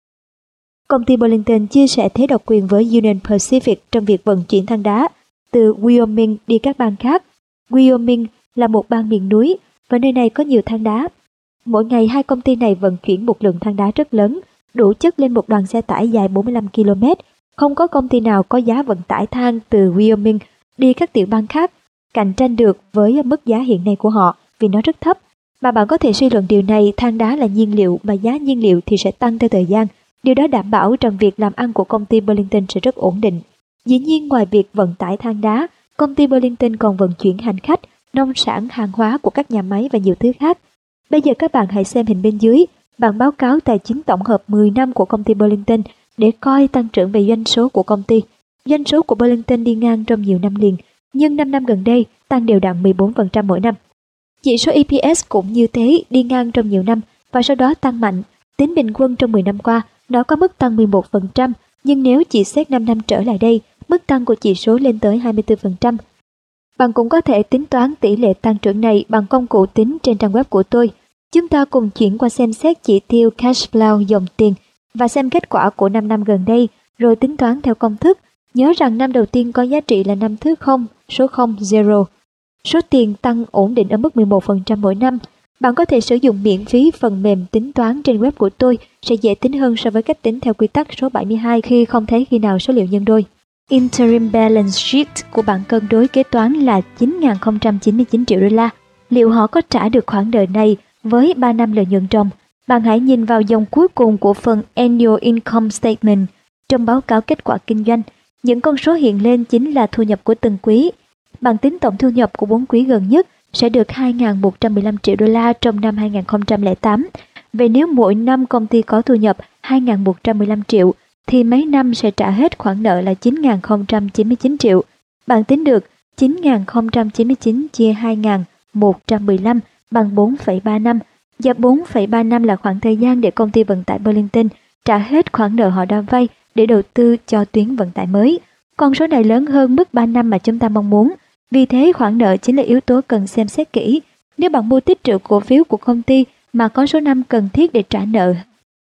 A: Công ty Burlington chia sẻ thế độc quyền với Union Pacific trong việc vận chuyển than đá từ Wyoming đi các bang khác. Wyoming là một bang miền núi, và nơi này có nhiều than đá. Mỗi ngày hai công ty này vận chuyển một lượng than đá rất lớn, đủ chất lên một đoàn xe tải dài bốn mươi lăm ki lô mét. Không có công ty nào có giá vận tải than từ Wyoming đi các tiểu bang khác cạnh tranh được với mức giá hiện nay của họ, vì nó rất thấp. Mà bạn có thể suy luận điều này, than đá là nhiên liệu, mà giá nhiên liệu thì sẽ tăng theo thời gian. Điều đó đảm bảo rằng việc làm ăn của công ty Burlington sẽ rất ổn định. Dĩ nhiên, ngoài việc vận tải than đá, công ty Burlington còn vận chuyển hành khách, nông sản, hàng hóa của các nhà máy và nhiều thứ khác. Bây giờ các bạn hãy xem hình bên dưới, bản báo cáo tài chính tổng hợp mười năm của công ty Burlington để coi tăng trưởng về doanh số của công ty. Doanh số của Burlington đi ngang trong nhiều năm liền, nhưng năm năm gần đây tăng đều đặn mười bốn phần trăm mỗi năm. Chỉ số e pê ét cũng như thế, đi ngang trong nhiều năm và sau đó tăng mạnh. Tính bình quân trong mười năm qua, nó có mức tăng mười một phần trăm, nhưng nếu chỉ xét năm năm trở lại đây, mức tăng của chỉ số lên tới hai mươi tư phần trăm. Bạn cũng có thể tính toán tỷ lệ tăng trưởng này bằng công cụ tính trên trang web của tôi. Chúng ta cùng chuyển qua xem xét chỉ tiêu cash flow dòng tiền và xem kết quả của năm năm gần đây, rồi tính toán theo công thức. Nhớ rằng năm đầu tiên có giá trị là năm thứ không, số không, zero. Số tiền tăng ổn định ở mức mười một phần trăm mỗi năm. Bạn có thể sử dụng miễn phí phần mềm tính toán trên web của tôi, sẽ dễ tính hơn so với cách tính theo quy tắc số bảy mươi hai khi không thấy khi nào số liệu nhân đôi. Interim balance sheet của bạn cân đối kế toán là chín nghìn không trăm chín mươi chín triệu đô la. Liệu họ có trả được khoản nợ này với ba năm lợi nhuận trồng? Bạn hãy nhìn vào dòng cuối cùng của phần Annual Income Statement trong báo cáo kết quả kinh doanh. Những con số hiện lên chính là thu nhập của từng quý. Bạn tính tổng thu nhập của bốn quý gần nhất sẽ được hai nghìn một trăm mười lăm triệu đô la trong năm hai nghìn không trăm lẻ tám. Vậy nếu mỗi năm công ty có thu nhập hai nghìn một trăm mười lăm triệu, thì mấy năm sẽ trả hết khoản nợ là chín nghìn không trăm chín mươi chín triệu. Bạn tính được chín nghìn không trăm chín mươi chín chia hai nghìn một trăm mười lăm bằng bốn phẩy ba năm. Và bốn phẩy ba năm là khoảng thời gian để công ty vận tải Burlington trả hết khoản nợ họ đã vay để đầu tư cho tuyến vận tải mới. Con số này lớn hơn mức ba năm mà chúng ta mong muốn. Vì thế khoản nợ chính là yếu tố cần xem xét kỹ. Nếu bạn mua tích trữ cổ phiếu của công ty mà có số năm cần thiết để trả nợ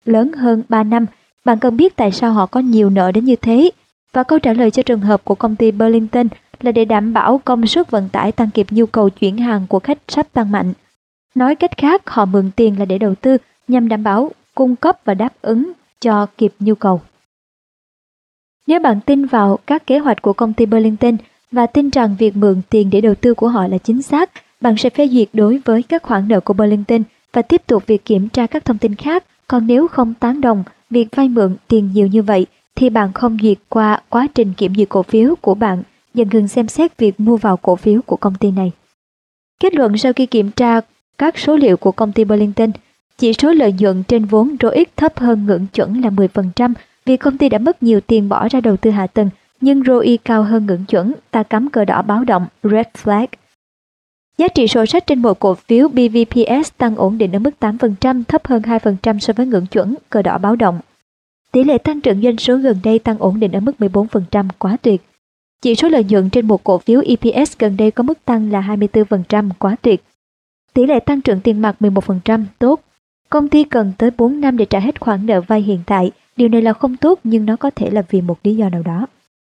A: lớn hơn ba năm. Bạn cần biết tại sao họ có nhiều nợ đến như thế. Và câu trả lời cho trường hợp của công ty Burlington là để đảm bảo công suất vận tải tăng kịp nhu cầu chuyển hàng của khách sắp tăng mạnh. Nói cách khác, họ mượn tiền là để đầu tư nhằm đảm bảo cung cấp và đáp ứng cho kịp nhu cầu. Nếu bạn tin vào các kế hoạch của công ty Burlington và tin rằng việc mượn tiền để đầu tư của họ là chính xác, bạn sẽ phê duyệt đối với các khoản nợ của Burlington và tiếp tục việc kiểm tra các thông tin khác. Còn nếu không tán đồng việc vay mượn tiền nhiều như vậy, thì bạn không duyệt qua quá trình kiểm duyệt cổ phiếu của bạn, dần ngừng xem xét việc mua vào cổ phiếu của công ty này. Kết luận sau khi kiểm tra các số liệu của công ty Burlington, chỉ số lợi nhuận trên vốn rờ o i xê thấp hơn ngưỡng chuẩn là mười phần trăm vì công ty đã mất nhiều tiền bỏ ra đầu tư hạ tầng, nhưng rờ o i cao hơn ngưỡng chuẩn, ta cắm cờ đỏ báo động, red flag. Giá trị sổ sách trên một cổ phiếu bê vê pê ét tăng ổn định ở mức tám phần trăm, thấp hơn hai phần trăm so với ngưỡng chuẩn, cờ đỏ báo động. Tỷ lệ tăng trưởng doanh số gần đây tăng ổn định ở mức mười bốn phần trăm, quá tuyệt. Chỉ số lợi nhuận trên một cổ phiếu e pê ét gần đây có mức tăng là hai mươi tư phần trăm, quá tuyệt. Tỷ lệ tăng trưởng tiền mặt mười một phần trăm, tốt. Công ty cần tới bốn năm để trả hết khoản nợ vay hiện tại. Điều này là không tốt nhưng nó có thể là vì một lý do nào đó.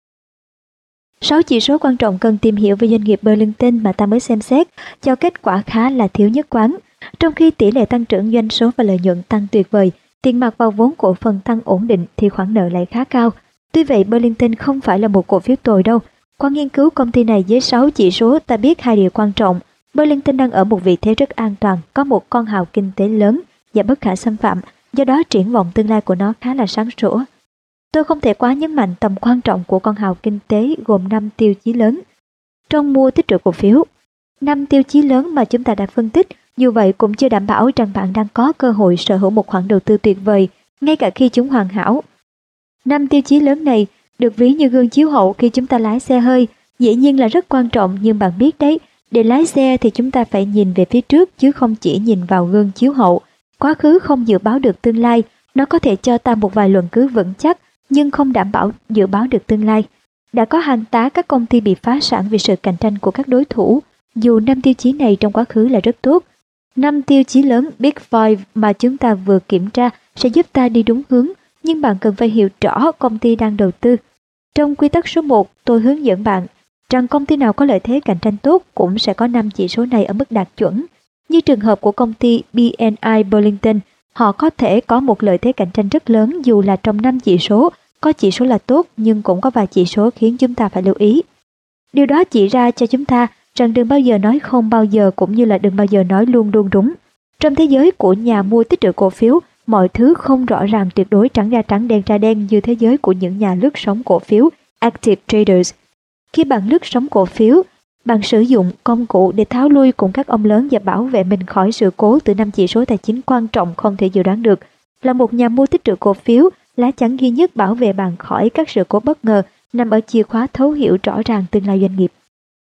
A: sáu chỉ số quan trọng cần tìm hiểu về doanh nghiệp Burlington mà ta mới xem xét cho kết quả khá là thiếu nhất quán. Trong khi tỷ lệ tăng trưởng doanh số và lợi nhuận tăng tuyệt vời, tiền mặt vào vốn cổ phần tăng ổn định thì khoản nợ lại khá cao. Tuy vậy, Burlington không phải là một cổ phiếu tồi đâu. Qua nghiên cứu công ty này với sáu chỉ số, ta biết hai điều quan trọng. Burlington đang ở một vị thế rất an toàn, có một con hào kinh tế lớn và bất khả xâm phạm, do đó triển vọng tương lai của nó khá là sáng sủa. Tôi không thể quá nhấn mạnh tầm quan trọng của con hào kinh tế gồm năm tiêu chí lớn. Trong mua tích trữ cổ phiếu, năm tiêu chí lớn mà chúng ta đã phân tích, dù vậy cũng chưa đảm bảo rằng bạn đang có cơ hội sở hữu một khoản đầu tư tuyệt vời, ngay cả khi chúng hoàn hảo. Năm tiêu chí lớn này được ví như gương chiếu hậu khi chúng ta lái xe hơi, dĩ nhiên là rất quan trọng, nhưng bạn biết đấy, để lái xe thì chúng ta phải nhìn về phía trước chứ không chỉ nhìn vào gương chiếu hậu. Quá khứ không dự báo được tương lai, nó có thể cho ta một vài luận cứ vững chắc, nhưng không đảm bảo dự báo được tương lai. Đã có hàng tá các công ty bị phá sản vì sự cạnh tranh của các đối thủ, dù năm tiêu chí này trong quá khứ là rất tốt. Năm tiêu chí lớn Big Five mà chúng ta vừa kiểm tra sẽ giúp ta đi đúng hướng, nhưng bạn cần phải hiểu rõ công ty đang đầu tư. Trong quy tắc số một, tôi hướng dẫn bạn rằng công ty nào có lợi thế cạnh tranh tốt cũng sẽ có năm chỉ số này ở mức đạt chuẩn. Như trường hợp của công ty bê en i Burlington, họ có thể có một lợi thế cạnh tranh rất lớn dù là trong năm chỉ số, có chỉ số là tốt nhưng cũng có vài chỉ số khiến chúng ta phải lưu ý. Điều đó chỉ ra cho chúng ta rằng đừng bao giờ nói không bao giờ cũng như là đừng bao giờ nói luôn luôn đúng. Trong thế giới của nhà mua tích trữ cổ phiếu, mọi thứ không rõ ràng tuyệt đối trắng ra trắng đen ra đen như thế giới của những nhà lướt sóng cổ phiếu, active traders. Khi bạn lướt sóng cổ phiếu, bạn sử dụng công cụ để tháo lui cùng các ông lớn và bảo vệ mình khỏi sự cố từ năm chỉ số tài chính quan trọng không thể dự đoán được. Là một nhà mua tích trữ cổ phiếu, lá chắn duy nhất bảo vệ bạn khỏi các sự cố bất ngờ nằm ở chìa khóa thấu hiểu rõ ràng tương lai doanh nghiệp.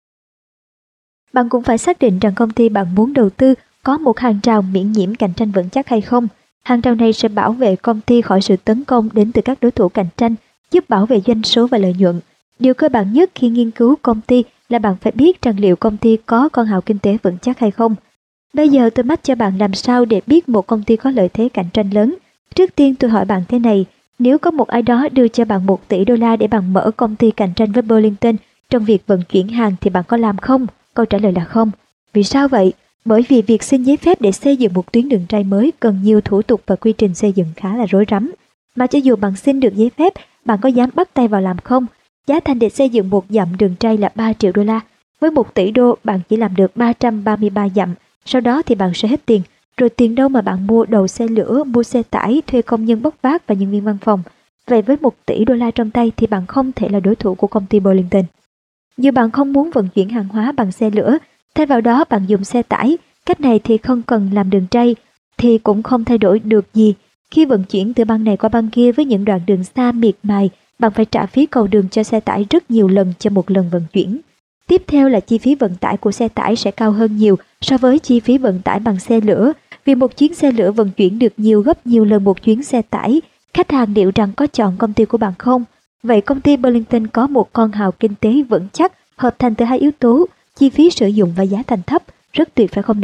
A: Bạn cũng phải xác định rằng công ty bạn muốn đầu tư có một hàng rào miễn nhiễm cạnh tranh vững chắc hay không. Hàng rào này sẽ bảo vệ công ty khỏi sự tấn công đến từ các đối thủ cạnh tranh, giúp bảo vệ doanh số và lợi nhuận. Điều cơ bản nhất khi nghiên cứu công ty là bạn phải biết rằng liệu công ty có con hào kinh tế vững chắc hay không. Bây giờ tôi mách cho bạn làm sao để biết một công ty có lợi thế cạnh tranh lớn. Trước tiên tôi hỏi bạn thế này, nếu có một ai đó đưa cho bạn một tỷ đô la để bạn mở công ty cạnh tranh với Burlington trong việc vận chuyển hàng thì bạn có làm không? Câu trả lời là không. Vì sao vậy? Bởi vì việc xin giấy phép để xây dựng một tuyến đường ray mới cần nhiều thủ tục và quy trình xây dựng khá là rối rắm. Mà cho dù bạn xin được giấy phép, bạn có dám bắt tay vào làm không? Giá thành để xây dựng một dặm đường ray là ba triệu đô la. Với một tỷ đô, bạn chỉ làm được ba trăm ba mươi ba dặm. Sau đó thì bạn sẽ hết tiền. Rồi tiền đâu mà bạn mua đầu xe lửa, mua xe tải, thuê công nhân bốc vác và nhân viên văn phòng. Vậy với một tỷ đô la trong tay thì bạn không thể là đối thủ của công ty Burlington. Dù bạn không muốn vận chuyển hàng hóa bằng xe lửa, thay vào đó bạn dùng xe tải, cách này thì không cần làm đường ray, thì cũng không thay đổi được gì. Khi vận chuyển từ bang này qua bang kia với những đoạn đường xa miệt mài, bạn phải trả phí cầu đường cho xe tải rất nhiều lần cho một lần vận chuyển. Tiếp theo là chi phí vận tải của xe tải sẽ cao hơn nhiều so với chi phí vận tải bằng xe lửa, vì một chuyến xe lửa vận chuyển được nhiều gấp nhiều lần một chuyến xe tải. Khách hàng liệu rằng có chọn công ty của bạn không? Vậy công ty Burlington có một con hào kinh tế vững chắc, hợp thành từ hai yếu tố, chi phí sử dụng và giá thành thấp, rất tuyệt phải không nào?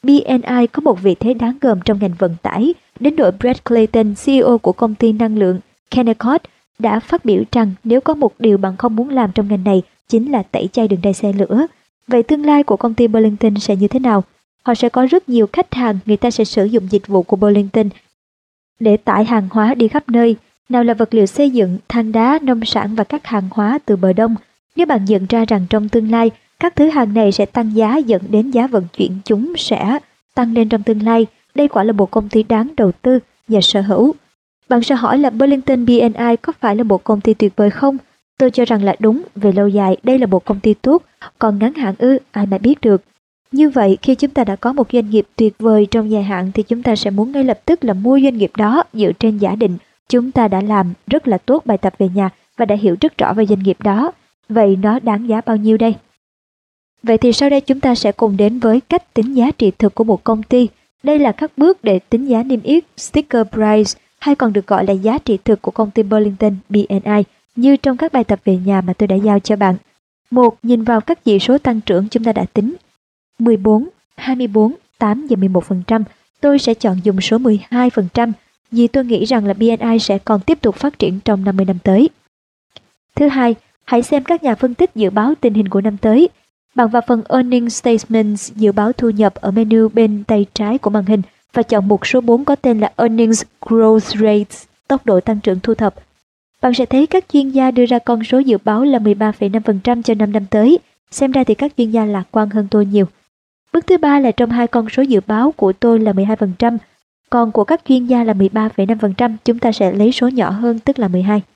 A: bê en i có một vị thế đáng gờm trong ngành vận tải, đến nỗi Brett Clayton, xê e ô của công ty năng lượng Kennecott, đã phát biểu rằng nếu có một điều bạn không muốn làm trong ngành này chính là tẩy chay đường ray xe lửa. Vậy tương lai của công ty Burlington sẽ như thế nào? Họ sẽ có rất nhiều khách hàng, người ta sẽ sử dụng dịch vụ của Burlington để tải hàng hóa đi khắp nơi, nào là vật liệu xây dựng, than đá, nông sản và các hàng hóa từ bờ đông. Nếu bạn nhận ra rằng trong tương lai, các thứ hàng này sẽ tăng giá dẫn đến giá vận chuyển chúng sẽ tăng lên trong tương lai, đây quả là một công ty đáng đầu tư và sở hữu. Bạn sẽ hỏi là Burlington bê en i có phải là một công ty tuyệt vời không? Tôi cho rằng là đúng, về lâu dài đây là một công ty tốt, còn ngắn hạn ư, ai mà biết được. Như vậy, khi chúng ta đã có một doanh nghiệp tuyệt vời trong dài hạn thì chúng ta sẽ muốn ngay lập tức là mua doanh nghiệp đó dựa trên giả định chúng ta đã làm rất là tốt bài tập về nhà và đã hiểu rất rõ về doanh nghiệp đó. Vậy nó đáng giá bao nhiêu đây? Vậy thì sau đây chúng ta sẽ cùng đến với cách tính giá trị thực của một công ty. Đây là các bước để tính giá niêm yết sticker price, hay còn được gọi là giá trị thực của công ty Burlington bê en i, như trong các bài tập về nhà mà tôi đã giao cho bạn. một. Nhìn vào các chỉ số tăng trưởng chúng ta đã tính. mười bốn, hai mươi bốn, tám và mười một phần trăm. Tôi sẽ chọn dùng số mười hai phần trăm vì tôi nghĩ rằng là bê en i sẽ còn tiếp tục phát triển trong năm mươi năm tới. Thứ hai, hãy xem các nhà phân tích dự báo tình hình của năm tới. Bạn vào phần Earnings Statements dự báo thu nhập ở menu bên tay trái của màn hình và chọn mục số bốn có tên là Earnings Growth Rates, tốc độ tăng trưởng thu thập. Bạn sẽ thấy các chuyên gia đưa ra con số dự báo là mười ba phẩy năm phần trăm cho năm năm tới. Xem ra thì các chuyên gia lạc quan hơn tôi nhiều. Bước thứ ba là trong hai con số dự báo của tôi là mười hai phần trăm, còn của các chuyên gia là mười ba phẩy năm phần trăm, chúng ta sẽ lấy số nhỏ hơn tức là mười hai.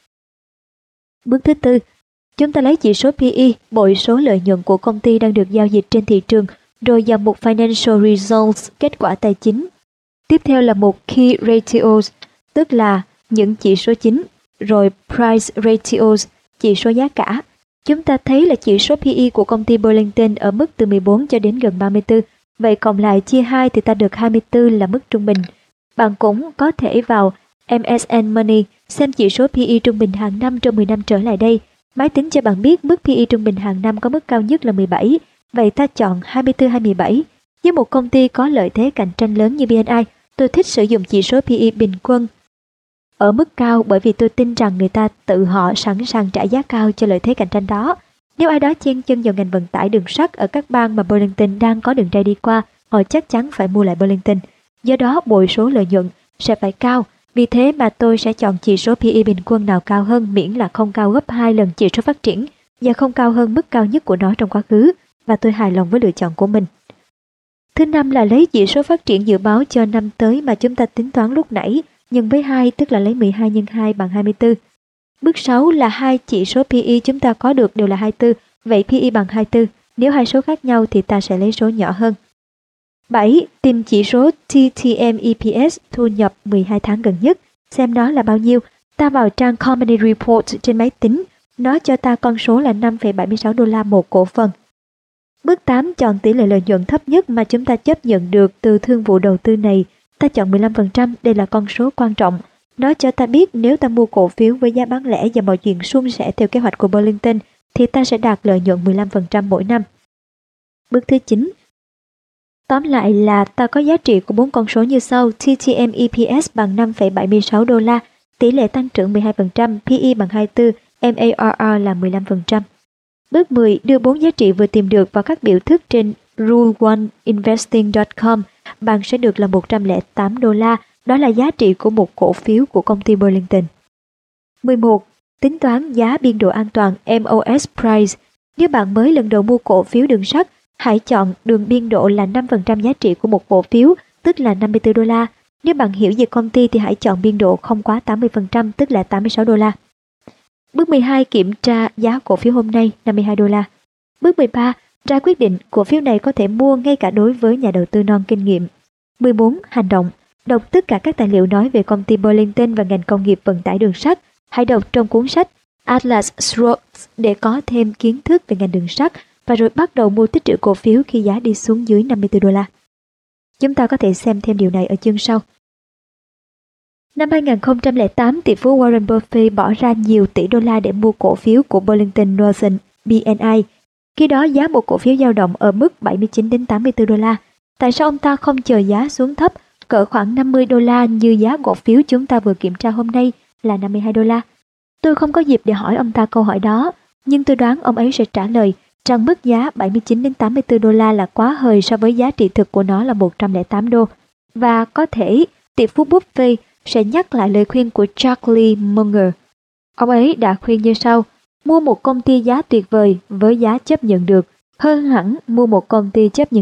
A: Bước thứ tư, chúng ta lấy chỉ số pê e, bội số lợi nhuận của công ty đang được giao dịch trên thị trường, rồi vào mục Financial Results, kết quả tài chính. Tiếp theo là mục Key Ratios, tức là những chỉ số chính, rồi Price Ratios, chỉ số giá cả. Chúng ta thấy là chỉ số pê e của công ty Burlington ở mức từ mười bốn cho đến gần ba mươi tư, vậy cộng lại chia hai thì ta được hai mươi tư là mức trung bình. Bạn cũng có thể vào em ét en Money xem chỉ số pê e trung bình hàng năm trong mười năm trở lại đây. Máy tính cho bạn biết mức pê e trung bình hàng năm có mức cao nhất là mười bảy, vậy ta chọn hai mươi tư hay mười bảy. Với một công ty có lợi thế cạnh tranh lớn như bê en i, tôi thích sử dụng chỉ số pê e bình quân ở mức cao bởi vì tôi tin rằng người ta tự họ sẵn sàng trả giá cao cho lợi thế cạnh tranh đó. Nếu ai đó chen chân vào ngành vận tải đường sắt ở các bang mà Burlington đang có đường ray đi qua, họ chắc chắn phải mua lại Burlington. Do đó bội số lợi nhuận sẽ phải cao. Vì thế mà tôi sẽ chọn chỉ số pê e bình quân nào cao hơn miễn là không cao gấp hai lần chỉ số phát triển và không cao hơn mức cao nhất của nó trong quá khứ, và tôi hài lòng với lựa chọn của mình. Thứ năm là lấy chỉ số phát triển dự báo cho năm tới mà chúng ta tính toán lúc nãy, nhân với hai, tức là lấy mười hai nhân hai bằng hai mươi tư. Bước sáu là hai chỉ số pê e chúng ta có được đều là hai mươi tư, vậy pê e bằng hai mươi tư. Nếu hai số khác nhau thì ta sẽ lấy số nhỏ hơn. bảy. Tìm chỉ số tê tê em e pê ét thu nhập mười hai tháng gần nhất. Xem nó là bao nhiêu. Ta vào trang Company Report trên máy tính. Nó cho ta con số là năm phẩy bảy mươi sáu đô la một cổ phần. Bước tám. Chọn tỷ lệ lợi nhuận thấp nhất mà chúng ta chấp nhận được từ thương vụ đầu tư này. Ta chọn mười lăm phần trăm, đây là con số quan trọng. Nó cho ta biết nếu ta mua cổ phiếu với giá bán lẻ và mọi chuyện suôn sẻ theo kế hoạch của Burlington thì ta sẽ đạt lợi nhuận mười lăm phần trăm mỗi năm. Bước thứ chín. Tóm lại là ta có giá trị của bốn con số như sau: tê tê em e pê ét bằng năm phẩy bảy mươi sáu đô la, tỷ lệ tăng trưởng mười hai phần trăm, pê e bằng hai mươi tư, em a rờ rờ là mười lăm phần trăm. Bước mười. Đưa bốn giá trị vừa tìm được vào các biểu thức trên rule one investing chấm com. Bạn sẽ được là một trăm lẻ tám đô la, đó là giá trị của một cổ phiếu của công ty Burlington. mười một. Tính toán giá biên độ an toàn em o ét Price. Nếu bạn mới lần đầu mua cổ phiếu đường sắt, hãy chọn đường biên độ là năm phần trăm giá trị của một cổ phiếu, tức là năm mươi tư đô la. Nếu bạn hiểu về công ty thì hãy chọn biên độ không quá tám mươi phần trăm, tức là tám mươi sáu đô la. Bước mười hai. Kiểm tra giá cổ phiếu hôm nay, năm mươi hai đô la. Bước mười ba. Ra quyết định cổ phiếu này có thể mua ngay cả đối với nhà đầu tư non kinh nghiệm. mười bốn. Hành động. Đọc tất cả các tài liệu nói về công ty Burlington và ngành công nghiệp vận tải đường sắt. Hãy đọc trong cuốn sách Atlas Shrugged để có thêm kiến thức về ngành đường sắt và rồi bắt đầu mua tích trữ cổ phiếu khi giá đi xuống dưới năm mươi tư đô la. Chúng ta có thể xem thêm điều này ở chương sau. Năm hai nghìn không trăm lẻ tám, tỷ phú Warren Buffett bỏ ra nhiều tỷ đô la để mua cổ phiếu của Burlington Northern bê en i. Khi đó giá một cổ phiếu dao động ở mức bảy mươi chín đến tám mươi tư đô la. Tại sao ông ta không chờ giá xuống thấp, cỡ khoảng năm mươi đô la như giá cổ phiếu chúng ta vừa kiểm tra hôm nay là năm mươi hai đô la? Tôi không có dịp để hỏi ông ta câu hỏi đó, nhưng tôi đoán ông ấy sẽ trả lời rằng mức giá bảy mươi chín đến tám mươi tư đô la là quá hời so với giá trị thực của nó là một trăm lẻ tám đô. Và có thể tỷ phú Buffett sẽ nhắc lại lời khuyên của Charlie Munger. Ông ấy đã khuyên như sau: mua một công ty giá tuyệt vời với giá chấp nhận được, hơn hẳn mua một công ty chấp nhận